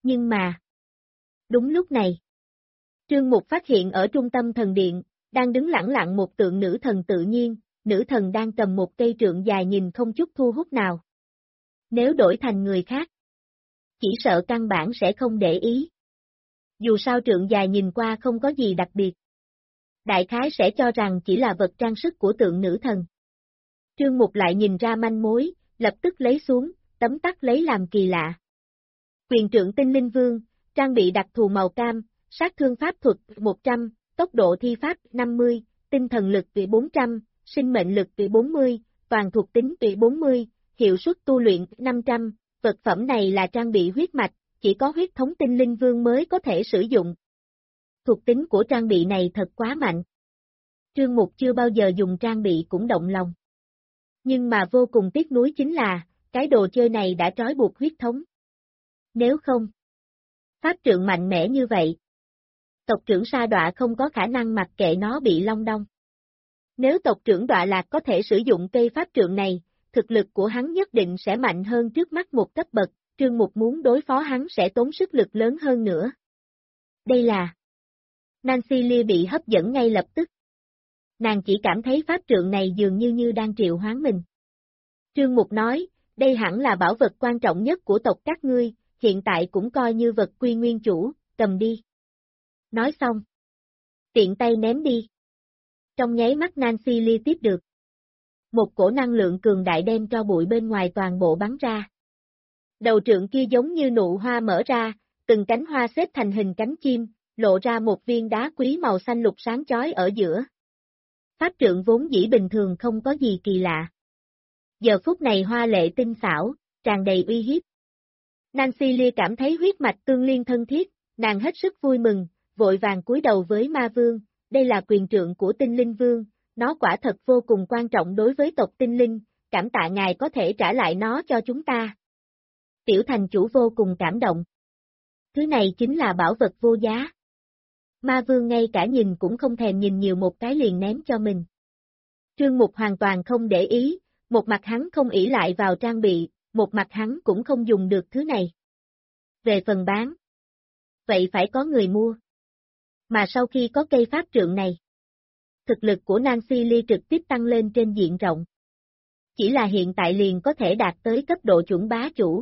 Nhưng mà, đúng lúc này, Trương Mục phát hiện ở trung tâm thần điện, đang đứng lẳng lặng một tượng nữ thần tự nhiên, nữ thần đang cầm một cây trượng dài nhìn không chút thu hút nào. Nếu đổi thành người khác, chỉ sợ căn bản sẽ không để ý. Dù sao trượng dài nhìn qua không có gì đặc biệt. Đại khái sẽ cho rằng chỉ là vật trang sức của tượng nữ thần. Trương Mục lại nhìn ra manh mối, lập tức lấy xuống, tấm tắc lấy làm kỳ lạ. Quyền trượng tinh linh vương, trang bị đặc thù màu cam, sát thương pháp thuật 100, tốc độ thi pháp 50, tinh thần lực tuyệt 400, sinh mệnh lực tuyệt 40, toàn thuộc tính tuyệt 40, hiệu suất tu luyện 500, vật phẩm này là trang bị huyết mạch, chỉ có huyết thống tinh linh vương mới có thể sử dụng. Thuộc tính của trang bị này thật quá mạnh. Trương Mục chưa bao giờ dùng trang bị cũng động lòng. Nhưng mà vô cùng tiếc nuối chính là, cái đồ chơi này đã trói buộc huyết thống. Nếu không, pháp trượng mạnh mẽ như vậy, tộc trưởng Sa Đọa không có khả năng mặc kệ nó bị long đong. Nếu tộc trưởng Đọa Lạc có thể sử dụng cây pháp trượng này, thực lực của hắn nhất định sẽ mạnh hơn trước mắt một cấp bậc, Trương Mục muốn đối phó hắn sẽ tốn sức lực lớn hơn nữa. Đây là Nancy Lia bị hấp dẫn ngay lập tức. Nàng chỉ cảm thấy pháp trượng này dường như đang triệu hoán mình. Trương Mục nói, đây hẳn là bảo vật quan trọng nhất của tộc các ngươi, hiện tại cũng coi như vật quy nguyên chủ, cầm đi. Nói xong, tiện tay ném đi. Trong nháy mắt Nancy Lia tiếp được. Một cổ năng lượng cường đại đem cho bụi bên ngoài toàn bộ bắn ra. Đầu trượng kia giống như nụ hoa mở ra, từng cánh hoa xếp thành hình cánh chim, lộ ra một viên đá quý màu xanh lục sáng chói ở giữa. Pháp trượng vốn dĩ bình thường không có gì kỳ lạ. Giờ phút này hoa lệ tinh xảo, tràn đầy uy hiếp. Nancy Lia cảm thấy huyết mạch tương liên thân thiết, nàng hết sức vui mừng, vội vàng cúi đầu với ma vương, đây là quyền trượng của tinh linh vương, nó quả thật vô cùng quan trọng đối với tộc tinh linh, cảm tạ ngài có thể trả lại nó cho chúng ta. Tiểu thành chủ vô cùng cảm động. Thứ này chính là bảo vật vô giá. Ma vương ngay cả nhìn cũng không thèm nhìn nhiều một cái liền ném cho mình. Trương Mục hoàn toàn không để ý, một mặt hắn không ỷ lại vào trang bị, một mặt hắn cũng không dùng được thứ này. Về phần bán, vậy phải có người mua. Mà sau khi có cây pháp trượng này, thực lực của Nancy Lia trực tiếp tăng lên trên diện rộng. Chỉ là hiện tại liền có thể đạt tới cấp độ chuẩn bá chủ.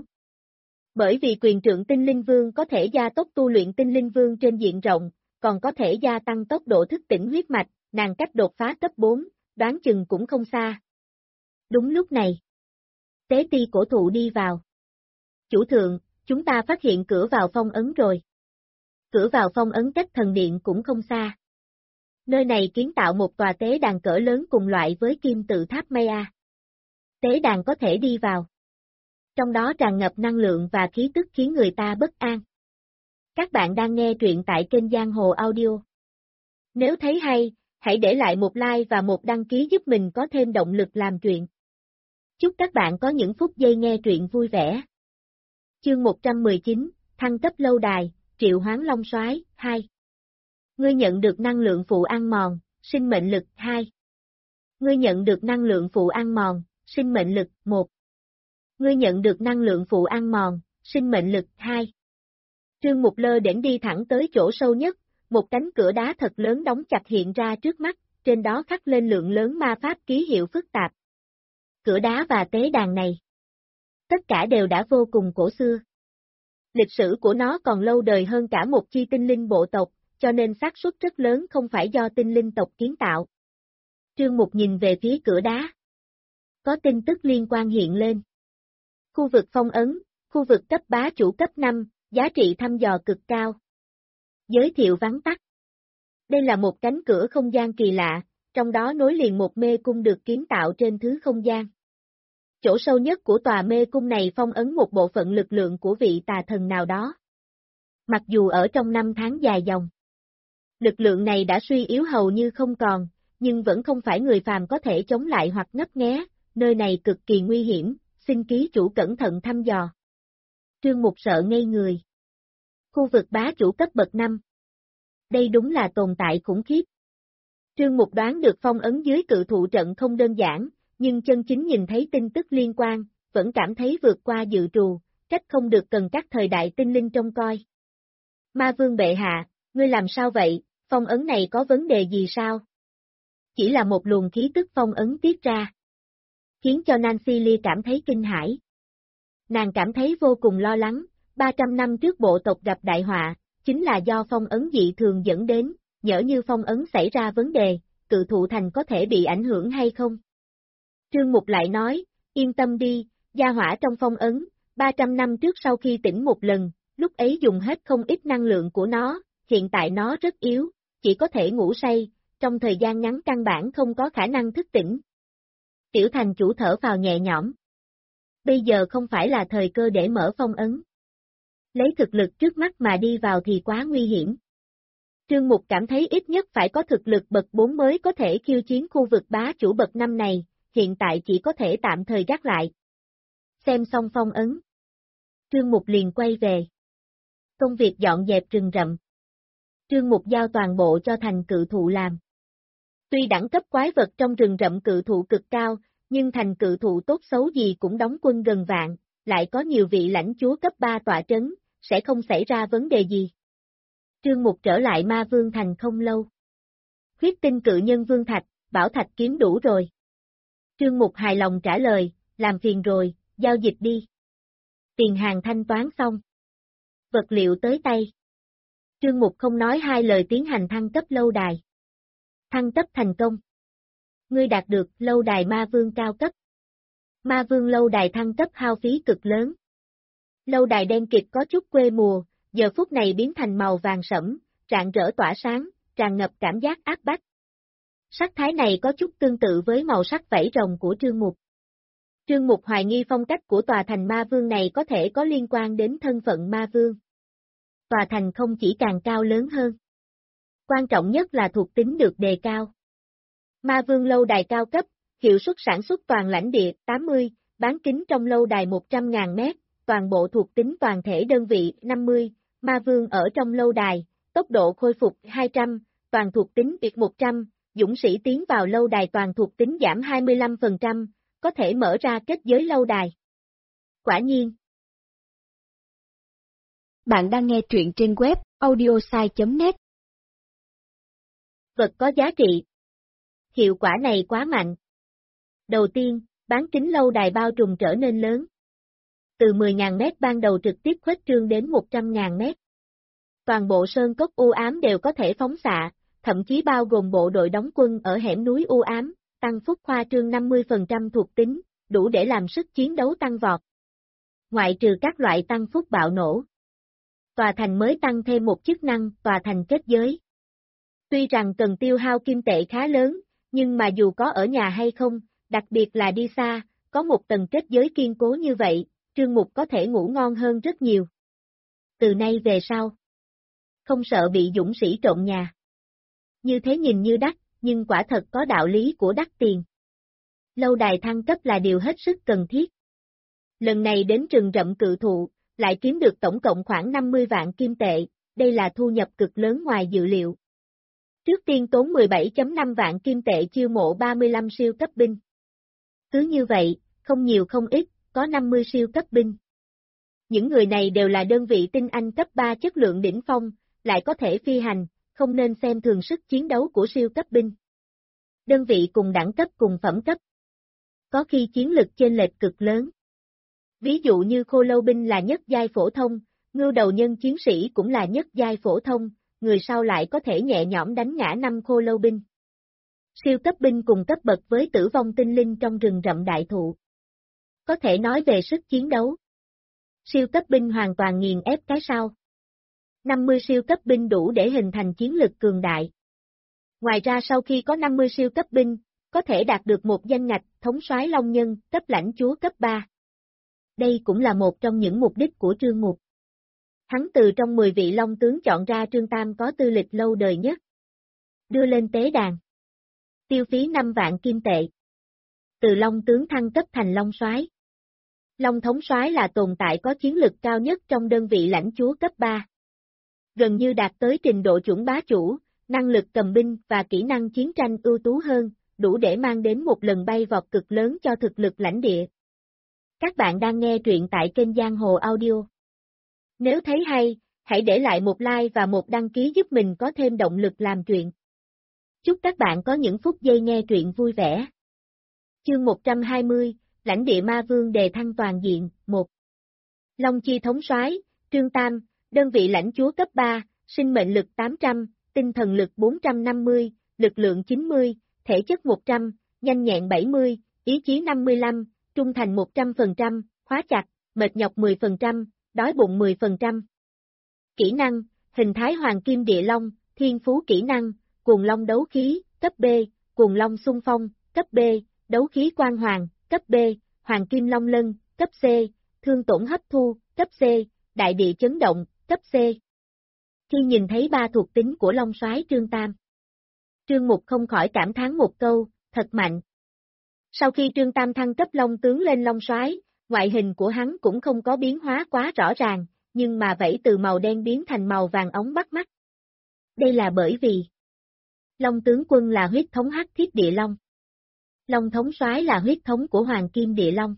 Bởi vì quyền trượng tinh linh vương có thể gia tốc tu luyện tinh linh vương trên diện rộng, còn có thể gia tăng tốc độ thức tỉnh huyết mạch, nàng cách đột phá cấp 4, đoán chừng cũng không xa. Đúng lúc này, tế ti cổ thụ đi vào. Chủ thượng, chúng ta phát hiện cửa vào phong ấn rồi. Cửa vào phong ấn cách thần điện cũng không xa. Nơi này kiến tạo một tòa tế đàn cỡ lớn cùng loại với kim tự tháp Maya. Tế đàn có thể đi vào. Trong đó tràn ngập năng lượng và khí tức khiến người ta bất an. Các bạn đang nghe truyện tại kênh Giang Hồ Audio. Nếu thấy hay, hãy để lại một like và một đăng ký giúp mình có thêm động lực làm truyện. Chúc các bạn có những phút giây nghe truyện vui vẻ. Chương 119, thăng cấp lâu đài, triệu hoán long soái 2. Ngươi nhận được năng lượng phụ ăn mòn, sinh mệnh lực 2. Ngươi nhận được năng lượng phụ ăn mòn, sinh mệnh lực 1. Ngươi nhận được năng lượng phụ ăn mòn, sinh mệnh lực 2. Trương Mục lơ đễnh đi thẳng tới chỗ sâu nhất, một cánh cửa đá thật lớn đóng chặt hiện ra trước mắt, trên đó khắc lên lượng lớn ma pháp ký hiệu phức tạp. Cửa đá và tế đàn này, tất cả đều đã vô cùng cổ xưa. Lịch sử của nó còn lâu đời hơn cả một chi tinh linh bộ tộc, cho nên xác suất rất lớn không phải do tinh linh tộc kiến tạo. Trương Mục nhìn về phía cửa đá. Có tin tức liên quan hiện lên. Khu vực phong ấn, khu vực cấp bá chủ cấp 5, giá trị thăm dò cực cao. Giới thiệu vắn tắt. Đây là một cánh cửa không gian kỳ lạ, trong đó nối liền một mê cung được kiến tạo trên thứ không gian. Chỗ sâu nhất của tòa mê cung này phong ấn một bộ phận lực lượng của vị tà thần nào đó. Mặc dù ở trong năm tháng dài dòng, lực lượng này đã suy yếu hầu như không còn, nhưng vẫn không phải người phàm có thể chống lại hoặc ngấp nghé, nơi này cực kỳ nguy hiểm, xin ký chủ cẩn thận thăm dò. Trương Mục sợ ngây người. Khu vực bá chủ cấp bậc 5. Đây đúng là tồn tại khủng khiếp. Trương Mục đoán được phong ấn dưới cự thụ trận không đơn giản, nhưng chân chính nhìn thấy tin tức liên quan, vẫn cảm thấy vượt qua dự trù, trách không được cần các thời đại tinh linh trông coi. Ma vương bệ hạ, ngươi làm sao vậy, phong ấn này có vấn đề gì sao? Chỉ là một luồng khí tức phong ấn tiết ra, khiến cho Nancy Lee cảm thấy kinh hãi. Nàng cảm thấy vô cùng lo lắng, 300 năm trước bộ tộc gặp đại họa, chính là do phong ấn dị thường dẫn đến, nhỡ như phong ấn xảy ra vấn đề, Cự Thụ Thành có thể bị ảnh hưởng hay không? Trương Mục lại nói, yên tâm đi, gia hỏa trong phong ấn, 300 năm trước sau khi tỉnh một lần, lúc ấy dùng hết không ít năng lượng của nó, hiện tại nó rất yếu, chỉ có thể ngủ say, trong thời gian ngắn căn bản không có khả năng thức tỉnh. Tiểu thành chủ thở vào nhẹ nhõm. Bây giờ không phải là thời cơ để mở phong ấn. Lấy thực lực trước mắt mà đi vào thì quá nguy hiểm. Trương Mục cảm thấy ít nhất phải có thực lực bậc 4 mới có thể khiêu chiến khu vực bá chủ bậc 5 này, hiện tại chỉ có thể tạm thời gác lại. Xem xong phong ấn. Trương Mục liền quay về. Công việc dọn dẹp rừng rậm. Trương Mục giao toàn bộ cho thành cự thụ làm. Tuy đẳng cấp quái vật trong rừng rậm cự thụ cực cao, nhưng thành cự thụ tốt xấu gì cũng đóng quân gần vạn, lại có nhiều vị lãnh chúa cấp 3 tọa trấn, sẽ không xảy ra vấn đề gì. Trương Mục trở lại Ma Vương Thành không lâu. Huyết tinh cự nhân Vương Thạch, bảo thạch kiếm đủ rồi. Trương Mục hài lòng trả lời, làm phiền rồi, giao dịch đi. Tiền hàng thanh toán xong. Vật liệu tới tay. Trương Mục không nói hai lời tiến hành thăng cấp lâu đài. Thăng cấp thành công. Ngươi đạt được lâu đài Ma Vương cao cấp. Ma Vương lâu đài thăng cấp hao phí cực lớn. Lâu đài đen kịt có chút quê mùa, giờ phút này biến thành màu vàng sẫm, rạng rỡ tỏa sáng, tràn ngập cảm giác áp bách. Sắc thái này có chút tương tự với màu sắc vảy rồng của Trương Mục. Trương Mục hoài nghi phong cách của tòa thành Ma Vương này có thể có liên quan đến thân phận Ma Vương. Tòa thành không chỉ càng cao lớn hơn. Quan trọng nhất là thuộc tính được đề cao. Ma Vương lâu đài cao cấp, hiệu suất sản xuất toàn lãnh địa 80, bán kính trong lâu đài 100.000 mét, toàn bộ thuộc tính toàn thể đơn vị 50, Ma Vương ở trong lâu đài, tốc độ khôi phục 200, toàn thuộc tính việc 100, dũng sĩ tiến vào lâu đài toàn thuộc tính giảm 25%, có thể mở ra kết giới lâu đài. Quả nhiên. Bạn đang nghe truyện trên web audiosai.net. Vật có giá trị. Hiệu quả này quá mạnh. Đầu tiên, bán kính lâu đài bao trùm trở nên lớn. Từ 10.000 mét ban đầu trực tiếp khuếch trương đến 100.000 mét. Toàn bộ sơn cốc u ám đều có thể phóng xạ, thậm chí bao gồm bộ đội đóng quân ở hẻm núi u ám, tăng phúc khoa trương 50% thuộc tính, đủ để làm sức chiến đấu tăng vọt. Ngoại trừ các loại tăng phúc bạo nổ. Tòa thành mới tăng thêm một chức năng, tòa thành kết giới. Tuy rằng cần tiêu hao kim tệ khá lớn, nhưng mà dù có ở nhà hay không, đặc biệt là đi xa, có một tầng kết giới kiên cố như vậy, Trương Mục có thể ngủ ngon hơn rất nhiều. Từ nay về sau, không sợ bị dũng sĩ trộm nhà. Như thế nhìn như đắt, nhưng quả thật có đạo lý của đắt tiền. Lâu đài thăng cấp là điều hết sức cần thiết. Lần này đến rừng rậm cự thụ, lại kiếm được tổng cộng khoảng 50 vạn kim tệ, đây là thu nhập cực lớn ngoài dự liệu. Trước tiên tốn 17.5 vạn kim tệ chiêu mộ 35 siêu cấp binh. Cứ như vậy, không nhiều không ít, có 50 siêu cấp binh. Những người này đều là đơn vị tinh anh cấp 3 chất lượng đỉnh phong, lại có thể phi hành, không nên xem thường sức chiến đấu của siêu cấp binh. Đơn vị cùng đẳng cấp cùng phẩm cấp. Có khi chiến lực chênh lệch cực lớn. Ví dụ như khô lâu binh là nhất giai phổ thông, ngưu đầu nhân chiến sĩ cũng là nhất giai phổ thông, người sau lại có thể nhẹ nhõm đánh ngã 5 khô lâu binh. Siêu cấp binh cùng cấp bậc với tử vong tinh linh trong rừng rậm đại thụ. Có thể nói về sức chiến đấu. Siêu cấp binh hoàn toàn nghiền ép cái sau. 50 siêu cấp binh đủ để hình thành chiến lực cường đại. Ngoài ra sau khi có 50 siêu cấp binh, có thể đạt được một danh ngạch thống soái long nhân cấp lãnh chúa cấp 3. Đây cũng là một trong những mục đích của Trương Mục. Hắn từ trong 10 vị long tướng chọn ra Trương Tam có tư lịch lâu đời nhất. Đưa lên tế đàn. Tiêu phí 5 vạn kim tệ. Từ long tướng thăng cấp thành long soái. Long thống soái là tồn tại có chiến lực cao nhất trong đơn vị lãnh chúa cấp 3. Gần như đạt tới trình độ chuẩn bá chủ, năng lực cầm binh và kỹ năng chiến tranh ưu tú hơn, đủ để mang đến một lần bay vọt cực lớn cho thực lực lãnh địa. Các bạn đang nghe truyện tại kênh Giang Hồ Audio. Nếu thấy hay, hãy để lại một like và một đăng ký giúp mình có thêm động lực làm truyện. Chúc các bạn có những phút giây nghe truyện vui vẻ. Chương 120, Lãnh địa ma vương đề thăng toàn diện, 1. Long Chi thống soái, Trương Tam, đơn vị lãnh chúa cấp 3, sinh mệnh lực 800, tinh thần lực 450, lực lượng 90, thể chất 100, nhanh nhẹn 70, ý chí 55, trung thành 100%, khóa chặt, mệt nhọc 10%, đói bụng 10%. Kỹ năng, hình thái hoàng kim địa long, thiên phú kỹ năng, cuồng long đấu khí, cấp B, cuồng long xung phong, cấp B, đấu khí quang hoàng, cấp B, hoàng kim long lân, cấp C, thương tổn hấp thu, cấp C, đại địa chấn động, cấp C. Khi nhìn thấy ba thuộc tính của Long soái Trương Tam, Trương Mục không khỏi cảm thán một câu, thật mạnh. Sau khi Trương Tam thăng cấp Long tướng lên Long soái, ngoại hình của hắn cũng không có biến hóa quá rõ ràng, nhưng mà vẫy từ màu đen biến thành màu vàng óng bắt mắt. Đây là bởi vì Long tướng quân là huyết thống hắc thiết địa long. Long thống soái là huyết thống của hoàng kim địa long.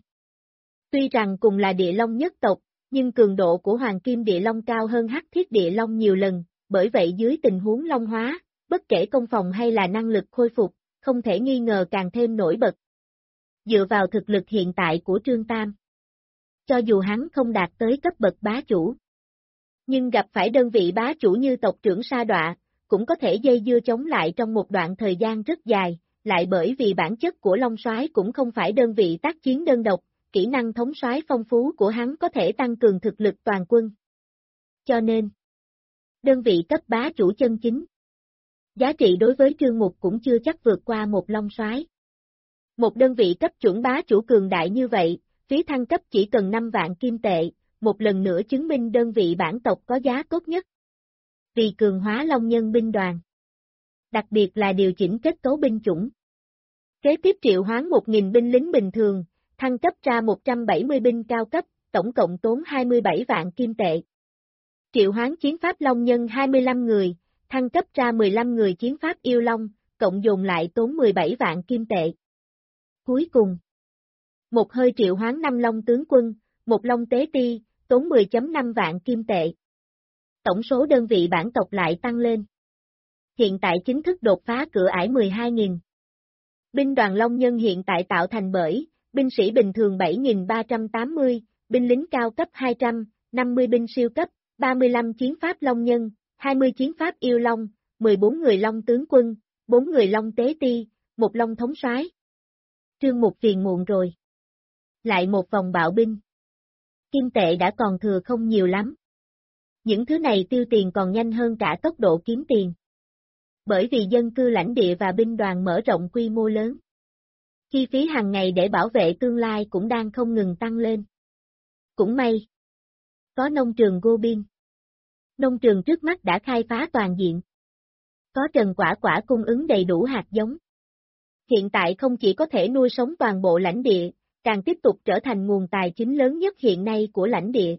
Tuy rằng cùng là địa long nhất tộc, nhưng cường độ của hoàng kim địa long cao hơn hắc thiết địa long nhiều lần, bởi vậy dưới tình huống long hóa, bất kể công phòng hay là năng lực khôi phục, không thể nghi ngờ càng thêm nổi bật. Dựa vào thực lực hiện tại của Trương Tam, cho dù hắn không đạt tới cấp bậc bá chủ, nhưng gặp phải đơn vị bá chủ như tộc trưởng Sa Đọa, cũng có thể dây dưa chống lại trong một đoạn thời gian rất dài, lại bởi vì bản chất của Long soái cũng không phải đơn vị tác chiến đơn độc, kỹ năng thống soái phong phú của hắn có thể tăng cường thực lực toàn quân. Cho nên, đơn vị cấp bá chủ chân chính, giá trị đối với Trương Mục cũng chưa chắc vượt qua một Long soái. Một đơn vị cấp chuẩn bá chủ cường đại như vậy, phí thăng cấp chỉ cần 5 vạn kim tệ, một lần nữa chứng minh đơn vị bản tộc có giá tốt nhất. Vì cường hóa Long nhân binh đoàn, đặc biệt là điều chỉnh kết cấu binh chủng. Kế tiếp triệu hoán 1.000 binh lính bình thường, thăng cấp ra 170 binh cao cấp, tổng cộng tốn 27 vạn kim tệ. Triệu hoán chiến pháp Long nhân 25 người, thăng cấp ra 15 người chiến pháp yêu Long, cộng dồn lại tốn 17 vạn kim tệ. Cuối cùng, một hơi triệu hoán 5 Long tướng quân, một Long tế ti, tốn 10.5 vạn kim tệ. Tổng số đơn vị bản tộc lại tăng lên. Hiện tại chính thức đột phá cửa ải 12.000. Binh đoàn Long nhân hiện tại tạo thành bởi binh sĩ bình thường 7.380, binh lính cao cấp 200, 50 binh siêu cấp, 35 chiến pháp Long nhân, 20 chiến pháp yêu Long, 14 người Long tướng quân, 4 người Long tế ti, 1 Long thống soái. Trương Mục phiền muộn rồi. Lại một vòng bạo binh. Kim tệ đã còn thừa không nhiều lắm. Những thứ này tiêu tiền còn nhanh hơn cả tốc độ kiếm tiền. Bởi vì dân cư lãnh địa và binh đoàn mở rộng quy mô lớn. Chi phí hàng ngày để bảo vệ tương lai cũng đang không ngừng tăng lên. Cũng may. Có nông trường Gobind. Nông trường trước mắt đã khai phá toàn diện. Có Trần Quả Quả cung ứng đầy đủ hạt giống. Hiện tại không chỉ có thể nuôi sống toàn bộ lãnh địa, càng tiếp tục trở thành nguồn tài chính lớn nhất hiện nay của lãnh địa.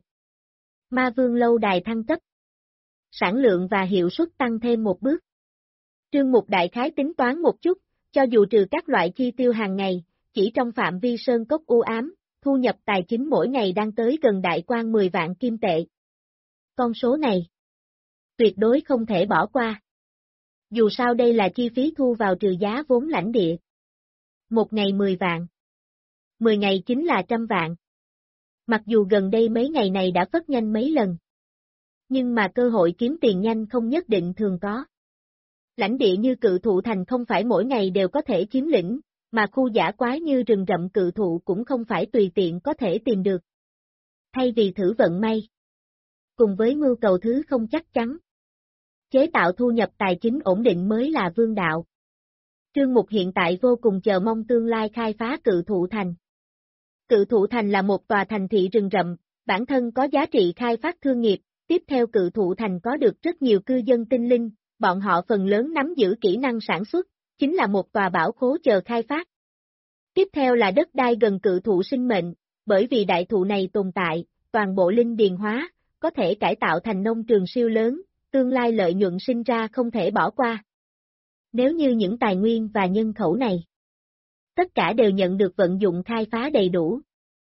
Ma Vương lâu đài thăng cấp. Sản lượng và hiệu suất tăng thêm một bước. Trương Mục đại khái tính toán một chút, cho dù trừ các loại chi tiêu hàng ngày, chỉ trong phạm vi sơn cốc u ám, thu nhập tài chính mỗi ngày đang tới gần đại quan 10 vạn kim tệ. Con số này tuyệt đối không thể bỏ qua. Dù sao đây là chi phí thu vào trừ giá vốn lãnh địa. Một ngày 10 vạn. 10 ngày chính là 100 vạn. Mặc dù gần đây mấy ngày này đã phất nhanh mấy lần. Nhưng mà cơ hội kiếm tiền nhanh không nhất định thường có. Lãnh địa như Cự Thụ Thành không phải mỗi ngày đều có thể chiếm lĩnh, mà khu dã quái như rừng rậm Cự Thụ cũng không phải tùy tiện có thể tìm được. Thay vì thử vận may, cùng với mưu cầu thứ không chắc chắn, chế tạo thu nhập tài chính ổn định mới là vương đạo. Trương Mục hiện tại vô cùng chờ mong tương lai khai phá Cự Thụ Thành. Cự Thụ Thành là một tòa thành thị rừng rậm, bản thân có giá trị khai phát thương nghiệp, tiếp theo Cự Thụ Thành có được rất nhiều cư dân tinh linh, bọn họ phần lớn nắm giữ kỹ năng sản xuất, chính là một tòa bảo khố chờ khai phát. Tiếp theo là đất đai gần Cự Thụ sinh mệnh, bởi vì đại thụ này tồn tại, toàn bộ linh điền hóa, có thể cải tạo thành nông trường siêu lớn, tương lai lợi nhuận sinh ra không thể bỏ qua. Nếu như những tài nguyên và nhân khẩu này, tất cả đều nhận được vận dụng khai phá đầy đủ,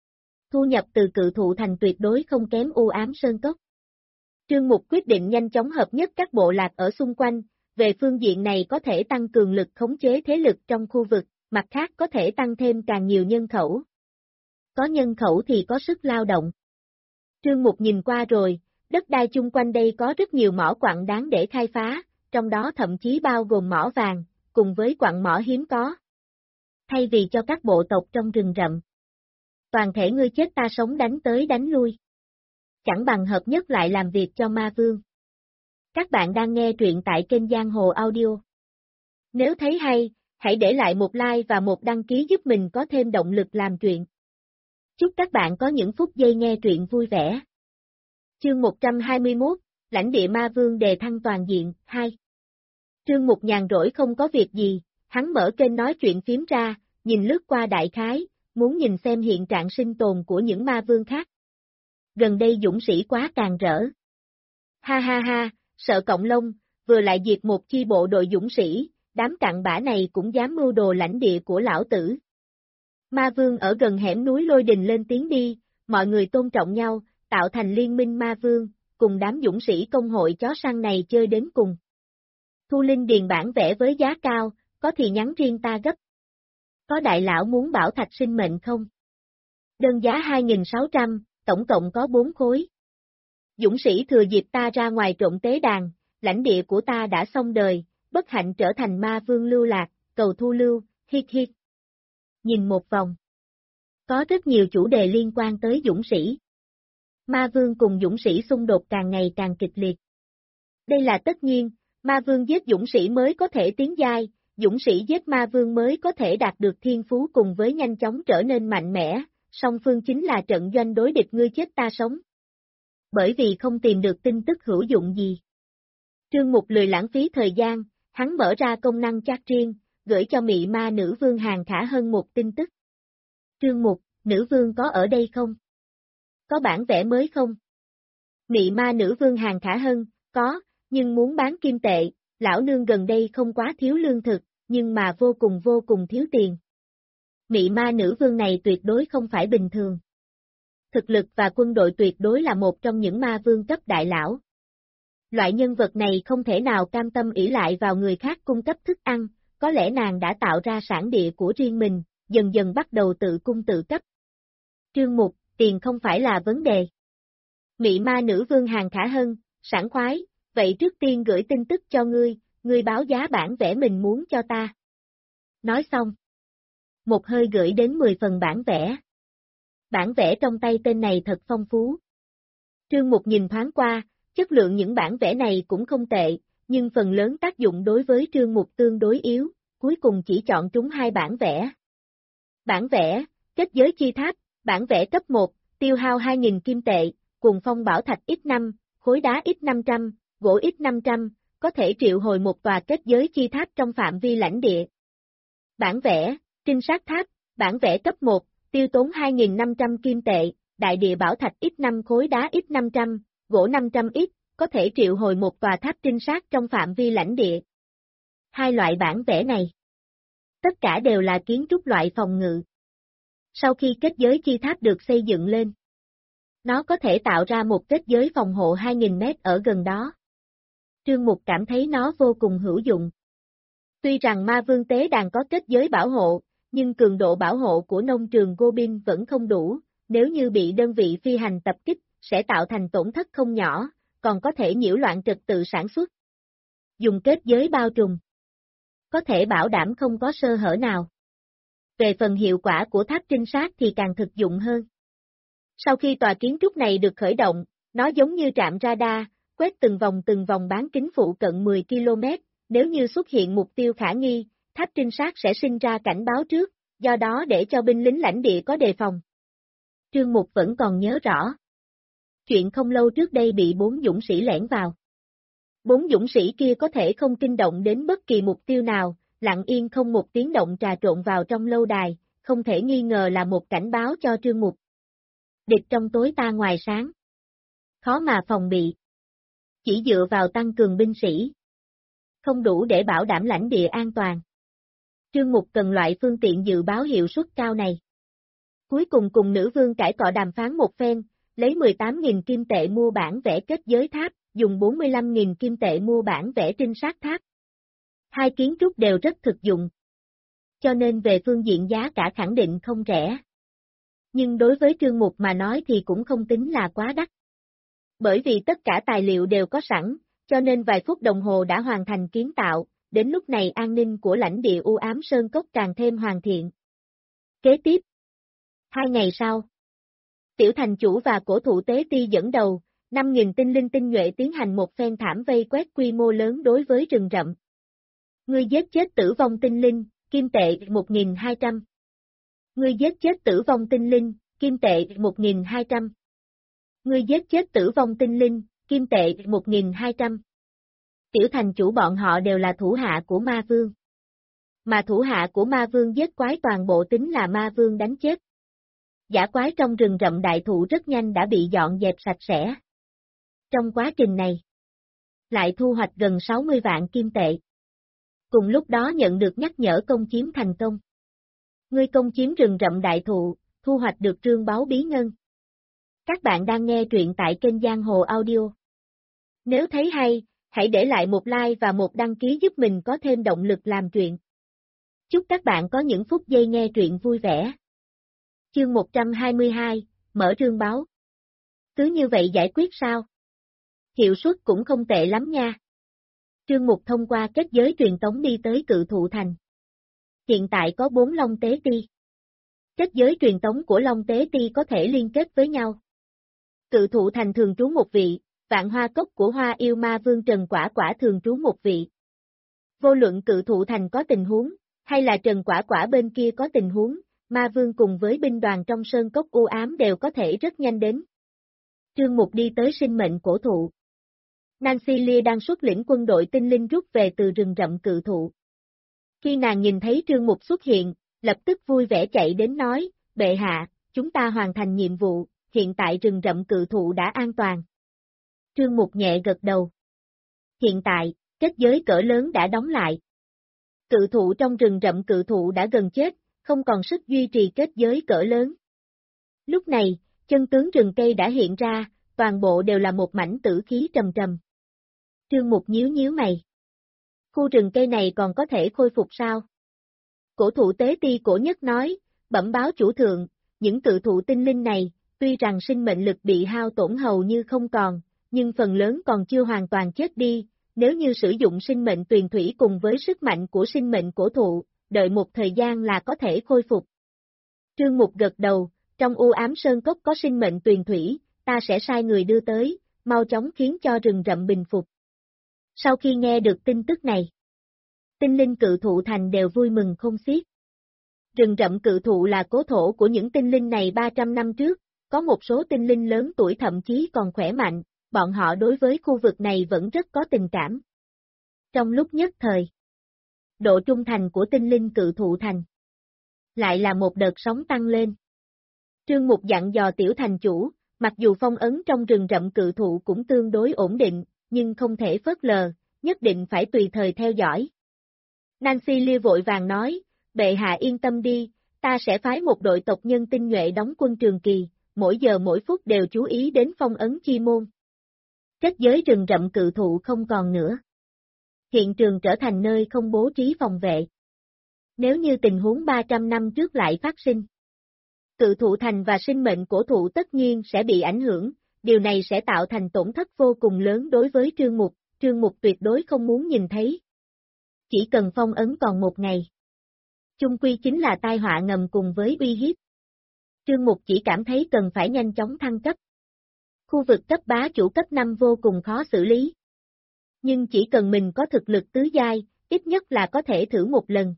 thu nhập từ cự thụ thành tuyệt đối không kém u ám sơn cốc. Trương Mục quyết định nhanh chóng hợp nhất các bộ lạc ở xung quanh, về phương diện này có thể tăng cường lực khống chế thế lực trong khu vực, mặt khác có thể tăng thêm càng nhiều nhân khẩu. Có nhân khẩu thì có sức lao động. Trương Mục nhìn qua rồi, đất đai chung quanh đây có rất nhiều mỏ quặng đáng để khai phá, trong đó thậm chí bao gồm mỏ vàng, cùng với quặng mỏ hiếm có. Thay vì cho các bộ tộc trong rừng rậm, toàn thể ngươi chết ta sống đánh tới đánh lui, chẳng bằng hợp nhất lại làm việc cho ma vương. Các bạn đang nghe truyện tại kênh Giang Hồ Audio. Nếu thấy hay, hãy để lại một like và một đăng ký giúp mình có thêm động lực làm truyện. Chúc các bạn có những phút giây nghe truyện vui vẻ. Chương 121, Lãnh địa ma vương đề thăng toàn diện, 2. Trương Mục nhàn rỗi không có việc gì, hắn mở kênh nói chuyện phím ra, nhìn lướt qua đại khái, muốn nhìn xem hiện trạng sinh tồn của những ma vương khác. Gần đây dũng sĩ quá càng rỡ. Ha ha ha, sợ cộng lông, vừa lại diệt một chi bộ đội dũng sĩ, đám cặn bã này cũng dám mưu đồ lãnh địa của lão tử. Ma vương ở gần hẻm núi Lôi Đình lên tiếng đi, mọi người tôn trọng nhau, tạo thành liên minh ma vương, cùng đám dũng sĩ công hội chó săn này chơi đến cùng. Thu Linh điền bản vẽ với giá cao, có thì nhắn riêng ta gấp. Có đại lão muốn bảo thạch sinh mệnh không? Đơn giá 2.600, tổng cộng có 4 khối. Dũng sĩ thừa dịp ta ra ngoài trộn tế đàn, lãnh địa của ta đã xong đời, bất hạnh trở thành ma vương lưu lạc, cầu thu lưu, hít hít. Nhìn một vòng. Có rất nhiều chủ đề liên quan tới dũng sĩ. Ma vương cùng dũng sĩ xung đột càng ngày càng kịch liệt. Đây là tất nhiên, ma vương giết dũng sĩ mới có thể tiến giai, dũng sĩ giết ma vương mới có thể đạt được thiên phú cùng với nhanh chóng trở nên mạnh mẽ, song phương chính là trận doanh đối địch ngươi chết ta sống. Bởi vì không tìm được tin tức hữu dụng gì. Trương Mục lười lãng phí thời gian, hắn mở ra công năng chat riêng, gửi cho mị ma nữ vương Hàng Khả Hân một tin tức. Trương Mục, nữ vương có ở đây không? Có bản vẽ mới không? Mị ma nữ vương Hàng Khả Hân, có, nhưng muốn bán kim tệ, lão nương gần đây không quá thiếu lương thực, nhưng mà vô cùng thiếu tiền. Mị ma nữ vương này tuyệt đối không phải bình thường. Thực lực và quân đội tuyệt đối là một trong những ma vương cấp đại lão. Loại nhân vật này không thể nào cam tâm ỷ lại vào người khác cung cấp thức ăn, có lẽ nàng đã tạo ra sản địa của riêng mình, dần dần bắt đầu tự cung tự cấp. Trương Mục, tiền không phải là vấn đề. Mị ma nữ vương Hàng Khả Hân, sảng khoái, vậy trước tiên gửi tin tức cho ngươi báo giá bản vẽ mình muốn cho ta. Nói xong. Một hơi gửi đến 10 phần bản vẽ. Bản vẽ trong tay tên này thật phong phú. Trương Mục nhìn thoáng qua, chất lượng những bản vẽ này cũng không tệ, nhưng phần lớn tác dụng đối với Trương Mục tương đối yếu, cuối cùng chỉ chọn trúng 2 bản vẽ. Bản vẽ, kết giới chi tháp, bản vẽ cấp 1, tiêu hao 2.000 kim tệ, cuồng phong bảo thạch X5, khối đá X500, gỗ X500, có thể triệu hồi một tòa kết giới chi tháp trong phạm vi lãnh địa. Bản vẽ, trinh sát tháp, bản vẽ cấp 1, tiêu tốn 2.500 kim tệ, đại địa bảo thạch X5 khối đá X500, gỗ 500X, có thể triệu hồi một tòa tháp trinh sát trong phạm vi lãnh địa. 2 loại bản vẽ này. Tất cả đều là kiến trúc loại phòng ngự. Sau khi kết giới chi tháp được xây dựng lên, nó có thể tạo ra một kết giới phòng hộ 2.000 mét ở gần đó. Trương Mục cảm thấy nó vô cùng hữu dụng. Tuy rằng ma vương tế đàn có kết giới bảo hộ, nhưng cường độ bảo hộ của nông trường Goblin vẫn không đủ, nếu như bị đơn vị phi hành tập kích, sẽ tạo thành tổn thất không nhỏ, còn có thể nhiễu loạn trật tự sản xuất. Dùng kết giới bao trùm, có thể bảo đảm không có sơ hở nào. Về phần hiệu quả của tháp trinh sát thì càng thực dụng hơn. Sau khi tòa kiến trúc này được khởi động, nó giống như trạm radar, quét từng vòng bán kính phụ cận 10 km, nếu như xuất hiện mục tiêu khả nghi, tháp trinh sát sẽ sinh ra cảnh báo trước, do đó để cho binh lính lãnh địa có đề phòng. Trương Mục vẫn còn nhớ rõ. Chuyện không lâu trước đây bị 4 dũng sĩ lẻn vào. 4 dũng sĩ kia có thể không kinh động đến bất kỳ mục tiêu nào, lặng yên không một tiếng động trà trộn vào trong lâu đài, không thể nghi ngờ là một cảnh báo cho Trương Mục. Địch trong tối ta ngoài sáng. Khó mà phòng bị. Chỉ dựa vào tăng cường binh sĩ. Không đủ để bảo đảm lãnh địa an toàn. Trương Mục cần loại phương tiện dự báo hiệu suất cao này. Cuối cùng cùng nữ vương cãi cọ đàm phán một phen, lấy 18.000 kim tệ mua bản vẽ kết giới tháp, dùng 45.000 kim tệ mua bản vẽ trinh sát tháp. Hai kiến trúc đều rất thực dụng. Cho nên về phương diện giá cả khẳng định không rẻ. Nhưng đối với Trương Mục mà nói thì cũng không tính là quá đắt. Bởi vì tất cả tài liệu đều có sẵn, cho nên vài phút đồng hồ đã hoàn thành kiến tạo, đến lúc này an ninh của lãnh địa u ám Sơn Cốc càng thêm hoàn thiện. Kế tiếp, 2 ngày sau, Tiểu thành chủ và cổ thụ tế ti dẫn đầu, 5.000 tinh linh tinh nhuệ tiến hành một phen thảm vây quét quy mô lớn đối với rừng rậm. Ngươi giết chết tử vong tinh linh, kim tệ 1.200. Ngươi giết chết tử vong tinh linh, kim tệ 1.200. Ngươi giết chết tử vong tinh linh, kim tệ 1.200. Tiểu thành chủ bọn họ đều là thủ hạ của ma vương. Mà thủ hạ của ma vương giết quái toàn bộ tính là ma vương đánh chết. Giả quái trong rừng rậm đại thụ rất nhanh đã bị dọn dẹp sạch sẽ. Trong quá trình này, lại thu hoạch gần 60 vạn kim tệ. Cùng lúc đó nhận được nhắc nhở công chiếm thành công. Ngươi công chiếm rừng rậm đại thụ, thu hoạch được trương báu bí ngân. Các bạn đang nghe truyện tại kênh Giang Hồ Audio. Nếu thấy hay, hãy để lại một like và một đăng ký giúp mình có thêm động lực làm truyện. Chúc các bạn có những phút giây nghe truyện vui vẻ. Chương 122, mở trương báo. Cứ như vậy giải quyết sao? Hiệu suất cũng không tệ lắm nha. Trương Mục thông qua kết giới truyền tống đi tới Cự Thụ Thành. Hiện tại có 4 Long Tế Ti. Kết giới truyền tống của Long Tế Ti có thể liên kết với nhau. Cự Thụ Thành thường trú một vị, Vạn Hoa Cốc của Hoa Yêu Ma Vương Trần Quả Quả thường trú một vị. Vô luận Cự Thụ Thành có tình huống, hay là Trần Quả Quả bên kia có tình huống, Ma Vương cùng với binh đoàn trong Sơn Cốc u ám đều có thể rất nhanh đến. Trương Mục đi tới sinh mệnh cổ thụ. Nancy Lia đang xuất lĩnh quân đội tinh linh rút về từ rừng rậm Cự Thụ. Khi nàng nhìn thấy Trương Mục xuất hiện, lập tức vui vẻ chạy đến nói, bệ hạ, chúng ta hoàn thành nhiệm vụ, hiện tại rừng rậm Cự Thụ đã an toàn. Trương Mục nhẹ gật đầu. Hiện tại, kết giới cỡ lớn đã đóng lại. Cự thụ trong rừng rậm Cự Thụ đã gần chết, không còn sức duy trì kết giới cỡ lớn. Lúc này, chân tướng rừng cây đã hiện ra, toàn bộ đều là một mảnh tử khí trầm trầm. Trương Mục nhíu nhíu mày. Khu rừng cây này còn có thể khôi phục sao? Cổ thụ tế ti cổ nhất nói, bẩm báo chủ thượng, những cự thụ tinh linh này, tuy rằng sinh mệnh lực bị hao tổn hầu như không còn, nhưng phần lớn còn chưa hoàn toàn chết đi, nếu như sử dụng sinh mệnh tuyền thủy cùng với sức mạnh của sinh mệnh cổ thụ, đợi một thời gian là có thể khôi phục. Trương Mục gật đầu, trong u ám sơn cốc có sinh mệnh tuyền thủy, ta sẽ sai người đưa tới, mau chóng khiến cho rừng rậm bình phục. Sau khi nghe được tin tức này, tinh linh Cự Thụ Thành đều vui mừng không xiết. Rừng rậm Cự Thụ là cố thổ của những tinh linh này 300 năm trước, có một số tinh linh lớn tuổi thậm chí còn khỏe mạnh, bọn họ đối với khu vực này vẫn rất có tình cảm. Trong lúc nhất thời, độ trung thành của tinh linh Cự Thụ Thành lại là một đợt sóng tăng lên. Trương Mục dặn dò tiểu thành chủ, mặc dù phong ấn trong rừng rậm Cự Thụ cũng tương đối ổn định, nhưng không thể phớt lờ, nhất định phải tùy thời theo dõi. Nancy Lia vội vàng nói, bệ hạ yên tâm đi, ta sẽ phái một đội tộc nhân tinh nhuệ đóng quân trường kỳ, mỗi giờ mỗi phút đều chú ý đến phong ấn chi môn. Kết giới rừng rậm Cự Thụ không còn nữa. Hiện trường trở thành nơi không bố trí phòng vệ. Nếu như tình huống 300 năm trước lại phát sinh, Cự Thụ Thành và sinh mệnh cổ thụ tất nhiên sẽ bị ảnh hưởng, điều này sẽ tạo thành tổn thất vô cùng lớn đối với Trương Mục tuyệt đối không muốn nhìn thấy. Chỉ cần phong ấn còn một ngày, chung quy chính là tai họa ngầm cùng với uy hiếp. Trương Mục chỉ cảm thấy cần phải nhanh chóng thăng cấp. Khu vực cấp bá chủ cấp 5 vô cùng khó xử lý. Nhưng chỉ cần mình có thực lực tứ giai, ít nhất là có thể thử một lần.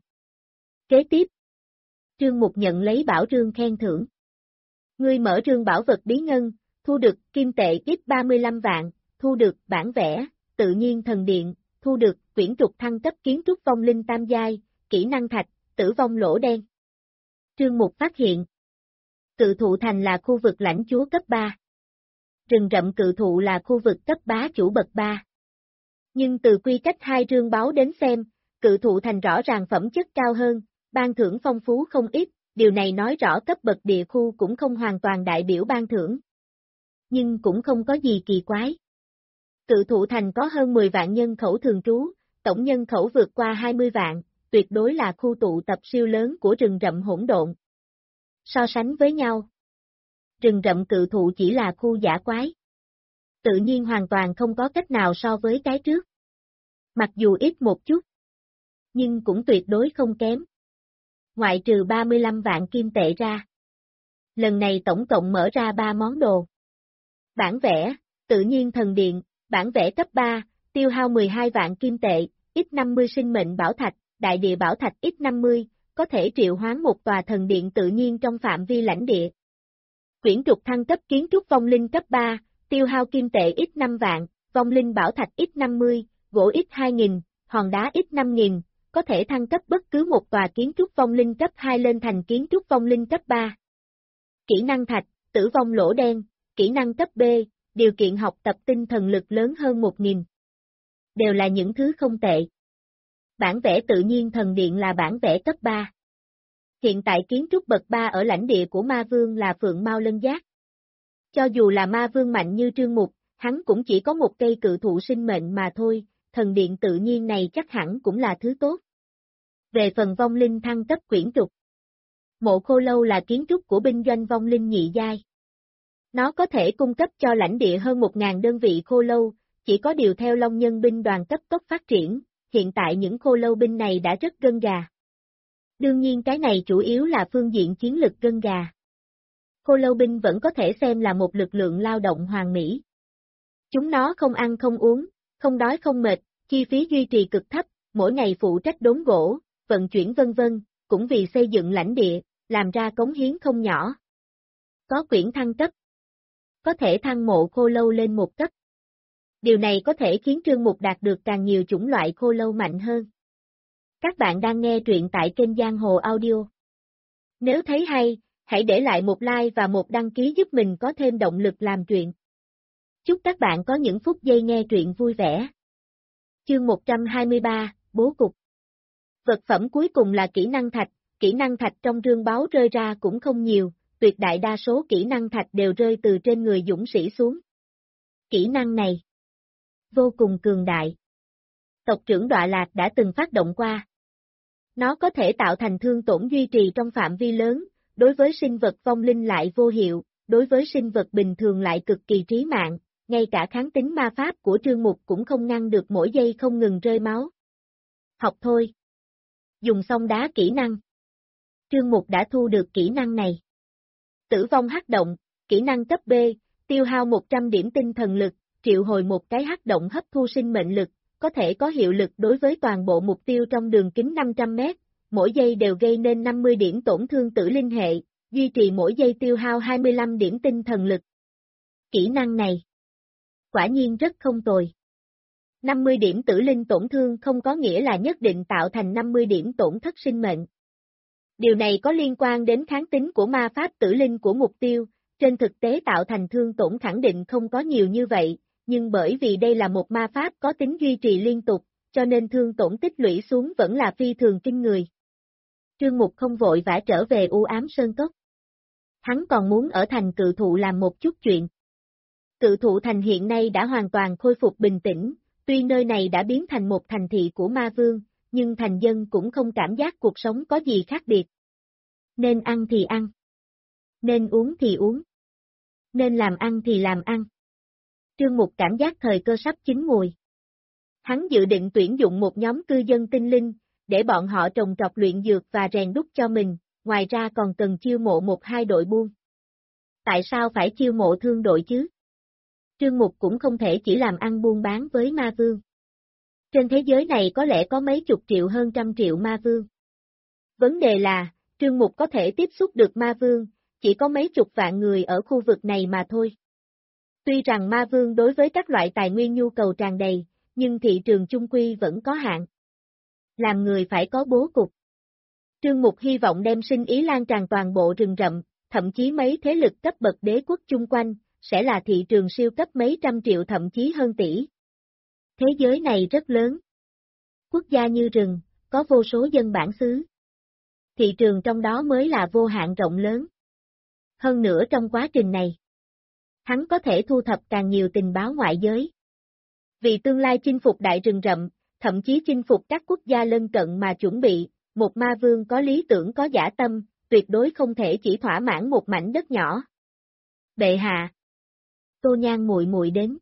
Kế tiếp, Trương Mục nhận lấy bảo rương khen thưởng. Ngươi mở rương bảo vật bí ngân, thu được kim tệ ít 35 vạn, thu được bản vẽ, tự nhiên thần điện, thu được quyển trục thăng cấp kiến trúc vong linh tam giai, kỹ năng thạch, tử vong lỗ đen. Trương Mục phát hiện, Cự Thụ Thành là khu vực lãnh chúa cấp 3. Rừng rậm Cự Thụ là khu vực cấp bá chủ bậc 3. Nhưng từ quy cách hai rương báo đến xem, Cự Thụ Thành rõ ràng phẩm chất cao hơn, ban thưởng phong phú không ít, điều này nói rõ cấp bậc địa khu cũng không hoàn toàn đại biểu ban thưởng. Nhưng cũng không có gì kỳ quái. Cự Thụ Thành có hơn 10 vạn nhân khẩu thường trú, tổng nhân khẩu vượt qua 20 vạn, tuyệt đối là khu tụ tập siêu lớn của rừng rậm hỗn độn. So sánh với nhau, rừng rậm Cự Thụ chỉ là khu dã quái. Tự nhiên hoàn toàn không có cách nào so với cái trước. Mặc dù ít một chút, nhưng cũng tuyệt đối không kém. Ngoại trừ 35 vạn kim tệ ra. Lần này tổng cộng mở ra 3 món đồ. Bản vẽ, tự nhiên thần điện, bản vẽ cấp 3, tiêu hao 12 vạn kim tệ, ít 50 sinh mệnh bảo thạch, đại địa bảo thạch ít 50, có thể triệu hoán một tòa thần điện tự nhiên trong phạm vi lãnh địa. Quyển trục thăng cấp kiến trúc vong linh cấp 3, tiêu hao kim tệ ít 5 vạn, vong linh bảo thạch ít 50, gỗ ít 2.000, hòn đá ít 5.000, có thể thăng cấp bất cứ một tòa kiến trúc vong linh cấp 2 lên thành kiến trúc vong linh cấp 3. Kỹ năng thạch, tử vong lỗ đen, kỹ năng cấp B, điều kiện học tập tinh thần lực lớn hơn 1.000. Đều là những thứ không tệ. Bản vẽ tự nhiên thần điện là bản vẽ cấp 3. Hiện tại kiến trúc bậc 3 ở lãnh địa của ma vương là Phượng Mao Lân Giác. Cho dù là ma vương mạnh như Trương Mục, hắn cũng chỉ có một cây cự thụ sinh mệnh mà thôi, thần điện tự nhiên này chắc hẳn cũng là thứ tốt. Về phần vong linh thăng cấp quyển trục, mộ khô lâu là kiến trúc của binh doanh vong linh nhị giai. Nó có thể cung cấp cho lãnh địa hơn 1.000 đơn vị khô lâu, chỉ có điều theo Long Nhân binh đoàn cấp tốc phát triển, hiện tại những khô lâu binh này đã rất gân gà. Đương nhiên cái này chủ yếu là phương diện chiến lực gân gà. Khô lâu binh vẫn có thể xem là một lực lượng lao động hoàn mỹ. Chúng nó không ăn không uống, không đói không mệt, chi phí duy trì cực thấp, mỗi ngày phụ trách đốn gỗ, vận chuyển vân vân, cũng vì xây dựng lãnh địa, làm ra cống hiến không nhỏ. Có quyển thăng cấp. Có thể thăng mộ khô lâu lên một cấp. Điều này có thể khiến Trương Mục đạt được càng nhiều chủng loại khô lâu mạnh hơn. Các bạn đang nghe truyện tại kênh Giang Hồ Audio. Nếu thấy hay, hãy để lại một like và một đăng ký giúp mình có thêm động lực làm truyện. Chúc các bạn có những phút giây nghe truyện vui vẻ. Chương 123, Bố cục. Vật phẩm cuối cùng là kỹ năng thạch trong rương báu rơi ra cũng không nhiều, tuyệt đại đa số kỹ năng thạch đều rơi từ trên người dũng sĩ xuống. Kỹ năng này vô cùng cường đại. Tộc trưởng Đọa Lạc đã từng phát động qua. Nó có thể tạo thành thương tổn duy trì trong phạm vi lớn, đối với sinh vật vong linh lại vô hiệu, đối với sinh vật bình thường lại cực kỳ trí mạng, ngay cả kháng tính ma pháp của Trương Mục cũng không ngăn được mỗi giây không ngừng rơi máu. Học thôi. Dùng xong đá kỹ năng. Trương Mục đã thu được kỹ năng này. Tử vong hắc động, kỹ năng cấp B, tiêu hao 100 điểm tinh thần lực, triệu hồi một cái hắc động hấp thu sinh mệnh lực, có thể có hiệu lực đối với toàn bộ mục tiêu trong đường kính 500 mét, mỗi giây đều gây nên 50 điểm tổn thương tử linh hệ, duy trì mỗi giây tiêu hao 25 điểm tinh thần lực. Kỹ năng này quả nhiên rất không tồi. 50 điểm tử linh tổn thương không có nghĩa là nhất định tạo thành 50 điểm tổn thất sinh mệnh. Điều này có liên quan đến kháng tính của ma pháp tử linh của mục tiêu, trên thực tế tạo thành thương tổn khẳng định không có nhiều như vậy, nhưng bởi vì đây là một ma pháp có tính duy trì liên tục, cho nên thương tổn tích lũy xuống vẫn là phi thường kinh người. Trương Mục không vội vã trở về u ám sơn cốc. Hắn còn muốn ở thành Cự Thụ làm một chút chuyện. Cự Thụ thành hiện nay đã hoàn toàn khôi phục bình tĩnh, tuy nơi này đã biến thành một thành thị của ma vương, nhưng thành dân cũng không cảm giác cuộc sống có gì khác biệt. Nên ăn thì ăn. Nên uống thì uống. Nên làm ăn thì làm ăn. Trương Mục cảm giác thời cơ sắp chín mùi. Hắn dự định tuyển dụng một nhóm cư dân tinh linh, để bọn họ trồng trọt luyện dược và rèn đúc cho mình, ngoài ra còn cần chiêu mộ 1-2 đội buôn. Tại sao phải chiêu mộ thương đội chứ? Trương Mục cũng không thể chỉ làm ăn buôn bán với ma vương. Trên thế giới này có lẽ có mấy chục triệu hơn trăm triệu ma vương. Vấn đề là, Trương Mục có thể tiếp xúc được ma vương, chỉ có mấy chục vạn người ở khu vực này mà thôi. Tuy rằng ma vương đối với các loại tài nguyên nhu cầu tràn đầy, nhưng thị trường chung quy vẫn có hạn. Làm người phải có bố cục. Trương Mục hy vọng đem sinh ý lan tràn toàn bộ rừng rậm, thậm chí mấy thế lực cấp bậc đế quốc chung quanh, sẽ là thị trường siêu cấp mấy trăm triệu thậm chí hơn tỷ. Thế giới này rất lớn. Quốc gia như rừng, có vô số dân bản xứ. thị trường trong đó mới là vô hạn rộng lớn. Hơn nữa trong quá trình này, hắn có thể thu thập càng nhiều tình báo ngoại giới. Vì tương lai chinh phục đại rừng rậm, thậm chí chinh phục các quốc gia lân cận mà chuẩn bị, một ma vương có lý tưởng có dã tâm, tuyệt đối không thể chỉ thỏa mãn một mảnh đất nhỏ. Bệ hạ. Tô Nhan muội muội đến.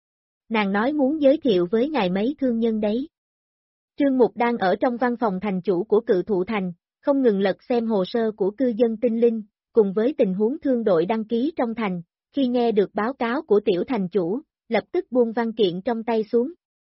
Nàng nói muốn giới thiệu với ngài mấy thương nhân đấy. Trương Mục đang ở trong văn phòng thành chủ của Cự Thụ Thành, không ngừng lật xem hồ sơ của cư dân tinh linh, cùng với tình huống thương đội đăng ký trong thành, khi nghe được báo cáo của tiểu thành chủ, lập tức buông văn kiện trong tay xuống.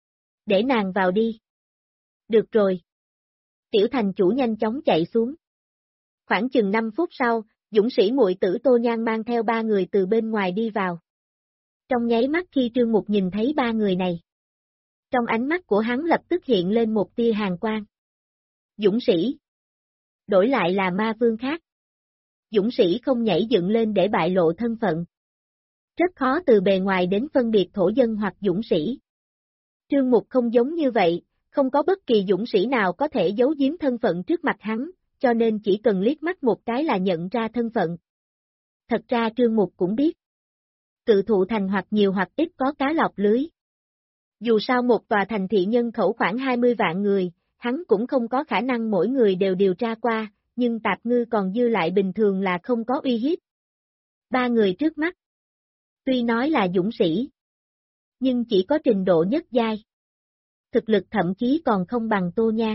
Để nàng vào đi. Được rồi. Tiểu thành chủ nhanh chóng chạy xuống. Khoảng chừng 5 phút sau, dũng sĩ muội tử Tô Nhan mang theo 3 người từ bên ngoài đi vào. Trong nháy mắt khi Trương Mục nhìn thấy 3 người này, trong ánh mắt của hắn lập tức hiện lên một tia hàn quang. Dũng sĩ. Đổi lại là ma vương khác. Dũng sĩ không nhảy dựng lên để bại lộ thân phận. Rất khó từ bề ngoài đến phân biệt thổ dân hoặc dũng sĩ. Trương Mục không giống như vậy, không có bất kỳ dũng sĩ nào có thể giấu giếm thân phận trước mặt hắn, cho nên chỉ cần liếc mắt một cái là nhận ra thân phận. Thật ra Trương Mục cũng biết. Cự Thụ Thành hoặc nhiều hoặc ít có cá lọt lưới. Dù sao một tòa thành thị nhân khẩu khoảng 20 vạn người, hắn cũng không có khả năng mỗi người đều điều tra qua, nhưng tạp ngư còn dư lại bình thường là không có uy hiếp. 3 người trước mắt. Tuy nói là dũng sĩ, nhưng chỉ có trình độ nhất giai. Thực lực thậm chí còn không bằng Tô Nhan.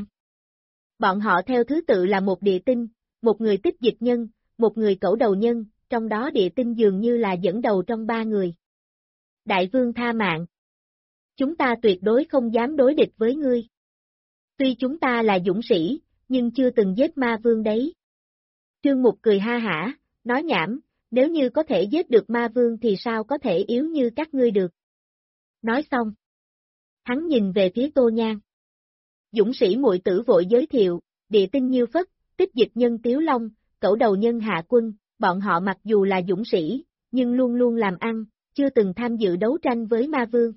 Bọn họ theo thứ tự là một địa tinh, một người tích dịch nhân, một người cẩu đầu nhân, trong đó địa tinh dường như là dẫn đầu trong 3 người. Đại vương tha mạng. Chúng ta tuyệt đối không dám đối địch với ngươi. Tuy chúng ta là dũng sĩ, nhưng chưa từng giết ma vương đấy. Trương Mục cười ha hả, nói nhảm, nếu như có thể giết được ma vương thì sao có thể yếu như các ngươi được. Nói xong. Hắn nhìn về phía Tô Nhan. Dũng sĩ muội tử vội giới thiệu, địa tinh Nhiêu Phất, tích dịch nhân Tiếu Long, cẩu đầu nhân Hạ Quân, bọn họ mặc dù là dũng sĩ, nhưng luôn luôn làm ăn, chưa từng tham dự đấu tranh với ma vương.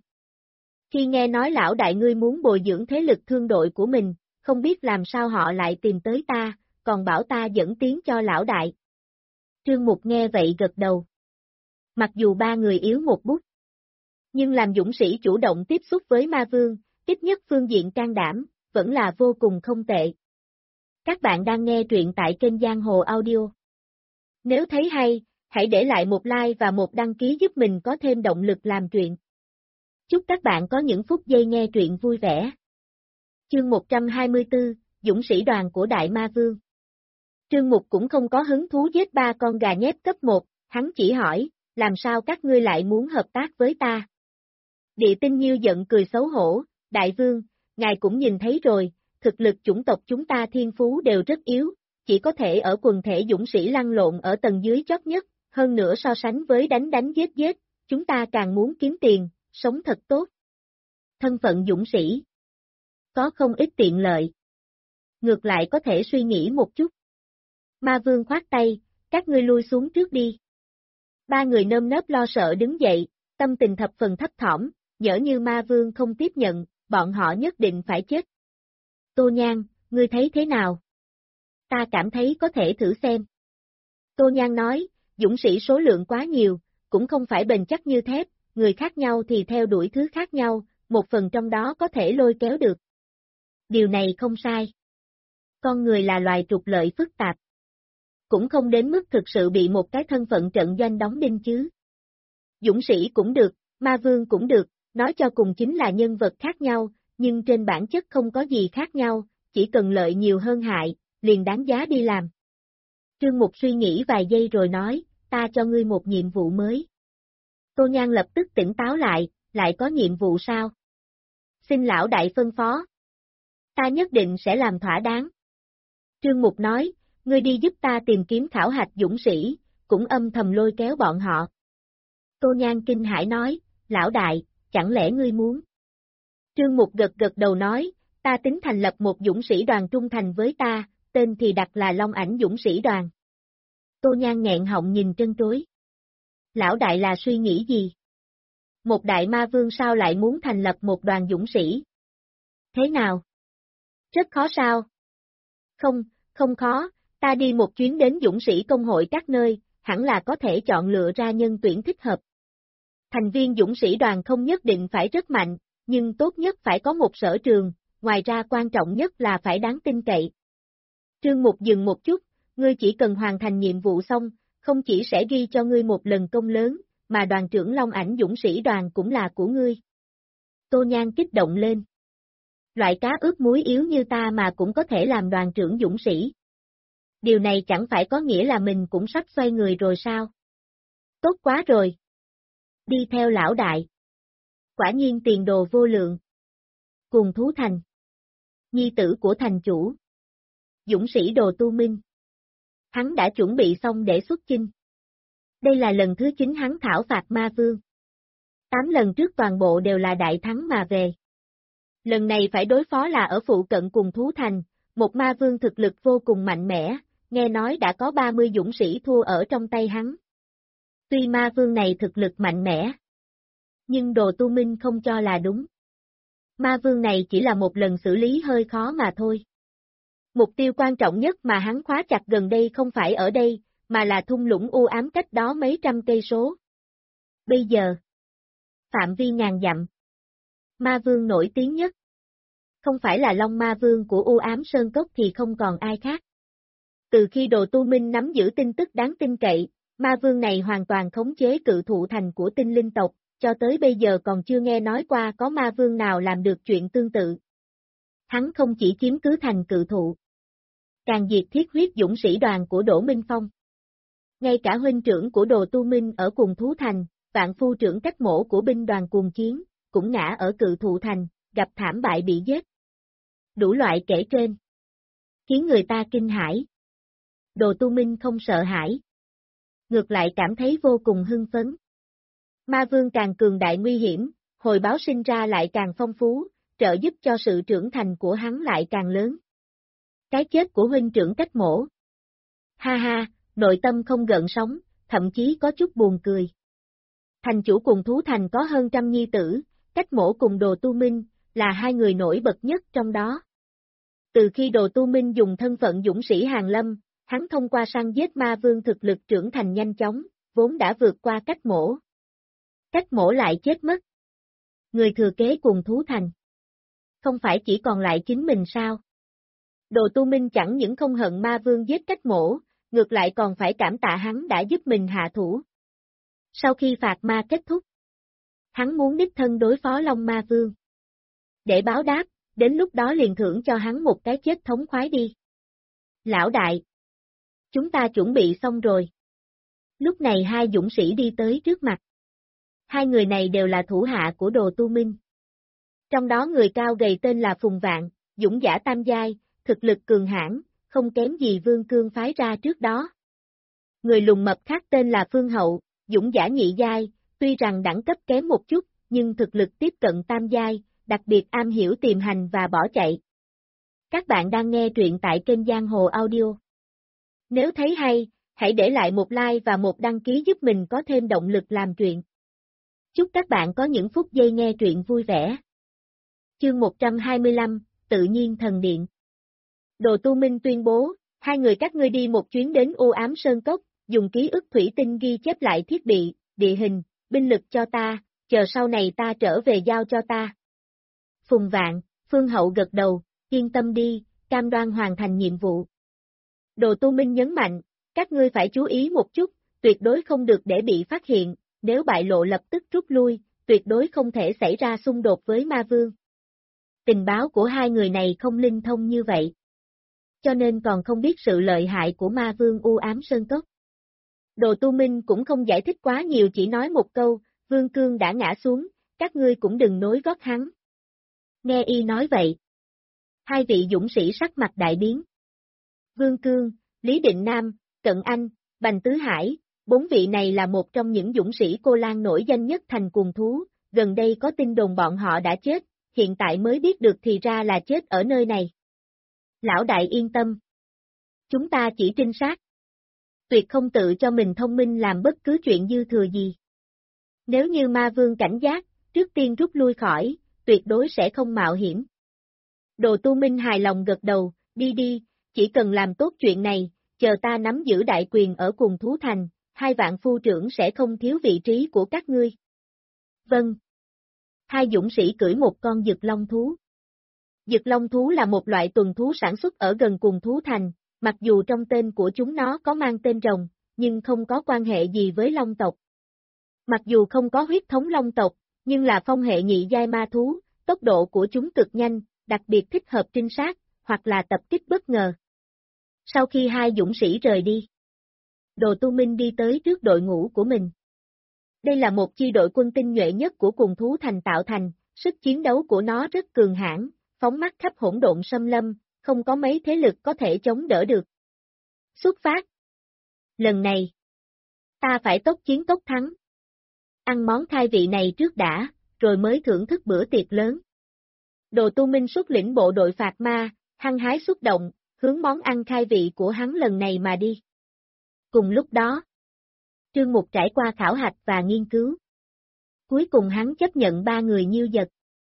Khi nghe nói lão đại ngươi muốn bồi dưỡng thế lực thương đội của mình, không biết làm sao họ lại tìm tới ta, còn bảo ta dẫn tiếng cho lão đại. Trương Mục nghe vậy gật đầu. Mặc dù 3 người yếu một bút, nhưng làm dũng sĩ chủ động tiếp xúc với ma vương, ít nhất phương diện can đảm, vẫn là vô cùng không tệ. Các bạn đang nghe truyện tại kênh Giang Hồ Audio. Nếu thấy hay, hãy để lại một like và một đăng ký giúp mình có thêm động lực làm truyện. Chúc các bạn có những phút giây nghe truyện vui vẻ. Chương 124, Dũng sĩ đoàn của Đại Ma Vương. Trương Mục cũng không có hứng thú giết 3 con gà nhép cấp 1, hắn chỉ hỏi, làm sao các ngươi lại muốn hợp tác với ta? Địa tinh Nhiêu giận cười xấu hổ, Đại vương, ngài cũng nhìn thấy rồi, thực lực chủng tộc chúng ta thiên phú đều rất yếu, chỉ có thể ở quần thể dũng sĩ lăn lộn ở tầng dưới chót nhất, hơn nữa so sánh với đánh đánh giết giết, chúng ta càng muốn kiếm tiền, sống thật tốt. Thân phận dũng sĩ có không ít tiện lợi. Ngược lại có thể suy nghĩ một chút. Ma vương khoát tay, các ngươi lui xuống trước đi. 3 người nơm nớp lo sợ đứng dậy, tâm tình thập phần thấp thỏm, nhỡ như ma vương không tiếp nhận, bọn họ nhất định phải chết. Tô Nhan, ngươi thấy thế nào? Ta cảm thấy có thể thử xem. Tô Nhan nói, dũng sĩ số lượng quá nhiều, cũng không phải bền chắc như thép, người khác nhau thì theo đuổi thứ khác nhau, một phần trong đó có thể lôi kéo được. Điều này không sai. Con người là loài trục lợi phức tạp. Cũng không đến mức thực sự bị một cái thân phận trận doanh đóng đinh chứ. Dũng sĩ cũng được, ma vương cũng được, nói cho cùng chính là nhân vật khác nhau, nhưng trên bản chất không có gì khác nhau, chỉ cần lợi nhiều hơn hại, liền đáng giá đi làm. Trương Mục suy nghĩ vài giây rồi nói, ta cho ngươi một nhiệm vụ mới. Tô Nhan lập tức tỉnh táo lại có nhiệm vụ sao? Xin lão đại phân phó. Ta nhất định sẽ làm thỏa đáng. Trương Mục nói, ngươi đi giúp ta tìm kiếm khảo hạch dũng sĩ, cũng âm thầm lôi kéo bọn họ. Tô Nhan kinh hãi nói, lão đại, chẳng lẽ ngươi muốn? Trương Mục gật gật đầu nói, ta tính thành lập một dũng sĩ đoàn trung thành với ta, tên thì đặt là Long Ảnh Dũng Sĩ Đoàn. Tô Nhan nghẹn họng nhìn trân trối. Lão đại là suy nghĩ gì? Một đại ma vương sao lại muốn thành lập một đoàn dũng sĩ? Thế nào? Rất khó sao? Không khó, Ta đi một chuyến đến dũng sĩ công hội các nơi, hẳn là có thể chọn lựa ra nhân tuyển thích hợp. Thành viên dũng sĩ đoàn không nhất định phải rất mạnh, nhưng tốt nhất phải có một sở trường, ngoài ra quan trọng nhất là phải đáng tin cậy. Trương Mục dừng một chút, ngươi chỉ cần hoàn thành nhiệm vụ xong, không chỉ sẽ ghi cho ngươi một lần công lớn, mà đoàn trưởng Long Ảnh dũng sĩ đoàn cũng là của ngươi. Tô Nhan kích động lên. Loại cá ướp muối yếu như ta mà cũng có thể làm đoàn trưởng dũng sĩ. Điều này chẳng phải có nghĩa là mình cũng sắp xoay người rồi sao? Tốt quá rồi. Đi theo lão đại. Quả nhiên tiền đồ vô lượng. Cùng thú thành. Nhi tử của thành chủ. Dũng sĩ Đồ Tu Minh. Hắn đã chuẩn bị xong để xuất chinh. Đây là lần thứ 9 hắn thảo phạt ma vương. 8 lần trước toàn bộ đều là đại thắng mà về. Lần này phải đối phó là ở phụ cận cùng thú thành, một ma vương thực lực vô cùng mạnh mẽ, nghe nói đã có 30 dũng sĩ thua ở trong tay hắn. Tuy ma vương này thực lực mạnh mẽ, nhưng Đồ Tu Minh không cho là đúng. Ma vương này chỉ là một lần xử lý hơi khó mà thôi. Mục tiêu quan trọng nhất mà hắn khóa chặt gần đây không phải ở đây, mà là thung lũng u ám cách đó mấy trăm cây số. Bây giờ, phạm vi ngàn dặm, ma vương nổi tiếng nhất. Không phải là Long Ma Vương của u ám Sơn Cốc thì không còn ai khác. Từ khi Đồ Tu Minh nắm giữ tin tức đáng tin cậy, ma vương này hoàn toàn khống chế cự thụ thành của tinh linh tộc, cho tới bây giờ còn chưa nghe nói qua có ma vương nào làm được chuyện tương tự. Hắn không chỉ chiếm cứ thành cự thụ, càng diệt thiết huyết dũng sĩ đoàn của Đỗ Minh Phong. Ngay cả huynh trưởng của Đồ Tu Minh ở cùng thú thành, vạn phu trưởng Cách Mổ của binh đoàn cuồng chiến, cũng ngã ở cự thụ thành, gặp thảm bại bị giết. Đủ loại kể trên, khiến người ta kinh hãi. Đồ Tu Minh không sợ hãi, ngược lại cảm thấy vô cùng hưng phấn. Ma vương càng cường đại nguy hiểm, hồi báo sinh ra lại càng phong phú, trợ giúp cho sự trưởng thành của hắn lại càng lớn. Cái chết của huynh trưởng Cách Mổ. Ha ha, nội tâm không gợn sóng, thậm chí có chút buồn cười. Thành chủ cùng thú thành có hơn 100 nhi tử, Cách Mổ cùng Đồ Tu Minh, là hai người nổi bật nhất trong đó. Từ khi Đồ Tu Minh dùng thân phận dũng sĩ Hàn Lâm, hắn thông qua săn giết ma vương thực lực trưởng thành nhanh chóng, vốn đã vượt qua Cách Mổ. Cách Mổ lại chết mất. Người thừa kế cùng thú thành. Không phải chỉ còn lại chính mình sao? Đồ Tu Minh chẳng những không hận ma vương giết Cách Mổ, ngược lại còn phải cảm tạ hắn đã giúp mình hạ thủ. Sau khi phạt ma kết thúc, hắn muốn đích thân đối phó Long Ma Vương. Để báo đáp, đến lúc đó liền thưởng cho hắn một cái chết thống khoái đi. Lão đại, chúng ta chuẩn bị xong rồi. Lúc này hai dũng sĩ đi tới trước mặt. Hai người này đều là thủ hạ của Đồ Tu Minh. Trong đó người cao gầy tên là Phùng Vạn, dũng giả tam giai, thực lực cường hãn, không kém gì Vương Cương phái ra trước đó. Người lùn mập khác tên là Phương Hậu, dũng giả nhị giai, tuy rằng đẳng cấp kém một chút, nhưng thực lực tiếp cận tam giai, đặc biệt am hiểu tìm hành và bỏ chạy. Các bạn đang nghe truyện tại kênh Giang Hồ Audio. Nếu thấy hay, hãy để lại một like và một đăng ký giúp mình có thêm động lực làm truyện. Chúc các bạn có những phút giây nghe truyện vui vẻ. Chương 125, Tự nhiên thần điện. Đồ Tu Minh tuyên bố, hai người các ngươi đi một chuyến đến u ám Sơn Cốc, dùng ký ức thủy tinh ghi chép lại thiết bị, địa hình, binh lực cho ta, chờ sau này ta trở về giao cho ta. Phùng Vạn, Phương Hậu gật đầu, yên tâm đi, cam đoan hoàn thành nhiệm vụ. Đồ Tu Minh nhấn mạnh, các ngươi phải chú ý một chút, tuyệt đối không được để bị phát hiện, nếu bại lộ lập tức rút lui, tuyệt đối không thể xảy ra xung đột với ma vương. Tình báo của hai người này không linh thông như vậy, cho nên còn không biết sự lợi hại của ma vương u ám Sơn Cốc. Đồ Tu Minh cũng không giải thích quá nhiều, chỉ nói một câu, Vương Cương đã ngã xuống, các ngươi cũng đừng nối gót hắn. Nghe y nói vậy, hai vị dũng sĩ sắc mặt đại biến. Vương Cương, Lý Định Nam, Cận Anh, Bành Tứ Hải, 4 vị này là một trong những dũng sĩ Cô Lan nổi danh nhất thành cuồng thú, gần đây có tin đồn bọn họ đã chết, hiện tại mới biết được thì ra là chết ở nơi này. Lão đại yên tâm. Chúng ta chỉ trinh sát. Tuyệt không tự cho mình thông minh làm bất cứ chuyện dư thừa gì. Nếu như ma vương cảnh giác, trước tiên rút lui khỏi, tuyệt đối sẽ không mạo hiểm. Đồ Tu Minh hài lòng gật đầu, đi đi, chỉ cần làm tốt chuyện này, chờ ta nắm giữ đại quyền ở cùng thú thành, 2 vạn phu trưởng sẽ không thiếu vị trí của các ngươi. Vâng. 2 dũng sĩ cưỡi một con dực long thú. Dực long thú là một loại tuần thú sản xuất ở gần cùng thú thành, mặc dù trong tên của chúng nó có mang tên rồng, nhưng không có quan hệ gì với long tộc. Mặc dù không có huyết thống long tộc, nhưng là phong hệ nhị giai ma thú, tốc độ của chúng cực nhanh, đặc biệt thích hợp trinh sát, hoặc là tập kích bất ngờ. Sau khi 2 dũng sĩ rời đi, Đồ Tu Minh đi tới trước đội ngũ của mình. Đây là một chi đội quân tinh nhuệ nhất của cùng thú thành tạo thành, sức chiến đấu của nó rất cường hãn, phóng mắt khắp hỗn độn xâm lâm, không có mấy thế lực có thể chống đỡ được. Xuất phát! Lần này, ta phải tốc chiến tốc thắng. Ăn món khai vị này trước đã, rồi mới thưởng thức bữa tiệc lớn. Đồ Tu Minh xuất lĩnh bộ đội phạt ma, hăng hái xúc động, hướng món ăn khai vị của hắn lần này mà đi. Cùng lúc đó, Trương Mục trải qua khảo hạch và nghiên cứu. Cuối cùng hắn chấp nhận 3 người Nhiêu Dật.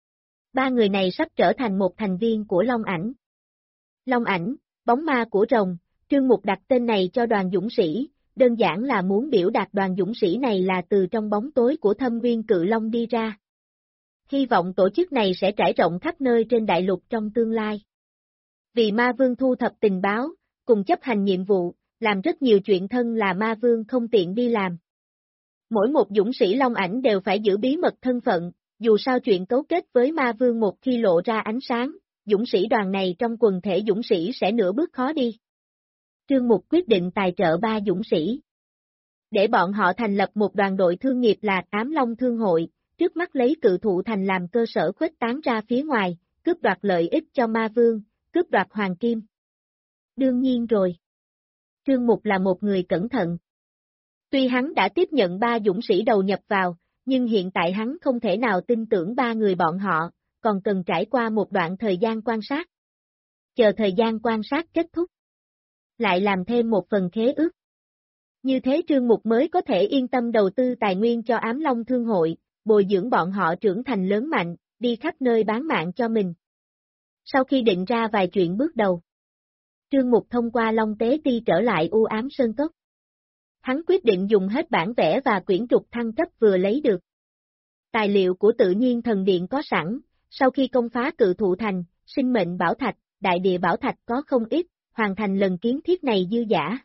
3 người này sắp trở thành một thành viên của Long Ảnh. Long Ảnh, bóng ma của rồng, Trương Mục đặt tên này cho đoàn dũng sĩ, đơn giản là muốn biểu đạt đoàn dũng sĩ này là từ trong bóng tối của Thâm Nguyên Cự Long đi ra. Hy vọng tổ chức này sẽ trải rộng khắp nơi trên đại lục trong tương lai. Vì Ma Vương thu thập tình báo, cùng chấp hành nhiệm vụ, làm rất nhiều chuyện thân là Ma Vương không tiện đi làm. Mỗi một dũng sĩ Long Ảnh đều phải giữ bí mật thân phận, dù sao chuyện cấu kết với Ma Vương một khi lộ ra ánh sáng, dũng sĩ đoàn này trong quần thể dũng sĩ sẽ nửa bước khó đi. Trương Mục quyết định tài trợ 3 dũng sĩ. Để bọn họ thành lập một đoàn đội thương nghiệp là Ám Long Thương Hội, trước mắt lấy Cự Thụ Thành làm cơ sở khuếch tán ra phía ngoài, cướp đoạt lợi ích cho Ma Vương, cướp đoạt Hoàng Kim. Đương nhiên rồi. Trương Mục là một người cẩn thận. Tuy hắn đã tiếp nhận 3 dũng sĩ đầu nhập vào, nhưng hiện tại hắn không thể nào tin tưởng 3 người bọn họ, còn cần trải qua một đoạn thời gian quan sát. Chờ thời gian quan sát kết thúc. Lại làm thêm một phần khế ước. Như thế Trương Mục mới có thể yên tâm đầu tư tài nguyên cho Ám Long Thương Hội, bồi dưỡng bọn họ trưởng thành lớn mạnh, đi khắp nơi bán mạng cho mình. Sau khi định ra vài chuyện bước đầu, Trương Mục thông qua Long Tế Ti trở lại U Ám Sơn Cốc. Hắn quyết định dùng hết bản vẽ và quyển trục thăng cấp vừa lấy được. Tài liệu của Tự Nhiên Thần Điện có sẵn, sau khi công phá Cự Thụ Thành, Sinh Mệnh Bảo Thạch, Đại Địa Bảo Thạch có không ít, hoàn thành lần kiến thiết này dư dả.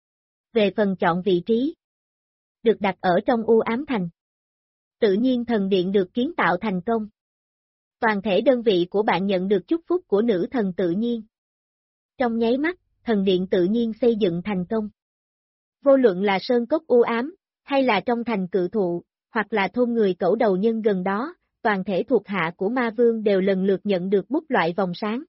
Về phần chọn vị trí, được đặt ở trong U Ám Thành. Tự Nhiên Thần Điện được kiến tạo thành công. Toàn thể đơn vị của bạn nhận được chúc phúc của nữ thần tự nhiên. Trong nháy mắt, thần điện tự nhiên xây dựng thành công. Vô luận là sơn cốc u ám, hay là trong thành Cự Thụ, hoặc là thôn người cẩu đầu nhân gần đó, toàn thể thuộc hạ của Ma Vương đều lần lượt nhận được bút loại vòng sáng.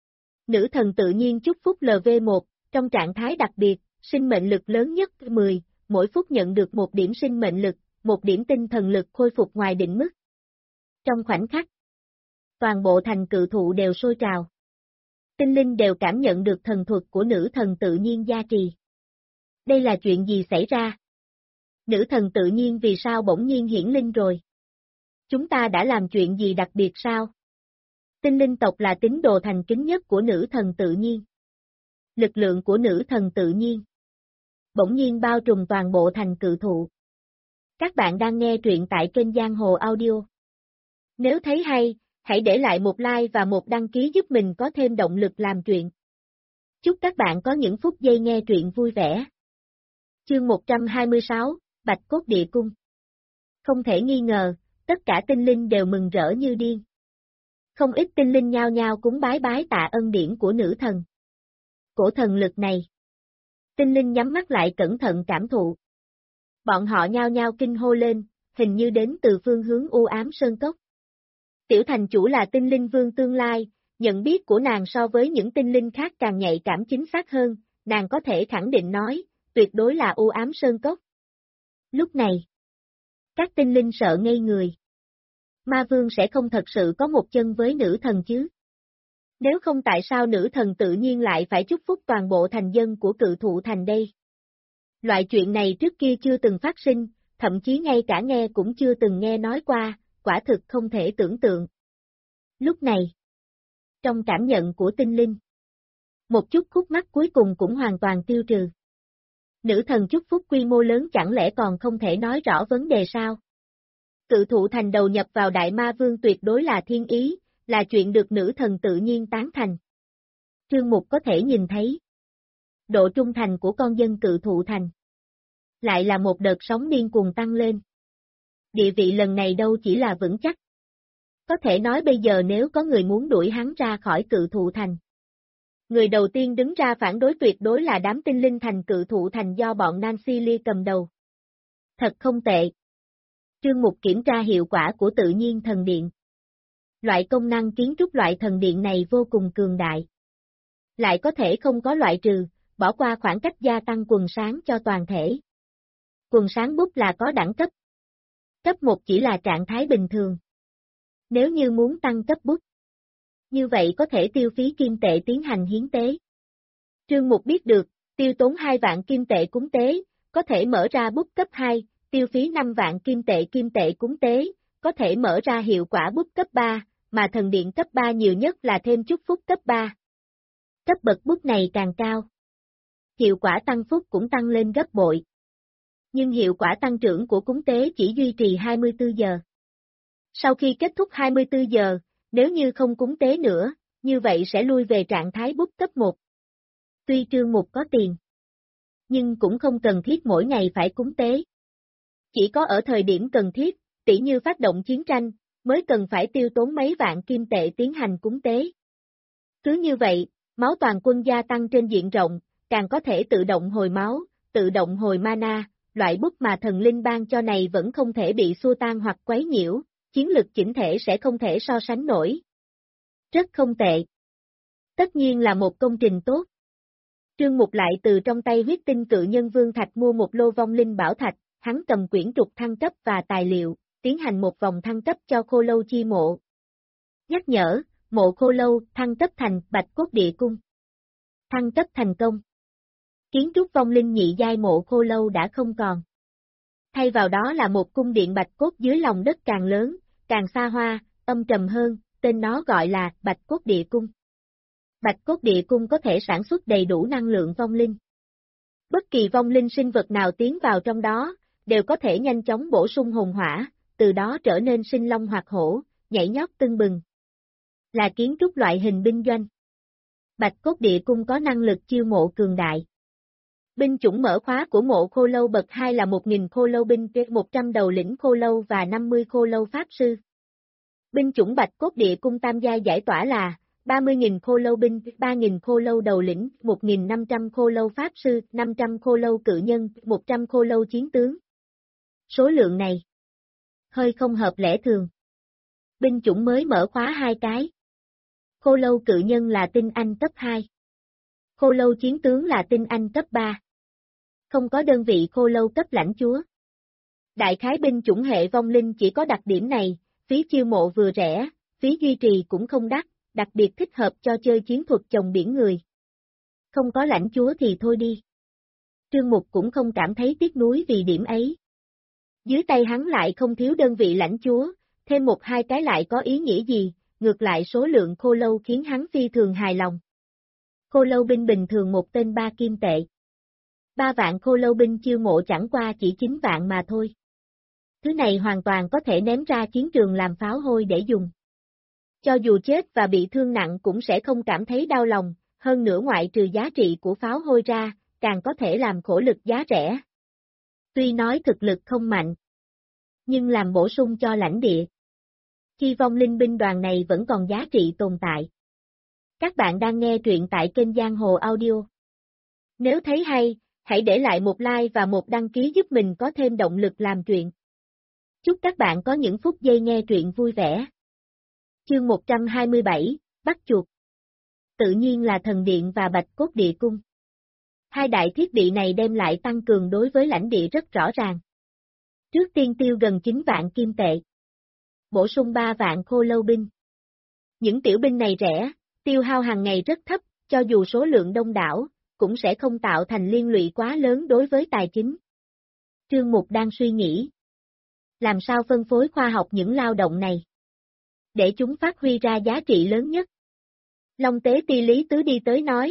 Nữ thần tự nhiên chúc phúc LV1, trong trạng thái đặc biệt, sinh mệnh lực lớn nhất 10, mỗi phút nhận được 1 điểm sinh mệnh lực, 1 điểm tinh thần lực khôi phục ngoài định mức. Trong khoảnh khắc, toàn bộ thành Cự Thụ đều sôi trào. Tinh linh đều cảm nhận được thần thuật của nữ thần tự nhiên gia trì. Đây là chuyện gì xảy ra? Nữ thần tự nhiên vì sao bỗng nhiên hiển linh rồi? Chúng ta đã làm chuyện gì đặc biệt sao? Tinh linh tộc là tín đồ thành kính nhất của nữ thần tự nhiên. Lực lượng của nữ thần tự nhiên bỗng nhiên bao trùm toàn bộ thành Cự Thụ. Các bạn đang nghe truyện tại kênh Giang Hồ Audio. Nếu thấy hay, hãy để lại một like và một đăng ký giúp mình có thêm động lực làm truyện. Chúc các bạn có những phút giây nghe truyện vui vẻ. Chương 126, Bạch Cốt Địa Cung. Không thể nghi ngờ, tất cả tinh linh đều mừng rỡ như điên. Không ít tinh linh nhao nhao cúng bái tạ ân điển của nữ thần. Cổ thần lực này. Tinh linh nhắm mắt lại cẩn thận cảm thụ. Bọn họ nhao nhao kinh hô lên, hình như đến từ phương hướng u ám sơn cốc. Tiểu thành chủ là tinh linh vương tương lai, nhận biết của nàng so với những tinh linh khác càng nhạy cảm chính xác hơn, nàng có thể khẳng định nói, tuyệt đối là u ám sơn cốc. Lúc này, các tinh linh sợ ngây người. Ma vương sẽ không thật sự có một chân với nữ thần chứ? Nếu không tại sao nữ thần tự nhiên lại phải chúc phúc toàn bộ thành dân của Cự Thụ Thành đây? Loại chuyện này trước kia chưa từng phát sinh, thậm chí ngay cả nghe cũng chưa từng nghe nói qua, quả thực không thể tưởng tượng. Lúc này, trong cảm nhận của tinh linh, Một chút khúc mắc cuối cùng cũng hoàn toàn tiêu trừ. Nữ thần chúc phúc quy mô lớn chẳng lẽ còn không thể nói rõ vấn đề sao? Cự thụ thành đầu nhập vào Đại Ma Vương tuyệt đối là thiên ý, là chuyện được nữ thần tự nhiên tán thành. Chương mục có thể nhìn thấy độ trung thành của con dân cự thụ thành. Lại là một đợt sóng điên cuồng tăng lên. Địa vị lần này đâu chỉ là vững chắc. Có thể nói bây giờ nếu có người muốn đuổi hắn ra khỏi cự thụ thành. Người đầu tiên đứng ra phản đối tuyệt đối là đám tinh linh thành cự thụ thành do bọn Nancy Lee cầm đầu. Thật không tệ. Chương mục kiểm tra hiệu quả của tự nhiên thần điện. Loại công năng kiến trúc loại thần điện này vô cùng cường đại. Lại có thể không có loại trừ, bỏ qua khoảng cách gia tăng quần sáng cho toàn thể. Quần sáng bút là có đẳng cấp. Cấp 1 chỉ là trạng thái bình thường. Nếu như muốn tăng cấp bút, như vậy có thể tiêu phí kim tệ tiến hành hiến tế. Trương Mục biết được, tiêu tốn 2 vạn kim tệ cúng tế, có thể mở ra bút cấp 2, tiêu phí 5 vạn kim tệ cúng tế, có thể mở ra hiệu quả bút cấp 3, mà thần điện cấp 3 nhiều nhất là thêm chúc phúc cấp 3. Cấp bậc bút này càng cao. Hiệu quả tăng phúc cũng tăng lên gấp bội. Nhưng hiệu quả tăng trưởng của cúng tế chỉ duy trì 24 giờ. Sau khi kết thúc 24 giờ, nếu như không cúng tế nữa, như vậy sẽ lui về trạng thái bút cấp 1. Tuy Trương Mục có tiền, nhưng cũng không cần thiết mỗi ngày phải cúng tế. Chỉ có ở thời điểm cần thiết, tỉ như phát động chiến tranh, mới cần phải tiêu tốn mấy vạn kim tệ tiến hành cúng tế. Cứ như vậy, máu toàn quân gia tăng trên diện rộng, càng có thể tự động hồi máu, tự động hồi mana, loại bút mà thần linh ban cho này vẫn không thể bị xua tan hoặc quấy nhiễu, chiến lực chỉnh thể sẽ không thể so sánh nổi. Rất không tệ. Tất nhiên là một công trình tốt. Trương Mục lại từ trong tay huyết tinh cự nhân vương thạch mua một lô vong linh bảo thạch, hắn cầm quyển trục thăng cấp và tài liệu, tiến hành một vòng thăng cấp cho khô lâu chi mộ. Nhắc nhở, mộ khô lâu thăng cấp thành Bạch Cốt Địa Cung. Thăng cấp thành công. Kiến trúc vong linh nhị giai mộ khô lâu đã không còn. Thay vào đó là một cung điện bạch cốt dưới lòng đất càng lớn, càng xa hoa, âm trầm hơn, tên nó gọi là Bạch Cốt Địa Cung. Bạch Cốt Địa Cung có thể sản xuất đầy đủ năng lượng vong linh. Bất kỳ vong linh sinh vật nào tiến vào trong đó, đều có thể nhanh chóng bổ sung hồn hỏa, từ đó trở nên sinh long hoạt hổ, nhảy nhót tưng bừng. Là kiến trúc loại hình binh doanh. Bạch Cốt Địa Cung có năng lực chiêu mộ cường đại. Binh chủng mở khóa của mộ khô lâu bậc 2 là 1.000 khô lâu binh, 100 đầu lĩnh khô lâu và 50 khô lâu pháp sư. Binh chủng Bạch Cốt Địa Cung tam giai giải tỏa là 30.000 khô lâu binh, 3.000 khô lâu đầu lĩnh, 1.500 khô lâu pháp sư, 500 khô lâu cự nhân, 100 khô lâu chiến tướng. Số lượng này hơi không hợp lẽ thường. Binh chủng mới mở khóa 2 cái. Khô lâu cự nhân là tinh anh cấp 2. Khô lâu chiến tướng là tinh anh cấp 3. Không có đơn vị khô lâu cấp lãnh chúa. Đại khái binh chủng hệ vong linh chỉ có đặc điểm này, phí chiêu mộ vừa rẻ, phí duy trì cũng không đắt, đặc biệt thích hợp cho chơi chiến thuật chồng biển người. Không có lãnh chúa thì thôi đi. Trương Mục cũng không cảm thấy tiếc nuối vì điểm ấy. Dưới tay hắn lại không thiếu đơn vị lãnh chúa, thêm 1-2 cái lại có ý nghĩa gì, ngược lại số lượng khô lâu khiến hắn phi thường hài lòng. Khô lâu binh bình thường một tên 3 kim tệ. 3 vạn khô lâu binh chiêu mộ chẳng qua chỉ 9 vạn mà thôi. Thứ này hoàn toàn có thể ném ra chiến trường làm pháo hôi để dùng. Cho dù chết và bị thương nặng cũng sẽ không cảm thấy đau lòng, hơn nữa ngoại trừ giá trị của pháo hôi ra, càng có thể làm khổ lực giá rẻ. Tuy nói thực lực không mạnh, nhưng làm bổ sung cho lãnh địa. Chi vong linh binh đoàn này vẫn còn giá trị tồn tại. Các bạn đang nghe truyện tại kênh Giang Hồ Audio. Nếu thấy hay, hãy để lại một like và một đăng ký giúp mình có thêm động lực làm truyện. Chúc các bạn có những phút giây nghe truyện vui vẻ. Chương 127, Bắt chuột. Tự nhiên là thần điện và Bạch Cốt Địa Cung. Hai đại thiết bị này đem lại tăng cường đối với lãnh địa rất rõ ràng. Trước tiên tiêu gần 9 vạn kim tệ. Bổ sung 3 vạn khô lâu binh. Những tiểu binh này rẻ, tiêu hao hàng ngày rất thấp, cho dù số lượng đông đảo, cũng sẽ không tạo thành liên lụy quá lớn đối với tài chính. Trương Mục đang suy nghĩ. Làm sao phân phối khoa học những lao động này? Để chúng phát huy ra giá trị lớn nhất. Long Tế Ti Lý Tứ đi tới nói,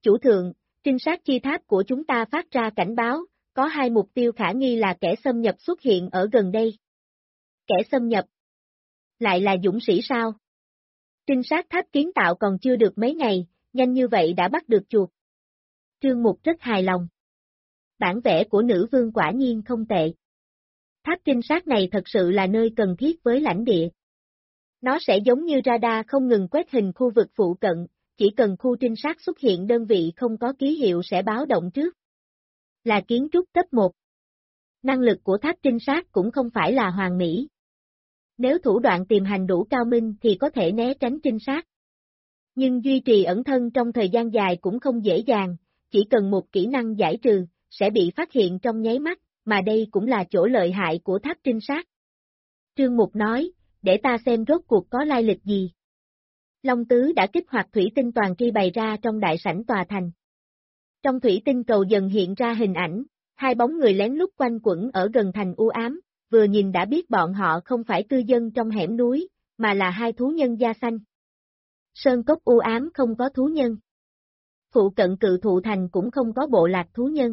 Chủ thượng, trinh sát chi tháp của chúng ta phát ra cảnh báo, có 2 mục tiêu khả nghi là kẻ xâm nhập xuất hiện ở gần đây. Kẻ xâm nhập? Lại là dũng sĩ sao? Trinh sát tháp kiến tạo còn chưa được mấy ngày, nhanh như vậy đã bắt được chuột. Trương Mục rất hài lòng. Bản vẽ của nữ vương quả nhiên không tệ. Tháp trinh sát này thật sự là nơi cần thiết với lãnh địa. Nó sẽ giống như radar không ngừng quét hình khu vực phụ cận, chỉ cần khu trinh sát xuất hiện đơn vị không có ký hiệu sẽ báo động trước. Là kiến trúc cấp 1. Năng lực của tháp trinh sát cũng không phải là hoàn mỹ. Nếu thủ đoạn tìm hành đủ cao minh thì có thể né tránh trinh sát. Nhưng duy trì ẩn thân trong thời gian dài cũng không dễ dàng, chỉ cần một kỹ năng giải trừ, sẽ bị phát hiện trong nháy mắt, mà đây cũng là chỗ lợi hại của tháp trinh sát. Trương Mục nói, để ta xem rốt cuộc có lai lịch gì. Long Tứ đã kích hoạt thủy tinh toàn tri bày ra trong đại sảnh tòa thành. Trong thủy tinh cầu dần hiện ra hình ảnh, 2 bóng người lén lút quanh quẩn ở gần thành u ám, vừa nhìn đã biết bọn họ không phải cư dân trong hẻm núi, mà là 2 thú nhân da xanh. Sơn cốc u ám không có thú nhân. Phụ cận Cự Thụ Thành cũng không có bộ lạc thú nhân.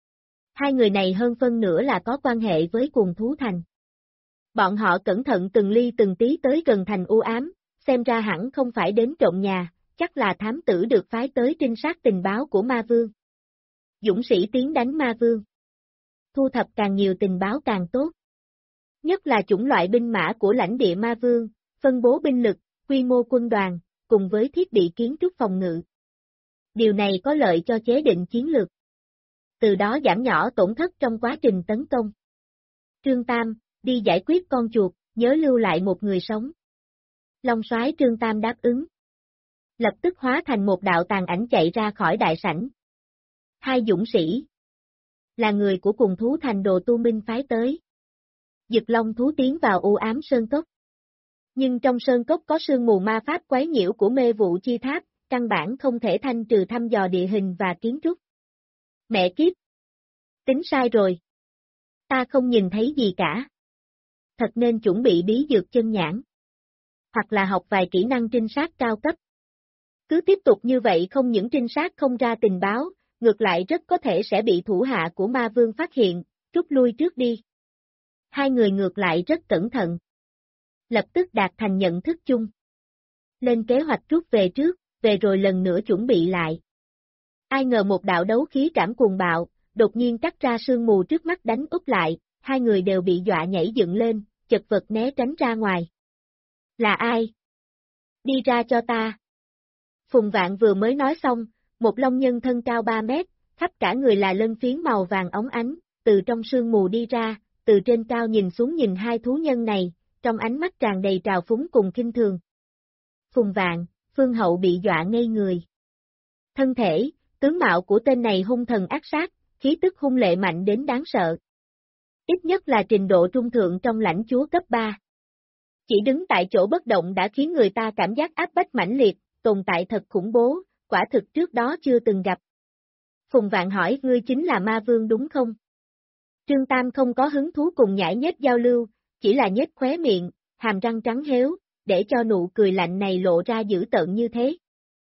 2 người này hơn phân nửa là có quan hệ với Cuồng Thú Thành. Bọn họ cẩn thận từng ly từng tí tới gần thành u ám, xem ra hẳn không phải đến trộm nhà, chắc là thám tử được phái tới trinh sát tình báo của Ma Vương. Dũng sĩ tiến đánh Ma Vương. Thu thập càng nhiều tình báo càng tốt. Nhất là chủng loại binh mã của lãnh địa Ma Vương, phân bố binh lực, quy mô quân đoàn, cùng với thiết bị kiến trúc phòng ngự. Điều này có lợi cho chế định chiến lược. Từ đó giảm nhỏ tổn thất trong quá trình tấn công. Trương Tam, đi giải quyết con chuột, nhớ lưu lại một người sống. Long soái Trương Tam đáp ứng. Lập tức hóa thành một đạo tàn ảnh chạy ra khỏi đại sảnh. 2 dũng sĩ. Là người của Cuồng Thú Thành Đồ Tu Minh phái tới. Dực Long thú tiến vào u ám sơn cốc. Nhưng trong sơn cốc có sương mù ma pháp quấy nhiễu của mê vụ chi tháp, căn bản không thể thanh trừ thăm dò địa hình và kiến trúc. Mẹ kiếp! Tính sai rồi. Ta không nhìn thấy gì cả. Thật nên chuẩn bị bí dược chân nhãn. Hoặc là học vài kỹ năng trinh sát cao cấp. Cứ tiếp tục như vậy không những trinh sát không ra tình báo, ngược lại rất có thể sẽ bị thủ hạ của Ma Vương phát hiện, rút lui trước đi. 2 người ngược lại rất cẩn thận. Lập tức đạt thành nhận thức chung. Lên kế hoạch rút về trước, về rồi lần nữa chuẩn bị lại. Ai ngờ một đạo đấu khí trảm cuồng bạo, đột nhiên cắt ra sương mù trước mắt đánh úp lại, 2 người đều bị dọa nhảy dựng lên, chật vật né tránh ra ngoài. Là ai? Đi ra cho ta. Phùng Vạn vừa mới nói xong, một long nhân thân cao 3 mét, khắp cả người là lân phiến màu vàng óng ánh, từ trong sương mù đi ra, từ trên cao nhìn xuống nhìn 2 thú nhân này, trong ánh mắt tràn đầy trào phúng cùng khinh thường. Phùng Vạn, Phương Hậu bị dọa ngây người. Thân thể, tướng mạo của tên này hung thần ác sát, khí tức hung lệ mạnh đến đáng sợ. Ít nhất là trình độ trung thượng trong lãnh chúa cấp 3. Chỉ đứng tại chỗ bất động đã khiến người ta cảm giác áp bách mãnh liệt, tồn tại thật khủng bố, quả thực trước đó chưa từng gặp. Phùng Vạn hỏi ngươi chính là Ma Vương đúng không? Trương Tam không có hứng thú cùng nhãi nhết giao lưu, chỉ là nhếch khóe miệng, hàm răng trắng héo, để cho nụ cười lạnh này lộ ra dữ tợn như thế.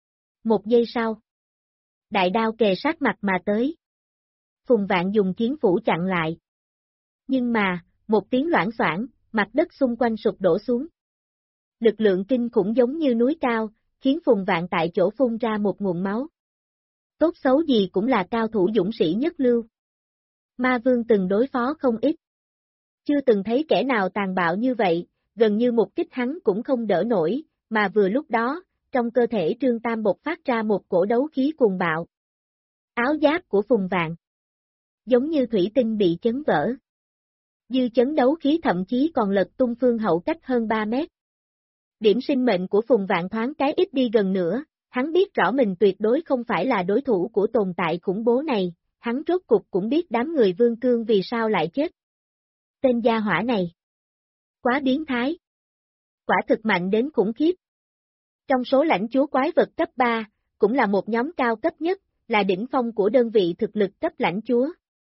1 giây sau. Đại đao kề sát mặt mà tới. Phùng Vạn dùng chiến phủ chặn lại. Nhưng mà, một tiếng loảng xoảng, mặt đất xung quanh sụp đổ xuống. Lực lượng kinh khủng giống như núi cao, khiến Phùng Vạn tại chỗ phun ra một nguồn máu. Tốt xấu gì cũng là cao thủ dũng sĩ nhất lưu. Ma Vương từng đối phó không ít. Chưa từng thấy kẻ nào tàn bạo như vậy, gần như một kích hắn cũng không đỡ nổi, mà vừa lúc đó, trong cơ thể Trương Tam bộc phát ra một cổ đấu khí cuồng bạo. Áo giáp của Phùng Vạn giống như thủy tinh bị chấn vỡ. Dư chấn đấu khí thậm chí còn lật tung Phương Hậu cách hơn 3 mét. Điểm sinh mệnh của Phùng Vạn thoáng cái ít đi gần nữa, hắn biết rõ mình tuyệt đối không phải là đối thủ của tồn tại khủng bố này, hắn rốt cục cũng biết đám người Vương Cương vì sao lại chết. Tên gia hỏa này quá biến thái. Quả thực mạnh đến khủng khiếp. Trong số lãnh chúa quái vật cấp 3, cũng là một nhóm cao cấp nhất, là đỉnh phong của đơn vị thực lực cấp lãnh chúa.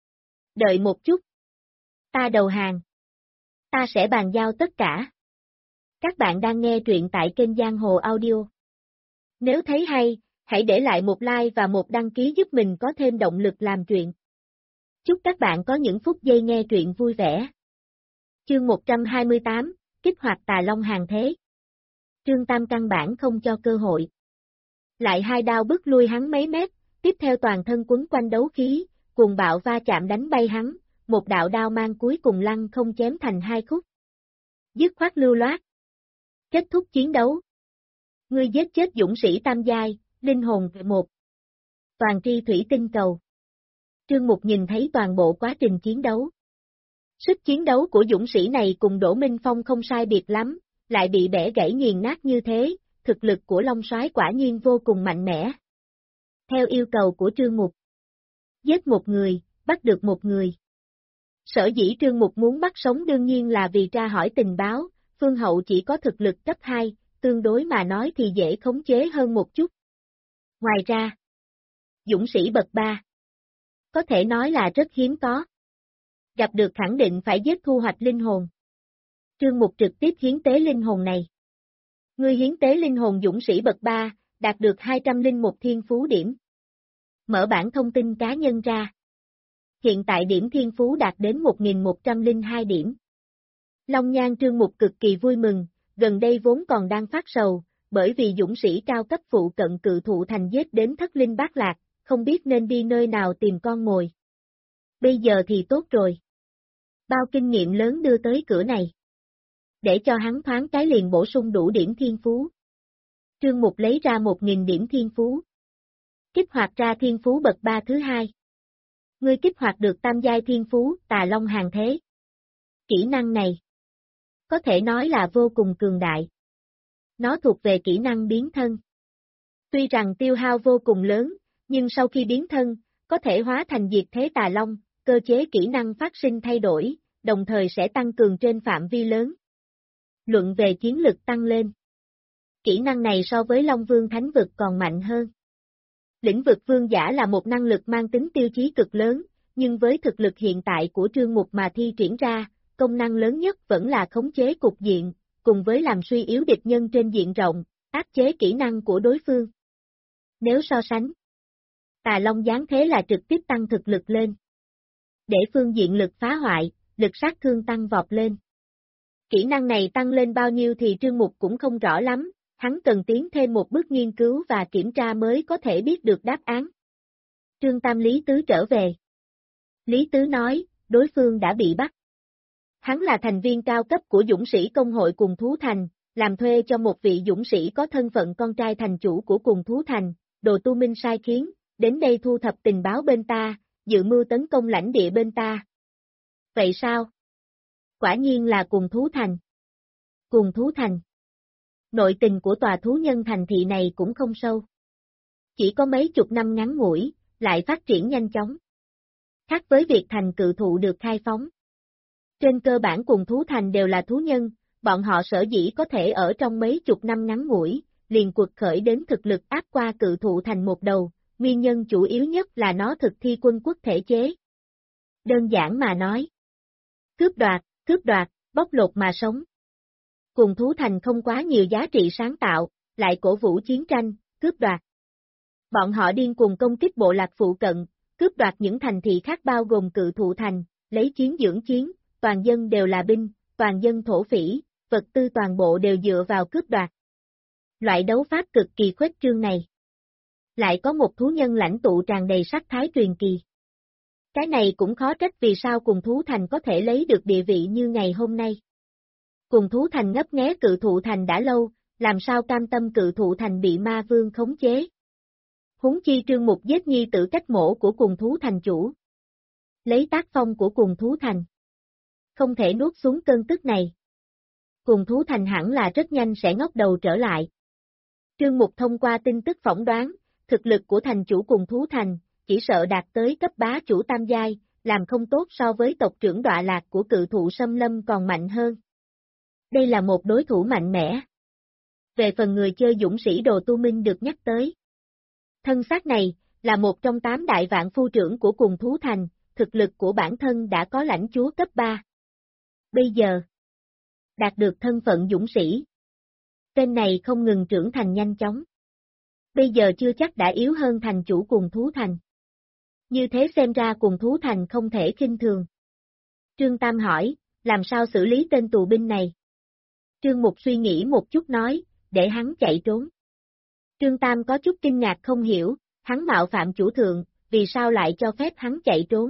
Đợi một chút. Ta đầu hàng. Ta sẽ bàn giao tất cả. Các bạn đang nghe truyện tại kênh Giang Hồ Audio. Nếu thấy hay, Hãy để lại một like và một đăng ký giúp mình có thêm động lực làm truyện. Chúc các bạn có những phút giây nghe truyện vui vẻ. Chương 128, kích hoạt Tà Long hàng thế. Trương Tam căn bản không cho cơ hội. Lại hai đao bức lui hắn mấy mét, tiếp theo toàn thân quấn quanh đấu khí, cuồng bạo va chạm đánh bay hắn, một đạo đao mang cuối cùng lăng không chém thành hai khúc. Dứt khoát lưu loát. Kết thúc chiến đấu. Ngươi giết chết dũng sĩ tam giai, linh hồn về một. Toàn tri thủy tinh cầu. Trương Mục nhìn thấy toàn bộ quá trình chiến đấu. Sức chiến đấu của dũng sĩ này cùng Đỗ Minh Phong không sai biệt lắm, lại bị bẻ gãy nghiền nát như thế, thực lực của Long Soái quả nhiên vô cùng mạnh mẽ. Theo yêu cầu của Trương Mục, giết một người, bắt được một người. Sở dĩ Trương Mục muốn bắt sống đương nhiên là vì tra hỏi tình báo, Phương Hậu chỉ có thực lực cấp 2, tương đối mà nói thì dễ khống chế hơn một chút. Ngoài ra, dũng sĩ bậc 3, có thể nói là rất hiếm có. Gặp được khẳng định phải giết thu hoạch linh hồn. Trương Mục trực tiếp hiến tế linh hồn này. Ngươi hiến tế linh hồn dũng sĩ bậc 3, đạt được 201 thiên phú điểm. Mở bản thông tin cá nhân ra. Hiện tại điểm thiên phú đạt đến 1102 điểm. Long Nhan Trương Mục cực kỳ vui mừng, gần đây vốn còn đang phát sầu, bởi vì dũng sĩ cao cấp phụ cận Cự Thụ Thành giết đến thất linh bát lạc, không biết nên đi nơi nào tìm con mồi. Bây giờ thì tốt rồi. Bao kinh nghiệm lớn đưa tới cửa này. Để cho hắn thoáng cái liền bổ sung đủ điểm thiên phú. Trương Mục lấy ra 1000 điểm thiên phú. Kích hoạt ra thiên phú bậc 3 thứ 2. Ngươi kích hoạt được tam giai thiên phú, Tà Long hàng thế. Kỹ năng này có thể nói là vô cùng cường đại. Nó thuộc về kỹ năng biến thân. Tuy rằng tiêu hao vô cùng lớn, nhưng sau khi biến thân, có thể hóa thành diệt thế Tà Long, cơ chế kỹ năng phát sinh thay đổi, đồng thời sẽ tăng cường trên phạm vi lớn. Luận về chiến lực tăng lên. Kỹ năng này so với Long Vương Thánh Vực còn mạnh hơn. Lĩnh vực vương giả là một năng lực mang tính tiêu chí cực lớn, nhưng với thực lực hiện tại của Trương Mục mà thi triển ra, công năng lớn nhất vẫn là khống chế cục diện, cùng với làm suy yếu địch nhân trên diện rộng, áp chế kỹ năng của đối phương. Nếu so sánh, Tà Long giáng thế là trực tiếp tăng thực lực lên. Để phương diện lực phá hoại, lực sát thương tăng vọt lên. Kỹ năng này tăng lên bao nhiêu thì Trương Mục cũng không rõ lắm, hắn cần tiến thêm một bước nghiên cứu và kiểm tra mới có thể biết được đáp án. Trương Tam Lý Tứ trở về. Lý Tứ nói, đối phương đã bị bắt. Hắn là thành viên cao cấp của dũng sĩ công hội Cùng Thú Thành, làm thuê cho một vị dũng sĩ có thân phận con trai thành chủ của Cùng Thú Thành, Đồ Tu Minh sai khiến, đến đây thu thập tình báo bên ta, dự mưu tấn công lãnh địa bên ta. Vậy sao? Quả nhiên là Cùng Thú Thành. Cùng Thú Thành. Nội tình của tòa thú nhân thành thị này cũng không sâu. Chỉ có mấy chục năm ngắn ngủi, lại phát triển nhanh chóng. Khác với việc thành Cự Thụ được khai phóng. Trên cơ bản Cùng Thú Thành đều là thú nhân, bọn họ sở dĩ có thể ở trong mấy chục năm ngắn ngủi, liền quật khởi đến thực lực áp qua Cự Thụ Thành một đầu, nguyên nhân chủ yếu nhất là nó thực thi quân quốc thể chế. Đơn giản mà nói. Cướp đoạt, bóc lột mà sống. Cùng Thú Thành không quá nhiều giá trị sáng tạo, lại cổ vũ chiến tranh, cướp đoạt. Bọn họ điên cuồng công kích bộ lạc phụ cận, cướp đoạt những thành thị khác bao gồm Cự Thụ Thành, lấy chiến dưỡng chiến, toàn dân đều là binh, toàn dân thổ phỉ, vật tư toàn bộ đều dựa vào cướp đoạt. Loại đấu pháp cực kỳ khuếch trương này. Lại có một thú nhân lãnh tụ tràn đầy sắc thái truyền kỳ. Cái này cũng khó trách vì sao Cùng Thú Thành có thể lấy được địa vị như ngày hôm nay. Cùng Thú Thành ngấp nghé Cự Thụ Thành đã lâu, làm sao cam tâm Cự Thụ Thành bị ma vương khống chế. Huống chi Trương Mục giết nhi tử cách mổ của Cùng Thú Thành chủ. Lấy tác phong của Cùng Thú Thành. Không thể nuốt xuống cơn tức này. Cùng Thú Thành hẳn là rất nhanh sẽ ngóc đầu trở lại. Trương Mục thông qua tin tức phỏng đoán, thực lực của thành chủ Cùng Thú Thành, chỉ sợ đạt tới cấp bá chủ tam giai, làm không tốt so với tộc trưởng đọa lạc của Cự Thụ Xâm Lâm còn mạnh hơn. Đây là một đối thủ mạnh mẽ. Về phần người chơi dũng sĩ Đồ Tu Minh được nhắc tới. Thân xác này, là một trong 8 đại vạn phu trưởng của Cùng Thú Thành, thực lực của bản thân đã có lãnh chúa cấp 3. Bây giờ, đạt được thân phận dũng sĩ. Tên này không ngừng trưởng thành nhanh chóng. bây giờ chưa chắc đã yếu hơn thành chủ Cùng Thú Thành. Như thế xem ra Cùng Thú Thành không thể khinh thường. Trương Tam hỏi, làm sao xử lý tên tù binh này? Trương Mục suy nghĩ một chút nói, để hắn chạy trốn. Trương Tam có chút kinh ngạc không hiểu, hắn mạo phạm chủ thượng, vì sao lại cho phép hắn chạy trốn?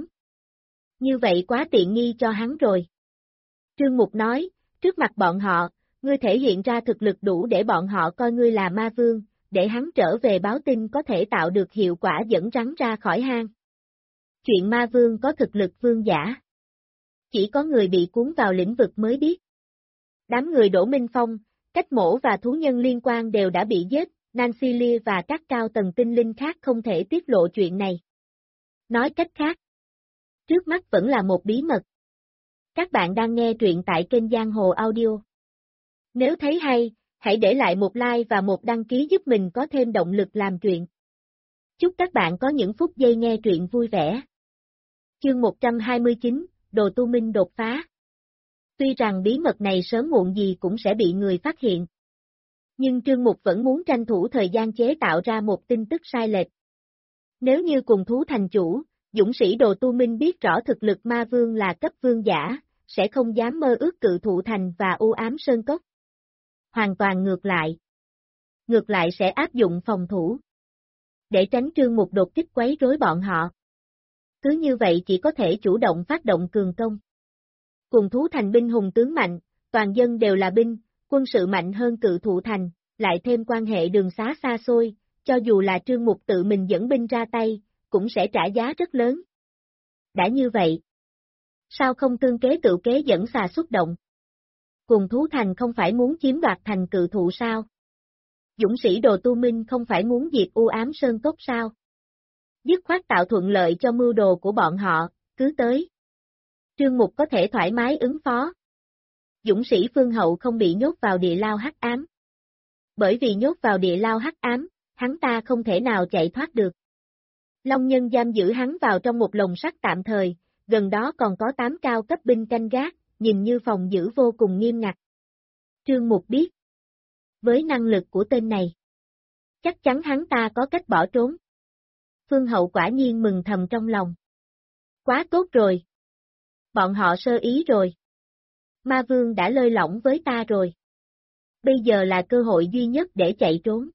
Như vậy quá tiện nghi cho hắn rồi. Trương Mục nói, trước mặt bọn họ, ngươi thể hiện ra thực lực đủ để bọn họ coi ngươi là ma vương, để hắn trở về báo tin có thể tạo được hiệu quả dẫn rắn ra khỏi hang. Chuyện ma vương có thực lực vương giả. Chỉ có người bị cuốn vào lĩnh vực mới biết. Đám người Đỗ Minh Phong, Cách Mổ và thú nhân liên quan đều đã bị giết, Nancy Lee và các cao tầng tinh linh khác không thể tiết lộ chuyện này. Nói cách khác, trước mắt vẫn là một bí mật. Các bạn đang nghe truyện tại kênh Giang Hồ Audio. Nếu thấy hay, hãy để lại một like và một đăng ký giúp mình có thêm động lực làm truyện. Chúc các bạn có những phút giây nghe truyện vui vẻ. Chương 129, Đồ Tu Minh đột phá. Tuy rằng bí mật này sớm muộn gì cũng sẽ bị người phát hiện. Nhưng Trương Mục vẫn muốn tranh thủ thời gian chế tạo ra một tin tức sai lệch. Nếu như Cùng Thú Thành chủ, dũng sĩ Đồ Tu Minh biết rõ thực lực ma vương là cấp vương giả, sẽ không dám mơ ước cự thụ thành và u ám sơn cốc. Hoàn toàn ngược lại. Ngược lại sẽ áp dụng phòng thủ. Để tránh Trương Mục đột kích quấy rối bọn họ. Cứ như vậy chỉ có thể chủ động phát động cường công. Cùng Thú Thành binh hùng tướng mạnh, toàn dân đều là binh, quân sự mạnh hơn cự thụ thành, lại thêm quan hệ đường xá xa xôi, cho dù là Trương Mục tự mình dẫn binh ra tay, cũng sẽ trả giá rất lớn. Đã như vậy, sao không tương kế tự kế dẫn xà xuất động? Cùng Thú Thành không phải muốn chiếm đoạt thành cự thụ sao? Dũng sĩ Đồ Tu Minh không phải muốn diệt u ám sơn cốc sao? Dứt khoát tạo thuận lợi cho mưu đồ của bọn họ, cứ tới. Trương Mục có thể thoải mái ứng phó. Dũng sĩ Phương Hậu không bị nhốt vào địa lao hắc ám. Bởi vì nhốt vào địa lao hắc ám, hắn ta không thể nào chạy thoát được. Long Nhân giam giữ hắn vào trong một lồng sắt tạm thời, gần đó còn có 8 cao cấp binh canh gác, nhìn như phòng giữ vô cùng nghiêm ngặt. Trương Mục biết, với năng lực của tên này, chắc chắn hắn ta có cách bỏ trốn. Phương Hậu quả nhiên mừng thầm trong lòng. Quá tốt rồi. Bọn họ sơ ý rồi. Ma Vương đã lơi lỏng với ta rồi. Bây giờ là cơ hội duy nhất để chạy trốn.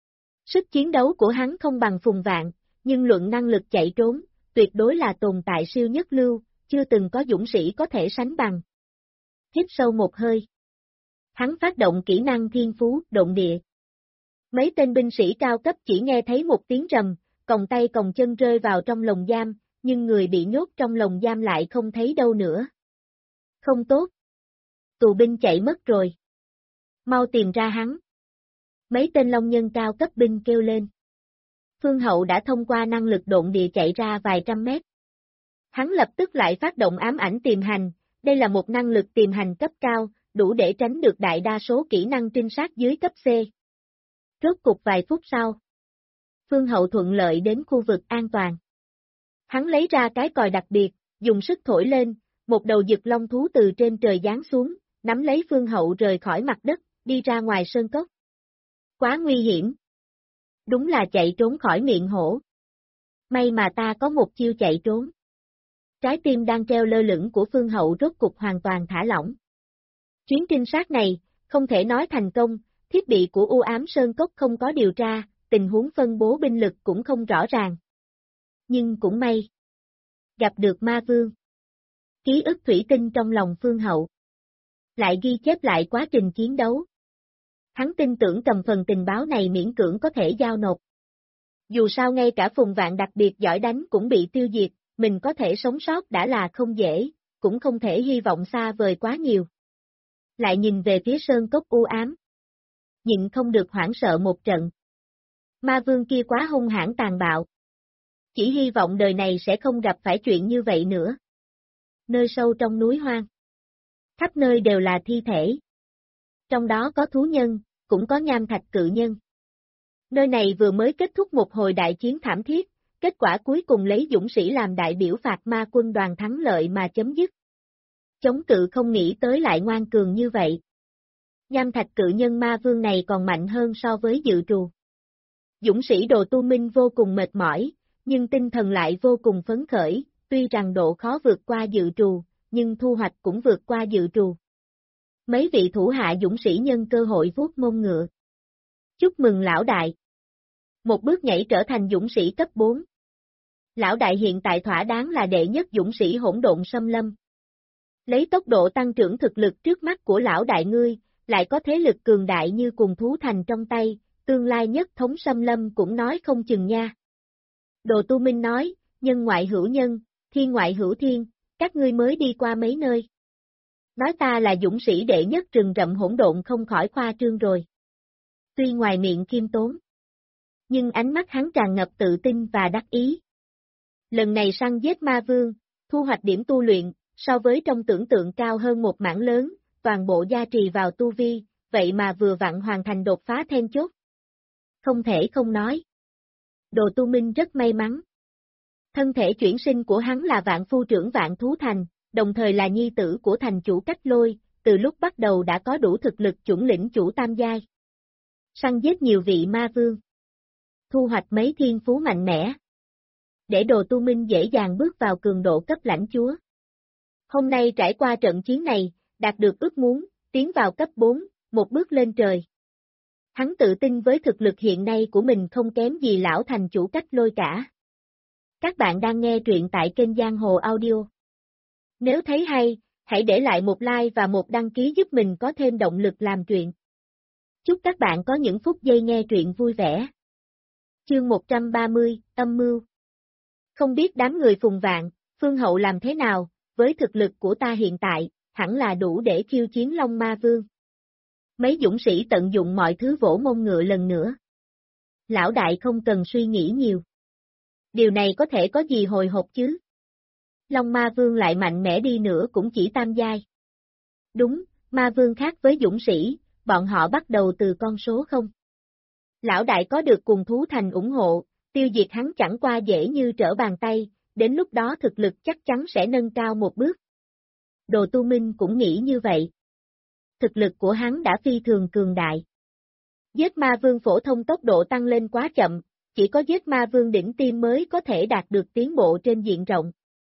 Sức chiến đấu của hắn không bằng Phùng Vạn, nhưng luận năng lực chạy trốn, tuyệt đối là tồn tại siêu nhất lưu, chưa từng có dũng sĩ có thể sánh bằng. Hít sâu một hơi. Hắn phát động kỹ năng thiên phú, động địa. Mấy tên binh sĩ cao cấp chỉ nghe thấy một tiếng rầm, còng tay còng chân rơi vào trong lồng giam, nhưng người bị nhốt trong lồng giam lại không thấy đâu nữa. Không tốt. Tù binh chạy mất rồi. Mau tìm ra hắn. Mấy tên long nhân cao cấp binh kêu lên. Phương Hậu đã thông qua năng lực độn địa chạy ra vài trăm mét. Hắn lập tức lại phát động ám ảnh tìm hành, đây là một năng lực tìm hành cấp cao, đủ để tránh được đại đa số kỹ năng trinh sát dưới cấp C. Rốt cục vài phút sau, Phương Hậu thuận lợi đến khu vực an toàn. Hắn lấy ra cái còi đặc biệt, dùng sức thổi lên, một đầu dực long thú từ trên trời giáng xuống, nắm lấy Phương Hậu rời khỏi mặt đất, đi ra ngoài sơn cốc. Quá nguy hiểm. Đúng là chạy trốn khỏi miệng hổ. May mà ta có một chiêu chạy trốn. Trái tim đang treo lơ lửng của Phương Hậu rốt cục hoàn toàn thả lỏng. Chuyến trinh sát này, không thể nói thành công, thiết bị của U Ám Sơn Cốc không có điều tra, tình huống phân bố binh lực cũng không rõ ràng. Nhưng cũng may. Gặp được ma vương. Ký ức thủy tinh trong lòng Phương Hậu. Lại ghi chép lại quá trình chiến đấu. Hắn tin tưởng cầm phần tình báo này miễn cưỡng có thể giao nộp. Dù sao ngay cả Phùng Vạn đặc biệt giỏi đánh cũng bị tiêu diệt, mình có thể sống sót đã là không dễ, cũng không thể hy vọng xa vời quá nhiều. Lại nhìn về phía sơn cốc u ám. Nhịn không được hoảng sợ một trận. Ma vương kia quá hung hãn tàn bạo. Chỉ hy vọng đời này sẽ không gặp phải chuyện như vậy nữa. Nơi sâu trong núi hoang. Khắp nơi đều là thi thể. Trong đó có thú nhân, cũng có nham thạch cự nhân. Nơi này vừa mới kết thúc một hồi đại chiến thảm thiết, kết quả cuối cùng lấy dũng sĩ làm đại biểu phạt ma quân đoàn thắng lợi mà chấm dứt. Chống cự không nghĩ tới lại ngoan cường như vậy. Nham thạch cự nhân ma vương này còn mạnh hơn so với dự trù. Dũng sĩ Đồ Tu Minh vô cùng mệt mỏi, nhưng tinh thần lại vô cùng phấn khởi, tuy rằng độ khó vượt qua dự trù, nhưng thu hoạch cũng vượt qua dự trù. Mấy vị thủ hạ dũng sĩ nhân cơ hội vuốt mông ngựa. Chúc mừng lão đại. Một bước nhảy trở thành dũng sĩ cấp 4. Lão đại hiện tại thỏa đáng là đệ nhất dũng sĩ hỗn độn xâm lâm. Lấy tốc độ tăng trưởng thực lực trước mắt của lão đại ngươi, lại có thế lực cường đại như cùng thú thành trong tay, tương lai nhất thống xâm lâm cũng nói không chừng nha. Đồ Tu Minh nói, nhân ngoại hữu nhân, thiên ngoại hữu thiên, các ngươi mới đi qua mấy nơi. Nói ta là dũng sĩ đệ nhất rừng rậm hỗn độn không khỏi khoa trương rồi. Tuy ngoài miệng khiêm tốn, nhưng ánh mắt hắn tràn ngập tự tin và đắc ý. Lần này săn giết ma vương, thu hoạch điểm tu luyện, so với trong tưởng tượng cao hơn một mảng lớn, toàn bộ gia trì vào tu vi, vậy mà vừa vặn hoàn thành đột phá then chốt. Không thể không nói. Đồ Tu Minh rất may mắn. Thân thể chuyển sinh của hắn là vạn phu trưởng vạn thú thành, đồng thời là nhi tử của thành chủ Cách Lôi, từ lúc bắt đầu đã có đủ thực lực chuẩn lĩnh chủ tam giai. Săn giết nhiều vị ma vương. Thu hoạch mấy thiên phú mạnh mẽ. Để Đồ Tu Minh dễ dàng bước vào cường độ cấp lãnh chúa. Hôm nay trải qua trận chiến này, đạt được ước muốn, tiến vào cấp 4, một bước lên trời. Hắn tự tin với thực lực hiện nay của mình không kém gì lão thành chủ Cách Lôi cả. Các bạn đang nghe truyện tại kênh Giang Hồ Audio. Nếu thấy hay, hãy để lại một like và một đăng ký giúp mình có thêm động lực làm truyện. Chúc các bạn có những phút giây nghe truyện vui vẻ. Chương 130, âm mưu. Không biết đám người Phùng Vạn, Phương Hậu làm thế nào, với thực lực của ta hiện tại, hẳn là đủ để khiêu chiến Long Ma Vương. Mấy dũng sĩ tận dụng mọi thứ vỗ mông ngựa lần nữa. Lão đại không cần suy nghĩ nhiều. Điều này có thể có gì hồi hộp chứ? Long Ma Vương lại mạnh mẽ đi nữa cũng chỉ tam giai. Đúng, Ma Vương khác với dũng sĩ, bọn họ bắt đầu từ con số 0. Lão đại có được cùng thú thành ủng hộ, tiêu diệt hắn chẳng qua dễ như trở bàn tay, đến lúc đó thực lực chắc chắn sẽ nâng cao một bước. Đồ Tu Minh cũng nghĩ như vậy. Thực lực của hắn đã phi thường cường đại. Giết ma vương phổ thông tốc độ tăng lên quá chậm, chỉ có giết ma vương đỉnh tiêm mới có thể đạt được tiến bộ trên diện rộng.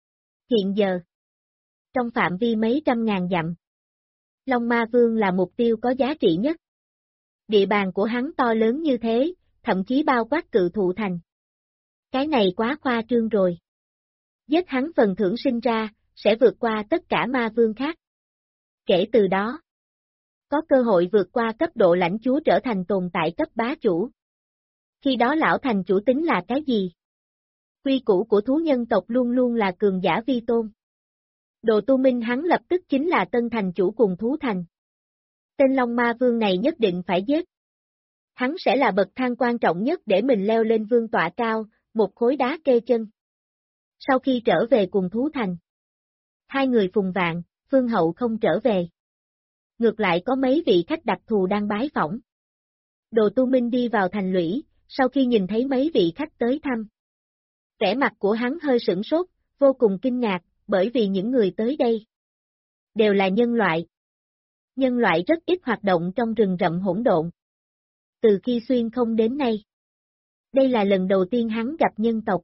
Hiện giờ, trong phạm vi mấy trăm ngàn dặm, Long Ma Vương là mục tiêu có giá trị nhất. Địa bàn của hắn to lớn như thế, thậm chí bao quát cự thụ thành. Cái này quá khoa trương rồi. Giết hắn phần thưởng sinh ra, sẽ vượt qua tất cả ma vương khác. Kể từ đó, có cơ hội vượt qua cấp độ lãnh chúa trở thành tồn tại cấp bá chủ. Khi đó lão thành chủ tính là cái gì? Quy củ của thú nhân tộc luôn luôn là cường giả vi tôn. Đồ Tu Minh hắn lập tức chính là tân thành chủ cùng thú thành. Tên Long Ma Vương này nhất định phải giết. Hắn sẽ là bậc thang quan trọng nhất để mình leo lên vương tọa cao, một khối đá kê chân. Sau khi trở về cùng thú thành, hai người Phùng Vạn, Phương Hậu không trở về. Ngược lại có mấy vị khách đặc thù đang bái phỏng. Đồ Tu Minh đi vào thành lũy, sau khi nhìn thấy mấy vị khách tới thăm. Vẻ mặt của hắn hơi sửng sốt, vô cùng kinh ngạc, bởi vì những người tới đây đều là nhân loại. Nhân loại rất ít hoạt động trong rừng rậm hỗn độn. Từ khi xuyên không đến nay, đây là lần đầu tiên hắn gặp nhân tộc.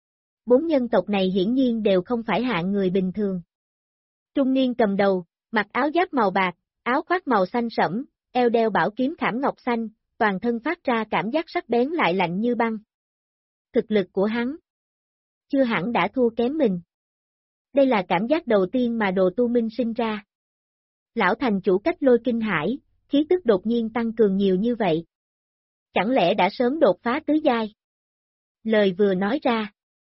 4 nhân tộc này hiển nhiên đều không phải hạng người bình thường. Trung niên cầm đầu, mặc áo giáp màu bạc, áo khoác màu xanh sẫm, eo đeo bảo kiếm khảm ngọc xanh, toàn thân phát ra cảm giác sắc bén lại lạnh như băng. Thực lực của hắn chưa hẳn đã thua kém mình. Đây là cảm giác đầu tiên mà Đồ Tu Minh sinh ra. Lão thành chủ Cách Lôi kinh hãi, khí tức đột nhiên tăng cường nhiều như vậy. Chẳng lẽ đã sớm đột phá tứ giai? Lời vừa nói ra,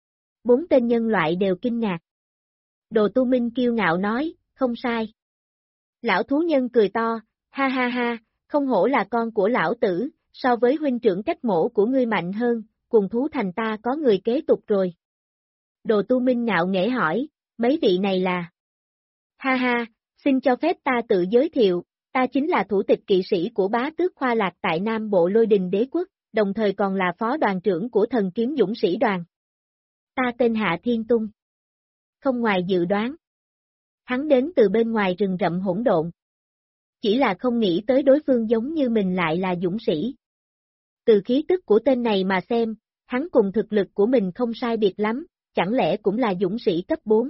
4 tên nhân loại đều kinh ngạc. Đồ Tu Minh kiêu ngạo nói, không sai. Lão thú nhân cười to, ha ha ha, không hổ là con của lão tử, so với huynh trưởng Cách Mổ của ngươi mạnh hơn, cùng thú thành ta có người kế tục rồi. Đồ Tu Minh ngạo nghễ hỏi, mấy vị này là? Ha ha, xin cho phép ta tự giới thiệu, ta chính là thủ tịch kỵ sĩ của bá tước Khoa Lạc tại Nam Bộ Lôi Đình Đế Quốc, đồng thời còn là phó đoàn trưởng của thần kiếm dũng sĩ đoàn. Ta tên Hạ Thiên Tung. Không ngoài dự đoán, hắn đến từ bên ngoài rừng rậm hỗn độn. Chỉ là không nghĩ tới đối phương giống như mình lại là dũng sĩ. Từ khí tức của tên này mà xem, hắn cùng thực lực của mình không sai biệt lắm, chẳng lẽ cũng là dũng sĩ cấp 4.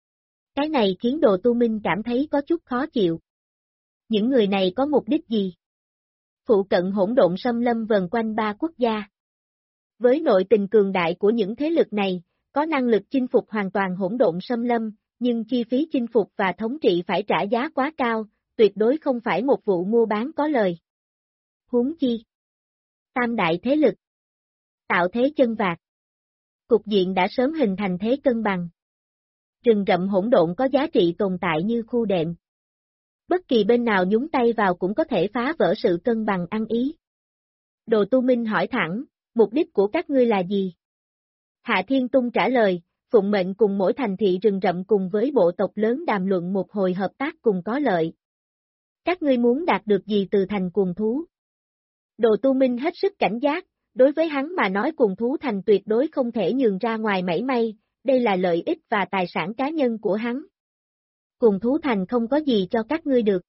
Cái này khiến Đồ Tu Minh cảm thấy có chút khó chịu. Những người này có mục đích gì? Phụ cận hỗn độn xâm lâm vần quanh 3 quốc gia. Với nội tình cường đại của những thế lực này, có năng lực chinh phục hoàn toàn hỗn độn xâm lâm, nhưng chi phí chinh phục và thống trị phải trả giá quá cao, tuyệt đối không phải một vụ mua bán có lời. Huống chi. Tam đại thế lực. Tạo thế chân vạc. Cục diện đã sớm hình thành thế cân bằng. Rừng rậm hỗn độn có giá trị tồn tại như khu đệm. Bất kỳ bên nào nhúng tay vào cũng có thể phá vỡ sự cân bằng ăn ý. Đồ Tu Minh hỏi thẳng, mục đích của các ngươi là gì? Hạ Thiên Tung trả lời, phụng mệnh cùng mỗi thành thị rừng rậm cùng với bộ tộc lớn đàm luận một hồi hợp tác cùng có lợi. Các ngươi muốn đạt được gì từ thành cuồng thú? Đồ Tu Minh hết sức cảnh giác, đối với hắn mà nói cuồng thú thành tuyệt đối không thể nhường ra ngoài mảy may, đây là lợi ích và tài sản cá nhân của hắn. Cuồng thú thành không có gì cho các ngươi được.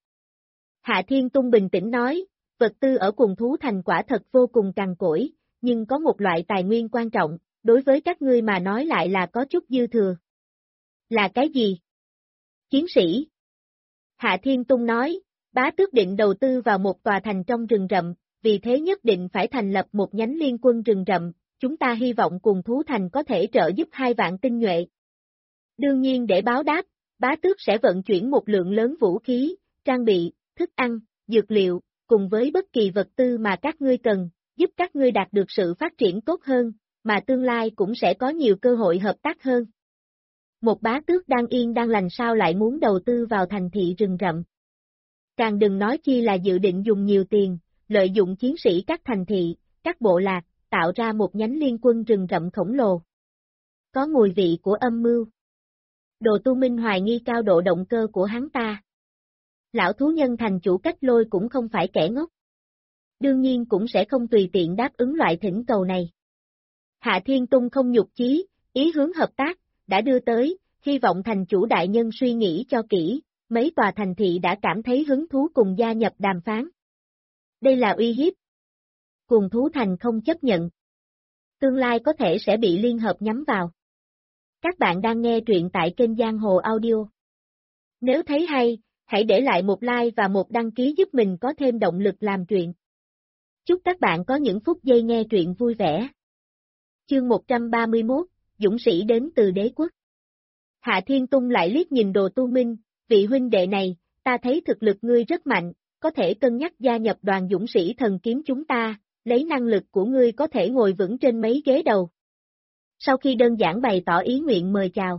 Hạ Thiên Tung bình tĩnh nói, vật tư ở cuồng thú thành quả thật vô cùng cằn cỗi, nhưng có một loại tài nguyên quan trọng, đối với các ngươi mà nói lại là có chút dư thừa. Là cái gì? Chiến sĩ. Hạ Thiên Tung nói, bá tước định đầu tư vào một tòa thành trong rừng rậm, vì thế nhất định phải thành lập một nhánh liên quân rừng rậm, chúng ta hy vọng cuồng thú thành có thể trợ giúp 2 vạn tinh nhuệ. Đương nhiên để báo đáp, bá tước sẽ vận chuyển một lượng lớn vũ khí, trang bị, thức ăn, dược liệu, cùng với bất kỳ vật tư mà các ngươi cần, giúp các ngươi đạt được sự phát triển tốt hơn, mà tương lai cũng sẽ có nhiều cơ hội hợp tác hơn. Một bá tước đang yên đang lành sao lại muốn đầu tư vào thành thị rừng rậm. Càng đừng nói chi là dự định dùng nhiều tiền, lợi dụng chiến sĩ các thành thị, các bộ lạc, tạo ra một nhánh liên quân rừng rậm khổng lồ. Có mùi vị của âm mưu. Đồ Tu Minh hoài nghi cao độ động cơ của hắn ta. Lão thú nhân thành chủ Cách Lôi cũng không phải kẻ ngốc. Đương nhiên cũng sẽ không tùy tiện đáp ứng loại thỉnh cầu này. Hạ Thiên Tung không nhục chí, ý hướng hợp tác, đã đưa tới, hy vọng thành chủ đại nhân suy nghĩ cho kỹ, mấy tòa thành thị đã cảm thấy hứng thú cùng gia nhập đàm phán. Đây là uy hiếp. Cuồng thú thành không chấp nhận. Tương lai có thể sẽ bị liên hợp nhắm vào. Các bạn đang nghe truyện tại kênh Giang Hồ Audio. Nếu thấy hay, hãy để lại một like và một đăng ký giúp mình có thêm động lực làm truyện. Chúc các bạn có những phút giây nghe truyện vui vẻ. Chương 131, Dũng sĩ đến từ đế quốc. Hạ Thiên Tung lại liếc nhìn Đồ Tu Minh, vị huynh đệ này, ta thấy thực lực ngươi rất mạnh, có thể cân nhắc gia nhập đoàn dũng sĩ thần kiếm chúng ta, lấy năng lực của ngươi có thể ngồi vững trên mấy ghế đầu. Sau khi đơn giản bày tỏ ý nguyện mời chào,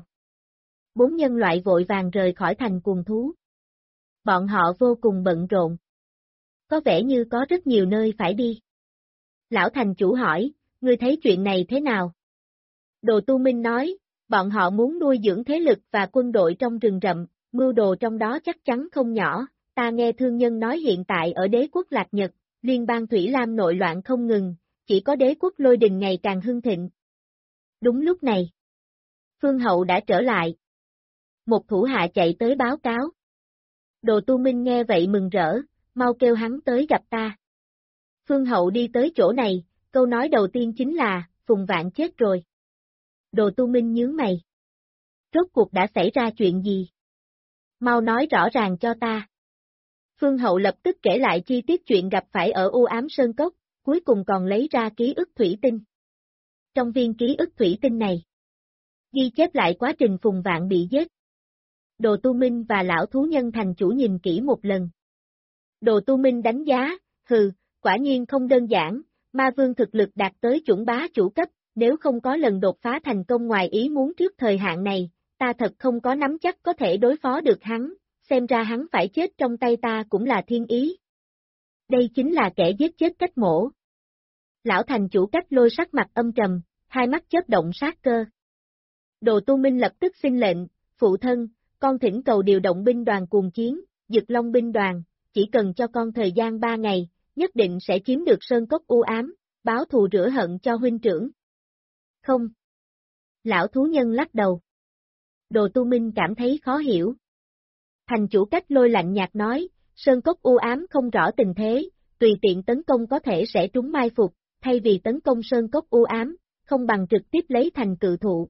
4 nhân loại vội vàng rời khỏi thành cuồng thú. Bọn họ vô cùng bận rộn. Có vẻ như có rất nhiều nơi phải đi. Lão thành chủ hỏi, ngươi thấy chuyện này thế nào? Đồ Tu Minh nói, bọn họ muốn nuôi dưỡng thế lực và quân đội trong rừng rậm, mưu đồ trong đó chắc chắn không nhỏ. Ta nghe thương nhân nói hiện tại ở đế quốc Lạc Nhật, liên bang Thủy Lam nội loạn không ngừng, chỉ có đế quốc Lôi Đình ngày càng hưng thịnh. Đúng lúc này, Phương Hậu đã trở lại. Một thủ hạ chạy tới báo cáo. Đồ Tu Minh nghe vậy mừng rỡ, mau kêu hắn tới gặp ta. Phương Hậu đi tới chỗ này, câu nói đầu tiên chính là, Phùng Vạn chết rồi. Đồ Tu Minh nhướng mày. Rốt cuộc đã xảy ra chuyện gì? Mau nói rõ ràng cho ta. Phương Hậu lập tức kể lại chi tiết chuyện gặp phải ở U Ám Sơn Cốc, cuối cùng còn lấy ra ký ức thủy tinh. Trong viên ký ức thủy tinh này, ghi chép lại quá trình Phùng Vạn bị giết. Đồ Tu Minh và lão thú nhân thành chủ nhìn kỹ một lần. Đồ Tu Minh đánh giá, quả nhiên không đơn giản, ma vương thực lực đạt tới chuẩn bá chủ cấp, nếu không có lần đột phá thành công ngoài ý muốn trước thời hạn này, ta thật không có nắm chắc có thể đối phó được hắn, xem ra hắn phải chết trong tay ta cũng là thiên ý. Đây chính là kẻ giết chết Cách Mổ. Lão thành chủ Cách Lôi sắc mặt âm trầm, hai mắt chớp động sát cơ. Đồ Tu Minh lập tức xin lệnh, phụ thân, con thỉnh cầu điều động binh đoàn cuồng chiến, Dực Long binh đoàn, chỉ cần cho con thời gian 3 ngày, nhất định sẽ chiếm được Sơn Cốc U Ám, báo thù rửa hận cho huynh trưởng. Không. Lão thú nhân lắc đầu. Đồ Tu Minh cảm thấy khó hiểu. Thành chủ Cách Lôi lạnh nhạt nói, Sơn Cốc U Ám không rõ tình thế, tùy tiện tấn công có thể sẽ trúng mai phục, thay vì tấn công sơn cốc u ám, không bằng trực tiếp lấy thành cự thụ.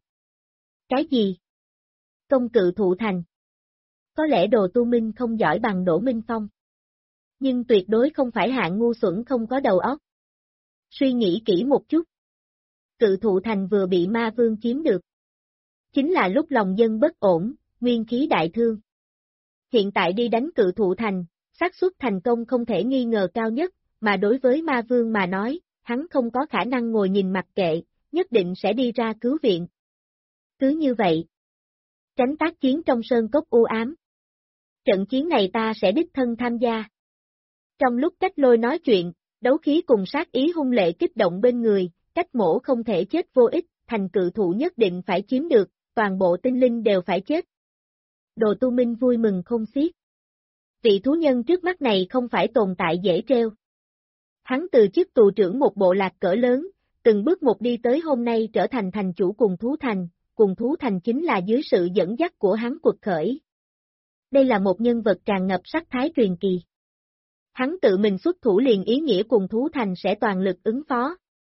Cái gì? Công cự thụ thành? Có lẽ Đồ Tu Minh không giỏi bằng Đỗ Minh Phong. Nhưng tuyệt đối không phải hạng ngu xuẩn không có đầu óc. Suy nghĩ kỹ một chút. Cự thụ thành vừa bị ma vương chiếm được. Chính là lúc lòng dân bất ổn, nguyên khí đại thương. Hiện tại đi đánh cự thụ thành, xác suất thành công không thể nghi ngờ cao nhất, mà đối với ma vương mà nói, hắn không có khả năng ngồi nhìn mặc kệ, nhất định sẽ đi ra cứu viện. Cứ như vậy, tránh tác chiến trong sơn cốc u ám. Trận chiến này ta sẽ đích thân tham gia. Trong lúc Cách Lôi nói chuyện, đấu khí cùng sát ý hung lệ kích động bên người, Cách Mỗ không thể chết vô ích, thành cự thụ nhất định phải chiếm được, toàn bộ tinh linh đều phải chết. Đồ Tu Minh vui mừng không xiết. Vị thú nhân trước mắt này không phải tồn tại dễ treo. Hắn từ chức tù trưởng một bộ lạc cỡ lớn, từng bước một đi tới hôm nay trở thành thành chủ cùng thú thành chính là dưới sự dẫn dắt của hắn quật khởi. Đây là một nhân vật tràn ngập sắc thái truyền kỳ. Hắn tự mình xuất thủ liền ý nghĩa cùng thú thành sẽ toàn lực ứng phó.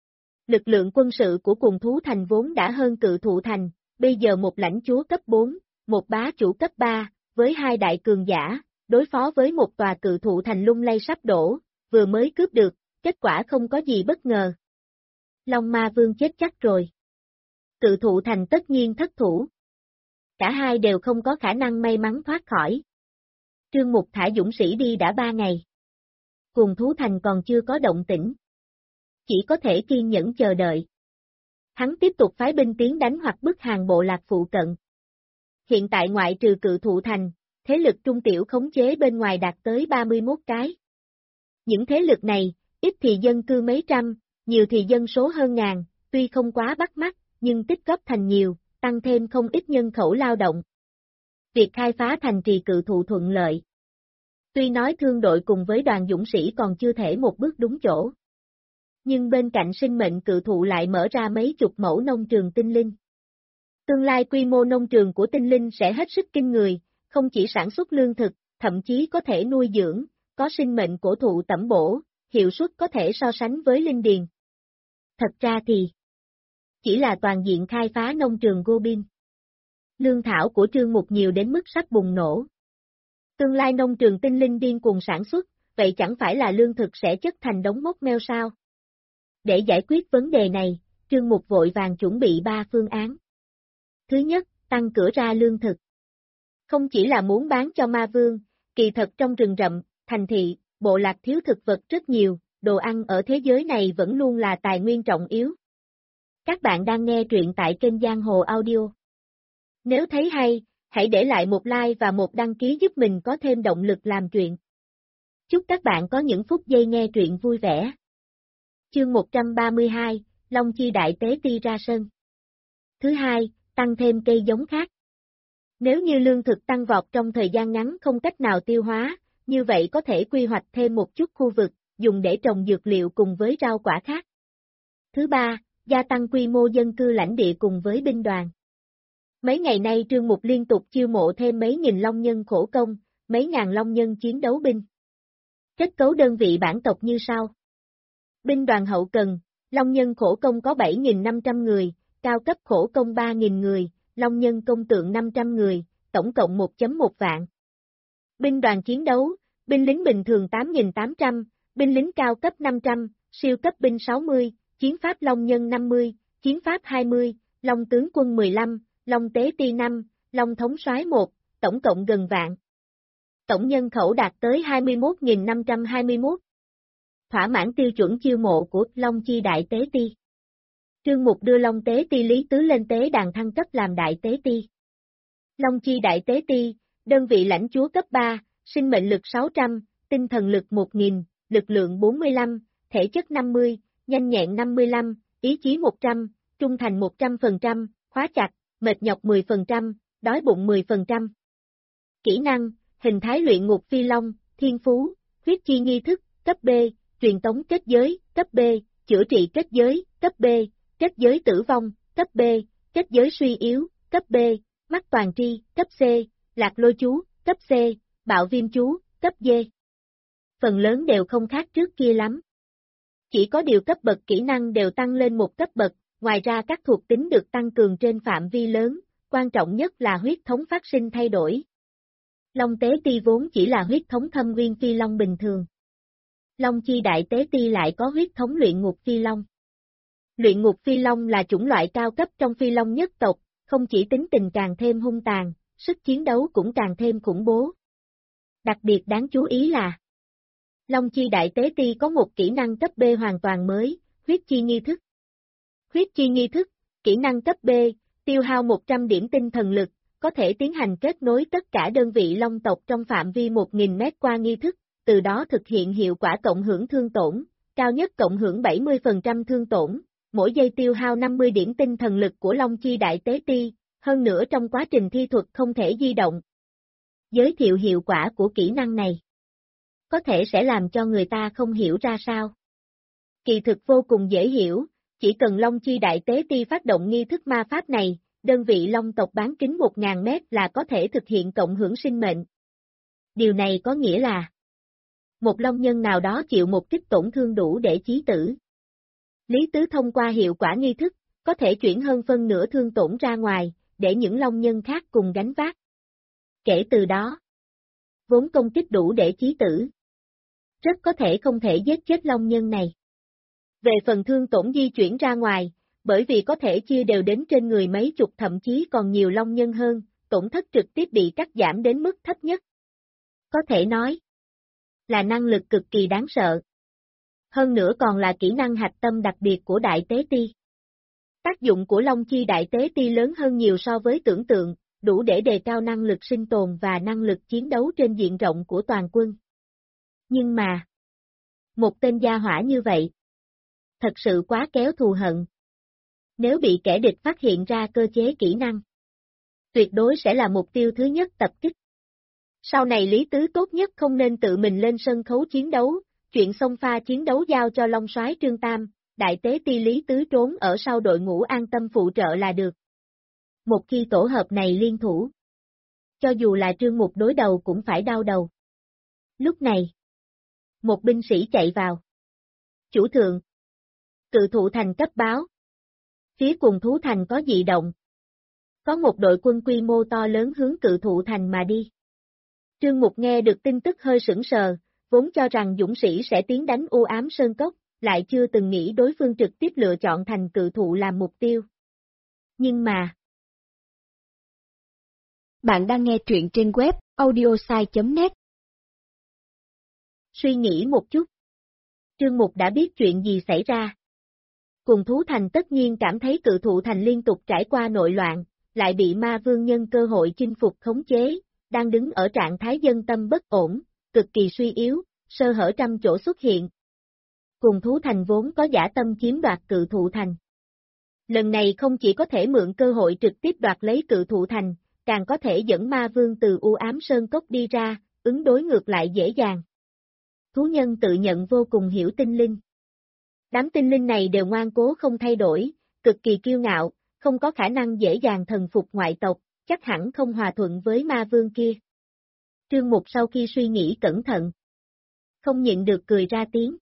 Lực lượng quân sự của cùng thú thành vốn đã hơn cự thụ thành, bây giờ một lãnh chúa cấp 4, một bá chủ cấp 3, với hai đại cường giả, đối phó với một tòa cự thụ thành lung lay sắp đổ, vừa mới cướp được, kết quả không có gì bất ngờ. Long Ma Vương chết chắc rồi. Cự thụ thành tất nhiên thất thủ. Cả hai đều không có khả năng may mắn thoát khỏi. Trương Mục thả dũng sĩ đi đã 3 ngày. Cùng thú thành còn chưa có động tĩnh. Chỉ có thể kiên nhẫn chờ đợi. Hắn tiếp tục phái binh tiến đánh hoặc bức hàng bộ lạc phụ cận. Hiện tại ngoại trừ cự thụ thành, thế lực trung tiểu khống chế bên ngoài đạt tới 31 cái. Những thế lực này, ít thì dân cư mấy trăm, nhiều thì dân số hơn ngàn, tuy không quá bắt mắt, nhưng tích góp thành nhiều, tăng thêm không ít nhân khẩu lao động. Việc khai phá thành trì cự thụ thuận lợi. Tuy nói thương đội cùng với đoàn dũng sĩ còn chưa thể một bước đúng chỗ. Nhưng bên cạnh sinh mệnh cự thụ lại mở ra mấy chục mẫu nông trường tinh linh. Tương lai quy mô nông trường của tinh linh sẽ hết sức kinh người, không chỉ sản xuất lương thực, thậm chí có thể nuôi dưỡng, có sinh mệnh cổ thụ tẩm bổ, hiệu suất có thể so sánh với linh điền. Thật ra thì, chỉ là toàn diện khai phá nông trường Goblin. Lương thảo của Trương Mục nhiều đến mức sắp bùng nổ. Tương lai nông trường tinh linh điên cuồng sản xuất, vậy chẳng phải là lương thực sẽ chất thành đống mốc meo sao? Để giải quyết vấn đề này, Trương Mục vội vàng chuẩn bị 3 phương án. Thứ nhất, tăng cửa ra lương thực. Không chỉ là muốn bán cho ma vương, kỳ thật trong rừng rậm, thành thị, bộ lạc thiếu thực vật rất nhiều, đồ ăn ở thế giới này vẫn luôn là tài nguyên trọng yếu. Các bạn đang nghe truyện tại kênh Giang Hồ Audio. Nếu thấy hay, hãy để lại một like và một đăng ký giúp mình có thêm động lực làm truyện. Chúc các bạn có những phút giây nghe truyện vui vẻ. Chương 132, Long Chi Đại Tế Ti ra sân. Thứ hai, tăng thêm cây giống khác. Nếu như lương thực tăng vọt trong thời gian ngắn không cách nào tiêu hóa, như vậy có thể quy hoạch thêm một chút khu vực, dùng để trồng dược liệu cùng với rau quả khác. Thứ ba, gia tăng quy mô dân cư lãnh địa cùng với binh đoàn. Mấy ngày nay Trương Mục liên tục chiêu mộ thêm mấy nghìn long nhân khổ công, mấy ngàn long nhân chiến đấu binh. Kết cấu đơn vị bản tộc như sau. Binh đoàn hậu cần, long nhân khổ công có 7.500 người, cao cấp khổ công 3.000 người, long nhân công tượng 500 người, tổng cộng 1.1 vạn. Binh đoàn chiến đấu, binh lính bình thường 8.800, binh lính cao cấp 500, siêu cấp binh 60, chiến pháp long nhân 50, chiến pháp 20, long tướng quân 15, long tế ti 5, long thống soái 1, tổng cộng gần vạn. Tổng nhân khẩu đạt tới 21.521. Thỏa mãn tiêu chuẩn chiêu mộ của Long Chi Đại Tế Ti. Trương Mục đưa Long Tế Ti Lý Tứ lên tế đàn thăng cấp làm Đại Tế Ti. Long Chi Đại Tế Ti, đơn vị lãnh chúa cấp 3, sinh mệnh lực 600, tinh thần lực 1.000, lực lượng 45, thể chất 50, nhanh nhẹn 55, ý chí 100, trung thành 100%, khóa chặt, mệt nhọc 10%, đói bụng 10%. Kỹ năng, hình thái luyện ngục phi long, thiên phú, huyết chi nghi thức, cấp B, truyền tống kết giới, cấp B, chữa trị kết giới, cấp B, kết giới tử vong, cấp B, kết giới suy yếu, cấp B, mắt toàn tri, cấp C, lạc lôi chú, cấp C, bạo viêm chú, cấp D. Phần lớn đều không khác trước kia lắm. Chỉ có điều cấp bậc kỹ năng đều tăng lên một cấp bậc, ngoài ra các thuộc tính được tăng cường trên phạm vi lớn, quan trọng nhất là huyết thống phát sinh thay đổi. Long tế ti vốn chỉ là huyết thống thâm nguyên phi long bình thường. Long chi đại tế ti lại có huyết thống luyện ngục phi long. Luyện ngục phi long là chủng loại cao cấp trong phi long nhất tộc, không chỉ tính tình càng thêm hung tàn, sức chiến đấu cũng càng thêm khủng bố. Đặc biệt đáng chú ý là Long chi đại tế ti có một kỹ năng cấp B hoàn toàn mới, huyết chi nghi thức. Huyết chi nghi thức, kỹ năng cấp B, tiêu hao 100 điểm tinh thần lực, có thể tiến hành kết nối tất cả đơn vị long tộc trong phạm vi 1000 mét qua nghi thức, từ đó thực hiện hiệu quả cộng hưởng thương tổn, cao nhất cộng hưởng 70% thương tổn, mỗi giây tiêu hao 50 điểm tinh thần lực của Long chi đại tế ti, hơn nữa trong quá trình thi thuật không thể di động. Giới thiệu hiệu quả của kỹ năng này có thể sẽ làm cho người ta không hiểu ra sao. Kỳ thực vô cùng dễ hiểu, chỉ cần Long chi đại tế ti phát động nghi thức ma pháp này, đơn vị long tộc bán kính 1000 mét là có thể thực hiện cộng hưởng sinh mệnh. Điều này có nghĩa là một long nhân nào đó chịu một kích tổn thương đủ để chí tử. Lý Tứ thông qua hiệu quả nghi thức, có thể chuyển hơn phân nửa thương tổn ra ngoài, để những long nhân khác cùng gánh vác. Kể từ đó, vốn công kích đủ để chí tử, rất có thể không thể giết chết long nhân này. Về phần thương tổn di chuyển ra ngoài, bởi vì có thể chia đều đến trên người mấy chục thậm chí còn nhiều long nhân hơn, tổn thất trực tiếp bị cắt giảm đến mức thấp nhất. Có thể nói là năng lực cực kỳ đáng sợ. Hơn nữa còn là kỹ năng hạch tâm đặc biệt của đại tế ti. Tác dụng của Long chi đại tế ti lớn hơn nhiều so với tưởng tượng, đủ để đề cao năng lực sinh tồn và năng lực chiến đấu trên diện rộng của toàn quân. Nhưng mà, một tên gia hỏa như vậy, thật sự quá kéo thù hận. Nếu bị kẻ địch phát hiện ra cơ chế kỹ năng, tuyệt đối sẽ là mục tiêu thứ nhất tập kích. Sau này Lý Tứ tốt nhất không nên tự mình lên sân khấu chiến đấu, chuyện xông pha chiến đấu giao cho Long soái Trương Tam, đại tế ti Lý Tứ trốn ở sau đội ngũ an tâm phụ trợ là được. Một khi tổ hợp này liên thủ, cho dù là Trương Mục đối đầu cũng phải đau đầu. Lúc này, một binh sĩ chạy vào. Chủ thượng, Cự Thụ Thành cấp báo. Phía Quần Thú Thành có dị động. Có một đội quân quy mô to lớn hướng Cự Thụ Thành mà đi. Trương Mục nghe được tin tức hơi sững sờ, vốn cho rằng dũng sĩ sẽ tiến đánh u ám sơn cốc, lại chưa từng nghĩ đối phương trực tiếp lựa chọn thành Cự Thụ làm mục tiêu. Nhưng mà... Bạn đang nghe truyện trên web audiosai.net. Suy nghĩ một chút. Trương Mục đã biết chuyện gì xảy ra. Quần Thú Thành tất nhiên cảm thấy Cự Thụ Thành liên tục trải qua nội loạn, lại bị ma vương nhân cơ hội chinh phục khống chế, đang đứng ở trạng thái dân tâm bất ổn, cực kỳ suy yếu, sơ hở trăm chỗ xuất hiện. Quần Thú Thành vốn có dã tâm chiếm đoạt Cự Thụ Thành. Lần này không chỉ có thể mượn cơ hội trực tiếp đoạt lấy Cự Thụ Thành, càng có thể dẫn ma vương từ u ám sơn cốc đi ra, ứng đối ngược lại dễ dàng. Thú nhân tự nhận vô cùng hiểu tinh linh. Đám tinh linh này đều ngoan cố không thay đổi, cực kỳ kiêu ngạo, không có khả năng dễ dàng thần phục ngoại tộc, chắc hẳn không hòa thuận với ma vương kia. Trương Mục sau khi suy nghĩ cẩn thận, không nhịn được cười ra tiếng.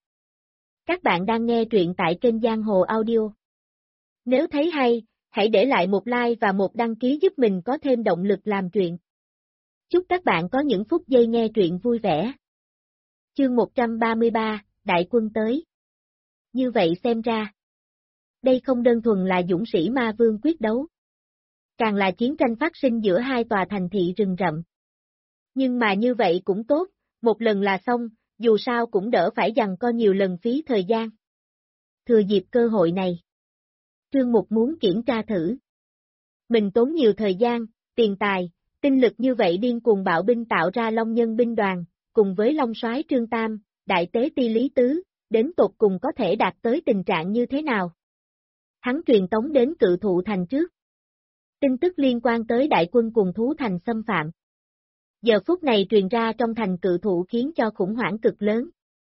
Các bạn đang nghe truyện tại kênh Giang Hồ Audio. Nếu thấy hay, hãy để lại một like và một đăng ký giúp mình có thêm động lực làm truyện. Chúc các bạn có những phút giây nghe truyện vui vẻ. Chương 133, Đại quân tới. Như vậy xem ra, đây không đơn thuần là dũng sĩ ma vương quyết đấu, càng là chiến tranh phát sinh giữa hai tòa thành thị rừng rậm. Nhưng mà như vậy cũng tốt, một lần là xong, dù sao cũng đỡ phải giằng co nhiều lần phí thời gian. Thừa dịp cơ hội này, Trương Mục muốn kiểm tra thử. Mình tốn nhiều thời gian, tiền tài, tinh lực như vậy điên cuồng bạo binh tạo ra Long Nhân binh đoàn, cùng với Long soái Trương Tam, đại tế ti Lý Tứ, đến tột cùng có thể đạt tới tình trạng như thế nào. Hắn truyền tống đến Cự Thụ Thành trước. Tin tức liên quan tới đại quân Quần Thú Thành xâm phạm. Giờ phút này truyền ra trong thành Cự Thụ khiến cho khủng hoảng cực lớn.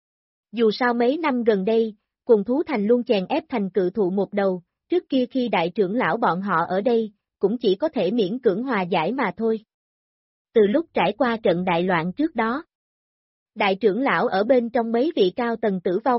Dù sao mấy năm gần đây, Quần Thú Thành luôn chèn ép thành Cự Thụ một đầu, trước kia khi đại trưởng lão bọn họ ở đây, cũng chỉ có thể miễn cưỡng hòa giải mà thôi. Từ lúc trải qua trận đại loạn trước đó, đại trưởng lão ở bên trong mấy vị cao tầng tử vong,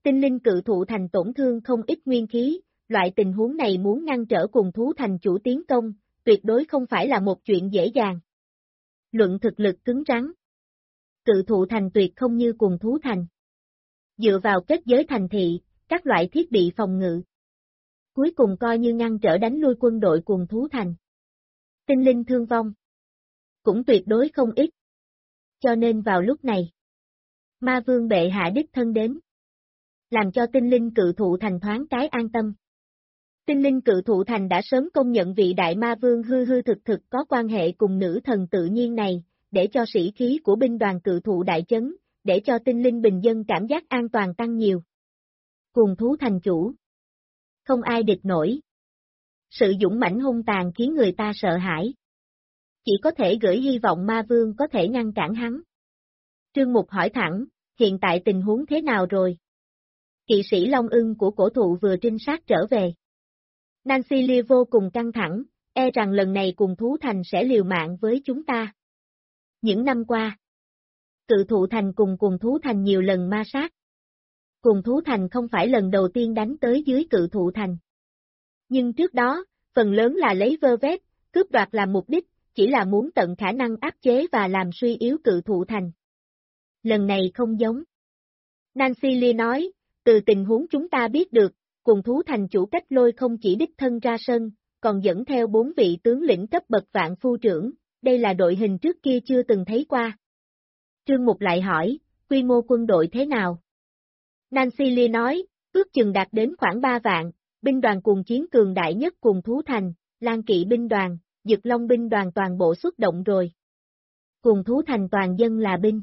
Tinh linh cự thụ thành tổn thương không ít nguyên khí, loại tình huống này muốn ngăn trở cùng thú thành chủ tiến công, tuyệt đối không phải là một chuyện dễ dàng. Luận thực lực cứng rắn. Cự thụ thành tuyệt không như cùng thú thành. Dựa vào kết giới thành thị, các loại thiết bị phòng ngự. Cuối cùng coi như ngăn trở đánh lui quân đội cùng thú thành. Tinh linh thương vong. Cũng tuyệt đối không ít. Cho nên vào lúc này, ma vương bệ hạ đích thân đến. Làm cho tinh linh cự thụ thành thoáng cái an tâm. Tinh linh cự thụ thành đã sớm công nhận vị đại ma vương hư hư thực thực có quan hệ cùng nữ thần tự nhiên này, để cho sĩ khí của binh đoàn cự thụ đại chấn, để cho tinh linh bình dân cảm giác an toàn tăng nhiều. Cùng thú thành chủ. Không ai địch nổi. Sự dũng mãnh hung tàn khiến người ta sợ hãi. Chỉ có thể gửi hy vọng ma vương có thể ngăn cản hắn. Trương Mục hỏi thẳng, hiện tại tình huống thế nào rồi? Kỵ sĩ Long Ưng của cổ thụ vừa trinh sát trở về. Nancy Lee vô cùng căng thẳng, e rằng lần này cùng thú thành sẽ liều mạng với chúng ta. Những năm qua, cự thụ thành cùng thú thành nhiều lần ma sát. Cùng thú thành không phải lần đầu tiên đánh tới dưới cự thụ thành. Nhưng trước đó, phần lớn là lấy vơ vét, cướp đoạt làm mục đích, chỉ là muốn tận khả năng áp chế và làm suy yếu cự thụ thành. Lần này không giống. Nancy Lee nói, từ tình huống chúng ta biết được, cùng thú thành chủ Cách Lôi không chỉ đích thân ra sân, còn dẫn theo 4 vị tướng lĩnh cấp bậc vạn phu trưởng, đây là đội hình trước kia chưa từng thấy qua. Trương Mục lại hỏi, quy mô quân đội thế nào? Nancy Lee nói, ước chừng đạt đến khoảng 3 vạn, binh đoàn cùng chiến cường đại nhất cùng thú thành, Lan Kỵ binh đoàn, Dực Long binh đoàn toàn bộ xuất động rồi. Cùng thú thành toàn dân là binh.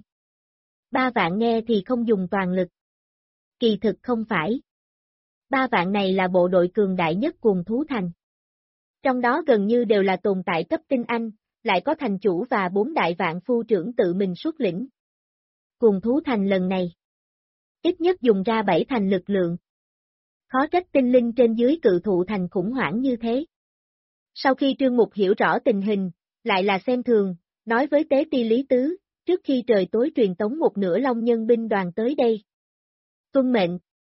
3 vạn nghe thì không dùng toàn lực. Kỳ thực không phải. 3 vạn này là bộ đội cường đại nhất cùng thú thành. Trong đó gần như đều là tồn tại cấp tinh anh, lại có thành chủ và 4 đại vạn phu trưởng tự mình xuất lĩnh. Cùng thú thành lần này, ít nhất dùng ra 7 thành lực lượng. Khó trách tinh linh trên dưới cự thụ thành khủng hoảng như thế. Sau khi Trương Mục hiểu rõ tình hình, lại là xem thường, nói với tế ti Lý Tứ, trước khi trời tối truyền tống một nửa Long Nhân binh đoàn tới đây. Tuân mệnh.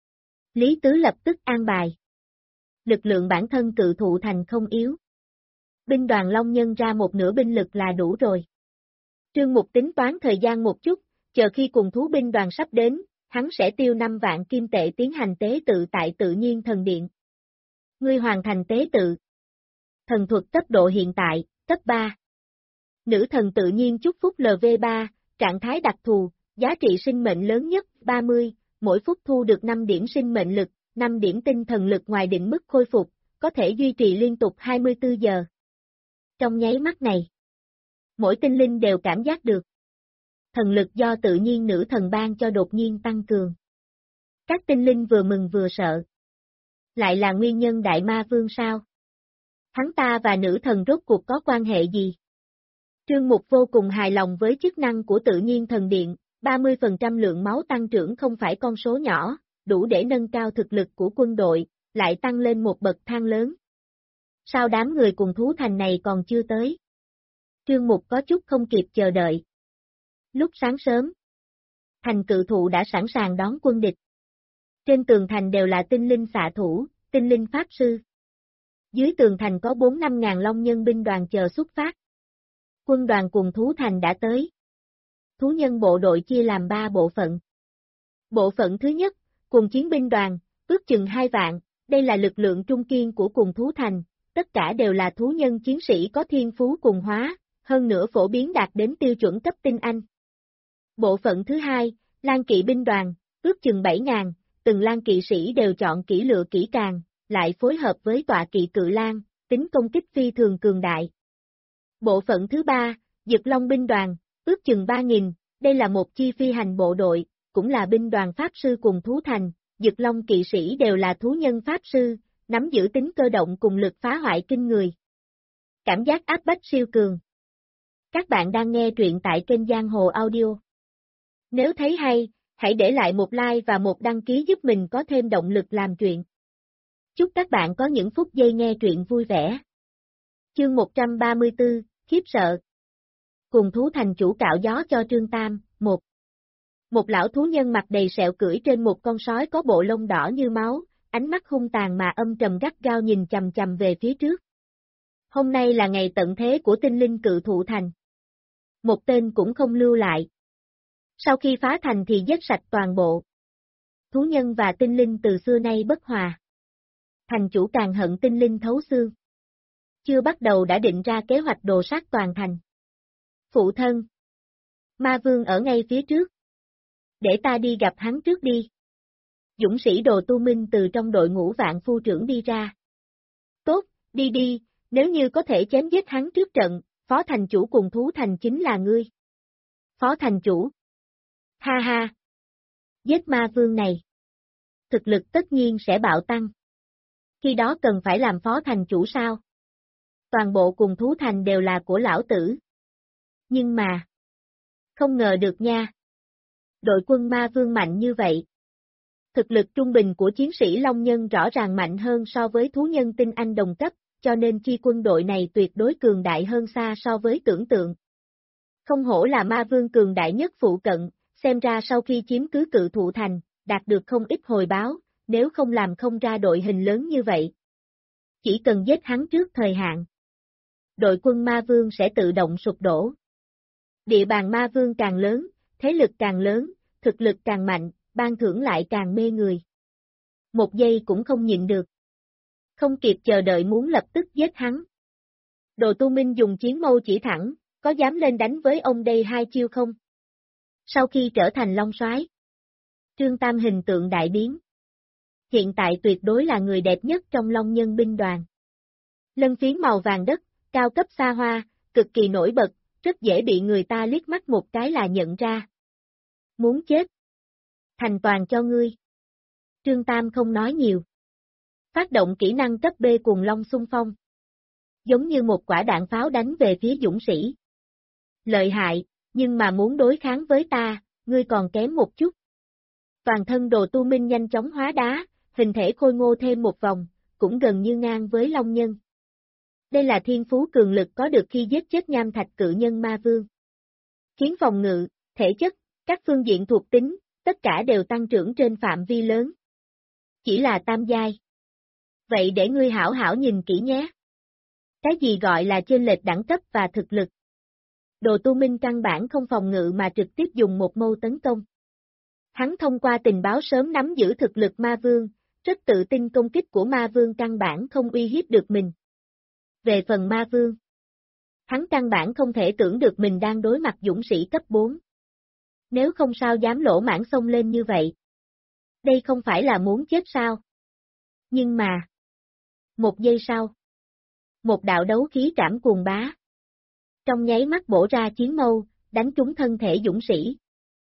Lý Tứ lập tức an bài. Lực lượng bản thân cự thụ thành không yếu. Binh đoàn Long Nhân ra một nửa binh lực là đủ rồi. Trương Mục tính toán thời gian một chút, chờ khi cùng thú binh đoàn sắp đến, hắn sẽ tiêu 5 vạn kim tệ tiến hành tế tự tại tự nhiên thần điện. Ngươi hoàn thành tế tự. Thần thuật cấp độ hiện tại, cấp 3. Nữ thần tự nhiên chúc phúc LV3, trạng thái đặc thù, giá trị sinh mệnh lớn nhất, 30, mỗi phút thu được 5 điểm sinh mệnh lực, 5 điểm tinh thần lực ngoài định mức khôi phục, có thể duy trì liên tục 24 giờ. Trong nháy mắt này, mỗi tinh linh đều cảm giác được. Thần lực do tự nhiên nữ thần ban cho đột nhiên tăng cường. Các tinh linh vừa mừng vừa sợ. Lại là nguyên nhân đại ma vương sao? Hắn ta và nữ thần rốt cuộc có quan hệ gì? Trương Mục vô cùng hài lòng với chức năng của tự nhiên thần điện, 30% lượng máu tăng trưởng không phải con số nhỏ, đủ để nâng cao thực lực của quân đội, lại tăng lên một bậc thang lớn. Sao đám người cùng thú thành này còn chưa tới? Trương Mục có chút không kịp chờ đợi. Lúc sáng sớm, thành cự thụ đã sẵn sàng đón quân địch. Trên tường thành đều là tinh linh xạ thủ, tinh linh pháp sư. Dưới tường thành có 4-5 ngàn Long Nhân binh đoàn chờ xuất phát. Quân đoàn cùng thú thành đã tới. Thú nhân bộ đội chia làm 3 bộ phận. Bộ phận thứ nhất, cùng chiến binh đoàn, ước chừng 2 vạn, đây là lực lượng trung kiên của cùng thú thành, tất cả đều là thú nhân chiến sĩ có thiên phú cùng hóa, hơn nữa phổ biến đạt đến tiêu chuẩn cấp tinh anh. Bộ phận thứ hai, Lan Kỵ binh đoàn, ước chừng 7.000, từng Lan kỵ sĩ đều chọn kỹ lựa kỹ càng, lại phối hợp với tọa kỵ cự lan, tính công kích phi thường cường đại. Bộ phận thứ ba, Dực Long binh đoàn, ước chừng 3.000, đây là một chi phi hành bộ đội, cũng là binh đoàn pháp sư cùng thú thành, Dực Long kỵ sĩ đều là thú nhân pháp sư, nắm giữ tính cơ động cùng lực phá hoại kinh người. Cảm giác áp bách siêu cường. Các bạn đang nghe truyện tại kênh Giang Hồ Audio. Nếu thấy hay, hãy để lại một like và một đăng ký giúp mình có thêm động lực làm truyện. Chúc các bạn có những phút giây nghe truyện vui vẻ. Chương 134, khiếp sợ. Cùng thú thành chủ cạo gió cho Trương Tam, 1. Một lão thú nhân mặt đầy sẹo cưỡi trên một con sói có bộ lông đỏ như máu, ánh mắt hung tàn mà âm trầm gắt gao nhìn chằm chằm về phía trước. Hôm nay là ngày tận thế của tinh linh cự thụ thành. Một tên cũng không lưu lại. Sau khi phá thành thì giết sạch toàn bộ. Thú nhân và tinh linh từ xưa nay bất hòa. Thành chủ càng hận tinh linh thấu xương. Chưa bắt đầu đã định ra kế hoạch đồ sát toàn thành. Phụ thân. Ma vương ở ngay phía trước. Để ta đi gặp hắn trước đi. Dũng sĩ Đồ Tu Minh từ trong đội ngũ vạn phu trưởng đi ra. Tốt, đi đi, nếu như có thể chém giết hắn trước trận, phó thành chủ cùng thú thành chính là ngươi. Phó thành chủ. Ha ha. Giết ma vương này. Thực lực tất nhiên sẽ bạo tăng. Khi đó cần phải làm phó thành chủ sao? Toàn bộ cùng thú thành đều là của lão tử. Nhưng mà. Không ngờ được nha. Đội quân ma vương mạnh như vậy. Thực lực trung bình của chiến sĩ Long Nhân rõ ràng mạnh hơn so với thú nhân tinh anh đồng cấp, cho nên chi quân đội này tuyệt đối cường đại hơn xa so với tưởng tượng. Không hổ là ma vương cường đại nhất phụ cận, xem ra sau khi chiếm cứ cự thụ thành, đạt được không ít hồi báo, nếu không làm không ra đội hình lớn như vậy. Chỉ cần giết hắn trước thời hạn. Đội quân ma vương sẽ tự động sụp đổ. Địa bàn ma vương càng lớn, thế lực càng lớn, thực lực càng mạnh, ban thưởng lại càng mê người. Một giây cũng không nhịn được. Không kịp chờ đợi muốn lập tức giết hắn. Đồ Tu Minh dùng chiến mâu chỉ thẳng, có dám lên đánh với ông đây hai chiêu không? Sau khi trở thành Long Soái, Trương Tam hình tượng đại biến. Hiện tại tuyệt đối là người đẹp nhất trong Long Nhân binh đoàn. Lân phiến màu vàng đất, cao cấp xa hoa, cực kỳ nổi bật, rất dễ bị người ta liếc mắt một cái là nhận ra. Muốn chết? Thành toàn cho ngươi. Trương Tam không nói nhiều. Phát động kỹ năng cấp B cùng Long xung phong. Giống như một quả đạn pháo đánh về phía dũng sĩ. Lợi hại, nhưng mà muốn đối kháng với ta, ngươi còn kém một chút. Toàn thân Đồ Tu Minh nhanh chóng hóa đá, hình thể khôi ngô thêm một vòng, cũng gần như ngang với Long Nhân. Đây là thiên phú cường lực có được khi giết chết nham thạch cự nhân ma vương. Khiến phòng ngự, thể chất, các phương diện thuộc tính, tất cả đều tăng trưởng trên phạm vi lớn. Chỉ là tam giai. Vậy để ngươi hảo hảo nhìn kỹ nhé. Cái gì gọi là chênh lệch đẳng cấp và thực lực? Đồ Tu Minh căn bản không phòng ngự mà trực tiếp dùng một mâu tấn công. Hắn thông qua tình báo sớm nắm giữ thực lực ma vương, rất tự tin công kích của ma vương căn bản không uy hiếp được mình. Về phần ma vương, hắn căn bản không thể tưởng được mình đang đối mặt dũng sĩ cấp 4. Nếu không sao dám lỗ mãng xông lên như vậy. Đây không phải là muốn chết sao? Nhưng mà, một giây sau, một đạo đấu khí trảm cuồng bá. Trong nháy mắt bổ ra chiến mâu, đánh trúng thân thể dũng sĩ.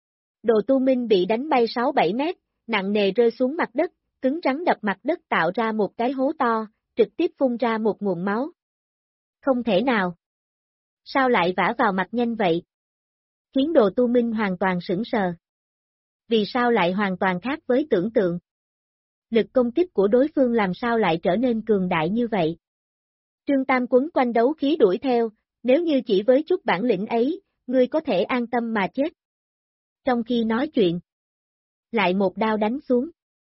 Đồ Tu Minh bị đánh bay 6-7 mét, nặng nề rơi xuống mặt đất, cứng rắn đập mặt đất tạo ra một cái hố to, trực tiếp phun ra một nguồn máu. Không thể nào. Sao lại vả vào mặt nhanh vậy? Khiến Đồ Tu Minh hoàn toàn sững sờ. Vì sao lại hoàn toàn khác với tưởng tượng? Lực công kích của đối phương làm sao lại trở nên cường đại như vậy? Trương Tam quấn quanh đấu khí đuổi theo, nếu như chỉ với chút bản lĩnh ấy, ngươi có thể an tâm mà chết. Trong khi nói chuyện, lại một đao đánh xuống.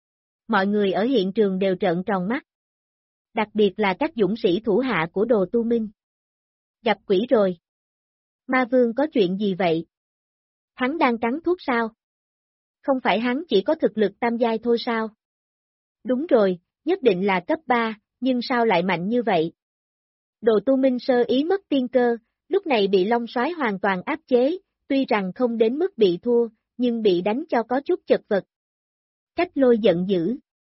Mọi người ở hiện trường đều trợn tròn mắt. Đặc biệt là các dũng sĩ thủ hạ của Đồ Tu Minh. Gặp quỷ rồi. Ma vương có chuyện gì vậy? Hắn đang cắn thuốc sao? Không phải hắn chỉ có thực lực tam giai thôi sao? Đúng rồi, nhất định là cấp 3, nhưng sao lại mạnh như vậy? Đồ Tu Minh sơ ý mất tiên cơ, lúc này bị Long Soái hoàn toàn áp chế, tuy rằng không đến mức bị thua, nhưng bị đánh cho có chút chật vật. Cách Lôi giận dữ.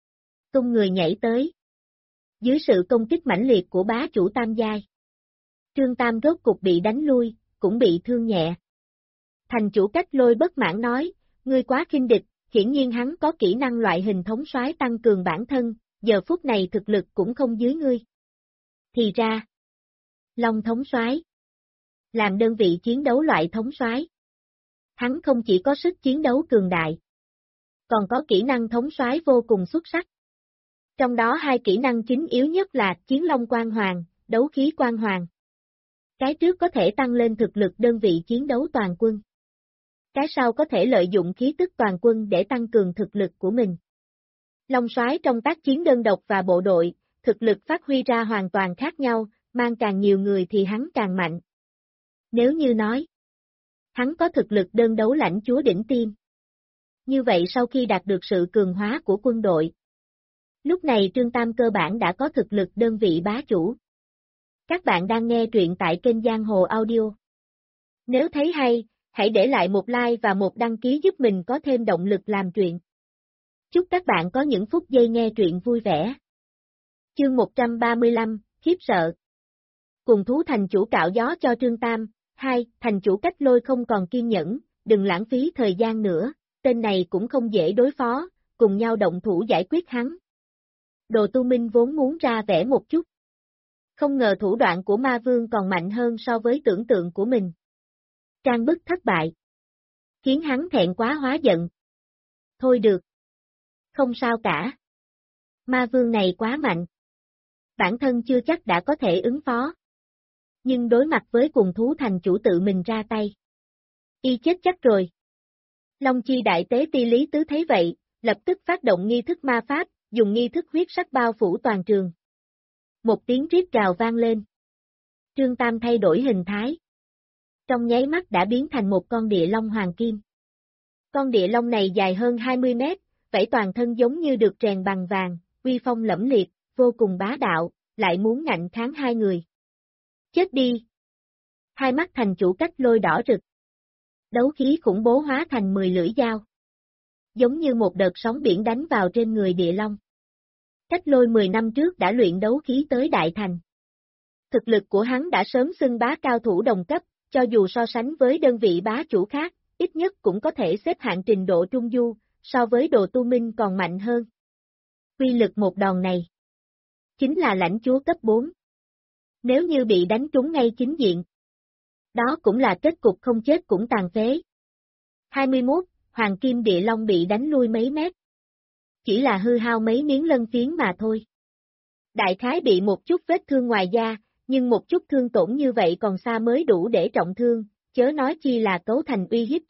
Tung người nhảy tới. Dưới sự công kích mãnh liệt của bá chủ tam giai, Trương Tam rốt cục bị đánh lui, cũng bị thương nhẹ. Thành chủ Cách Lôi bất mãn nói, ngươi quá khinh địch, hiển nhiên hắn có kỹ năng loại hình thống soái tăng cường bản thân, giờ phút này thực lực cũng không dưới ngươi. Thì ra, Long thống soái làm đơn vị chiến đấu loại thống soái. Hắn không chỉ có sức chiến đấu cường đại, còn có kỹ năng thống soái vô cùng xuất sắc. Trong đó hai kỹ năng chính yếu nhất là Chiến Long Quang Hoàng, Đấu Khí Quang Hoàng. Cái trước có thể tăng lên thực lực đơn vị chiến đấu toàn quân. Cái sau có thể lợi dụng khí tức toàn quân để tăng cường thực lực của mình. Long soái trong tác chiến đơn độc và bộ đội, thực lực phát huy ra hoàn toàn khác nhau, mang càng nhiều người thì hắn càng mạnh. Nếu như nói, hắn có thực lực đơn đấu lãnh chúa đỉnh tiêm. Như vậy sau khi đạt được sự cường hóa của quân đội, lúc này Trương Tam cơ bản đã có thực lực đơn vị bá chủ. Các bạn đang nghe truyện tại kênh Giang Hồ Audio. Nếu thấy hay, hãy để lại một like và một đăng ký giúp mình có thêm động lực làm truyện. Chúc các bạn có những phút giây nghe truyện vui vẻ. Chương 135, khiếp sợ. Cùng thú thành chủ cạo gió cho Trương Tam. 2. Thành chủ Cách Lôi không còn kiên nhẫn, đừng lãng phí thời gian nữa, tên này cũng không dễ đối phó, cùng nhau động thủ giải quyết hắn. Đồ Tu Minh vốn muốn ra vẻ một chút. Không ngờ thủ đoạn của ma vương còn mạnh hơn so với tưởng tượng của mình. Trang bức thất bại. Khiến hắn thẹn quá hóa giận. Thôi được. Không sao cả. Ma vương này quá mạnh. Bản thân chưa chắc đã có thể ứng phó. Nhưng đối mặt với cùng thú thành chủ tự mình ra tay. Y chết chắc rồi. Long Chi đại tế ti Lý Tứ thấy vậy, lập tức phát động nghi thức ma pháp, dùng nghi thức huyết sắc bao phủ toàn trường. Một tiếng rít gào vang lên. Trương Tam thay đổi hình thái. Trong nháy mắt đã biến thành một con địa long hoàng kim. Con địa long này dài hơn 20 mét, vảy toàn thân giống như được rèn bằng vàng, uy phong lẫm liệt, vô cùng bá đạo, lại muốn ngạnh kháng hai người. Chết đi! Hai mắt thành chủ Cách Lôi đỏ rực. Đấu khí khủng bố hóa thành 10 lưỡi dao. Giống như một đợt sóng biển đánh vào trên người địa long. Cách Lôi 10 năm trước đã luyện đấu khí tới đại thành. Thực lực của hắn đã sớm xưng bá cao thủ đồng cấp, cho dù so sánh với đơn vị bá chủ khác, ít nhất cũng có thể xếp hạng trình độ trung du, so với Đồ Tu Minh còn mạnh hơn. Uy lực một đòn này chính là lãnh chúa cấp 4. Nếu như bị đánh trúng ngay chính diện, đó cũng là kết cục không chết cũng tàn phế. 21. Hoàng Kim Địa Long bị đánh lui mấy mét. Chỉ là hư hao mấy miếng lân phiến mà thôi. Đại khái bị một chút vết thương ngoài da, nhưng một chút thương tổn như vậy còn xa mới đủ để trọng thương, chớ nói chi là cấu thành uy hiếp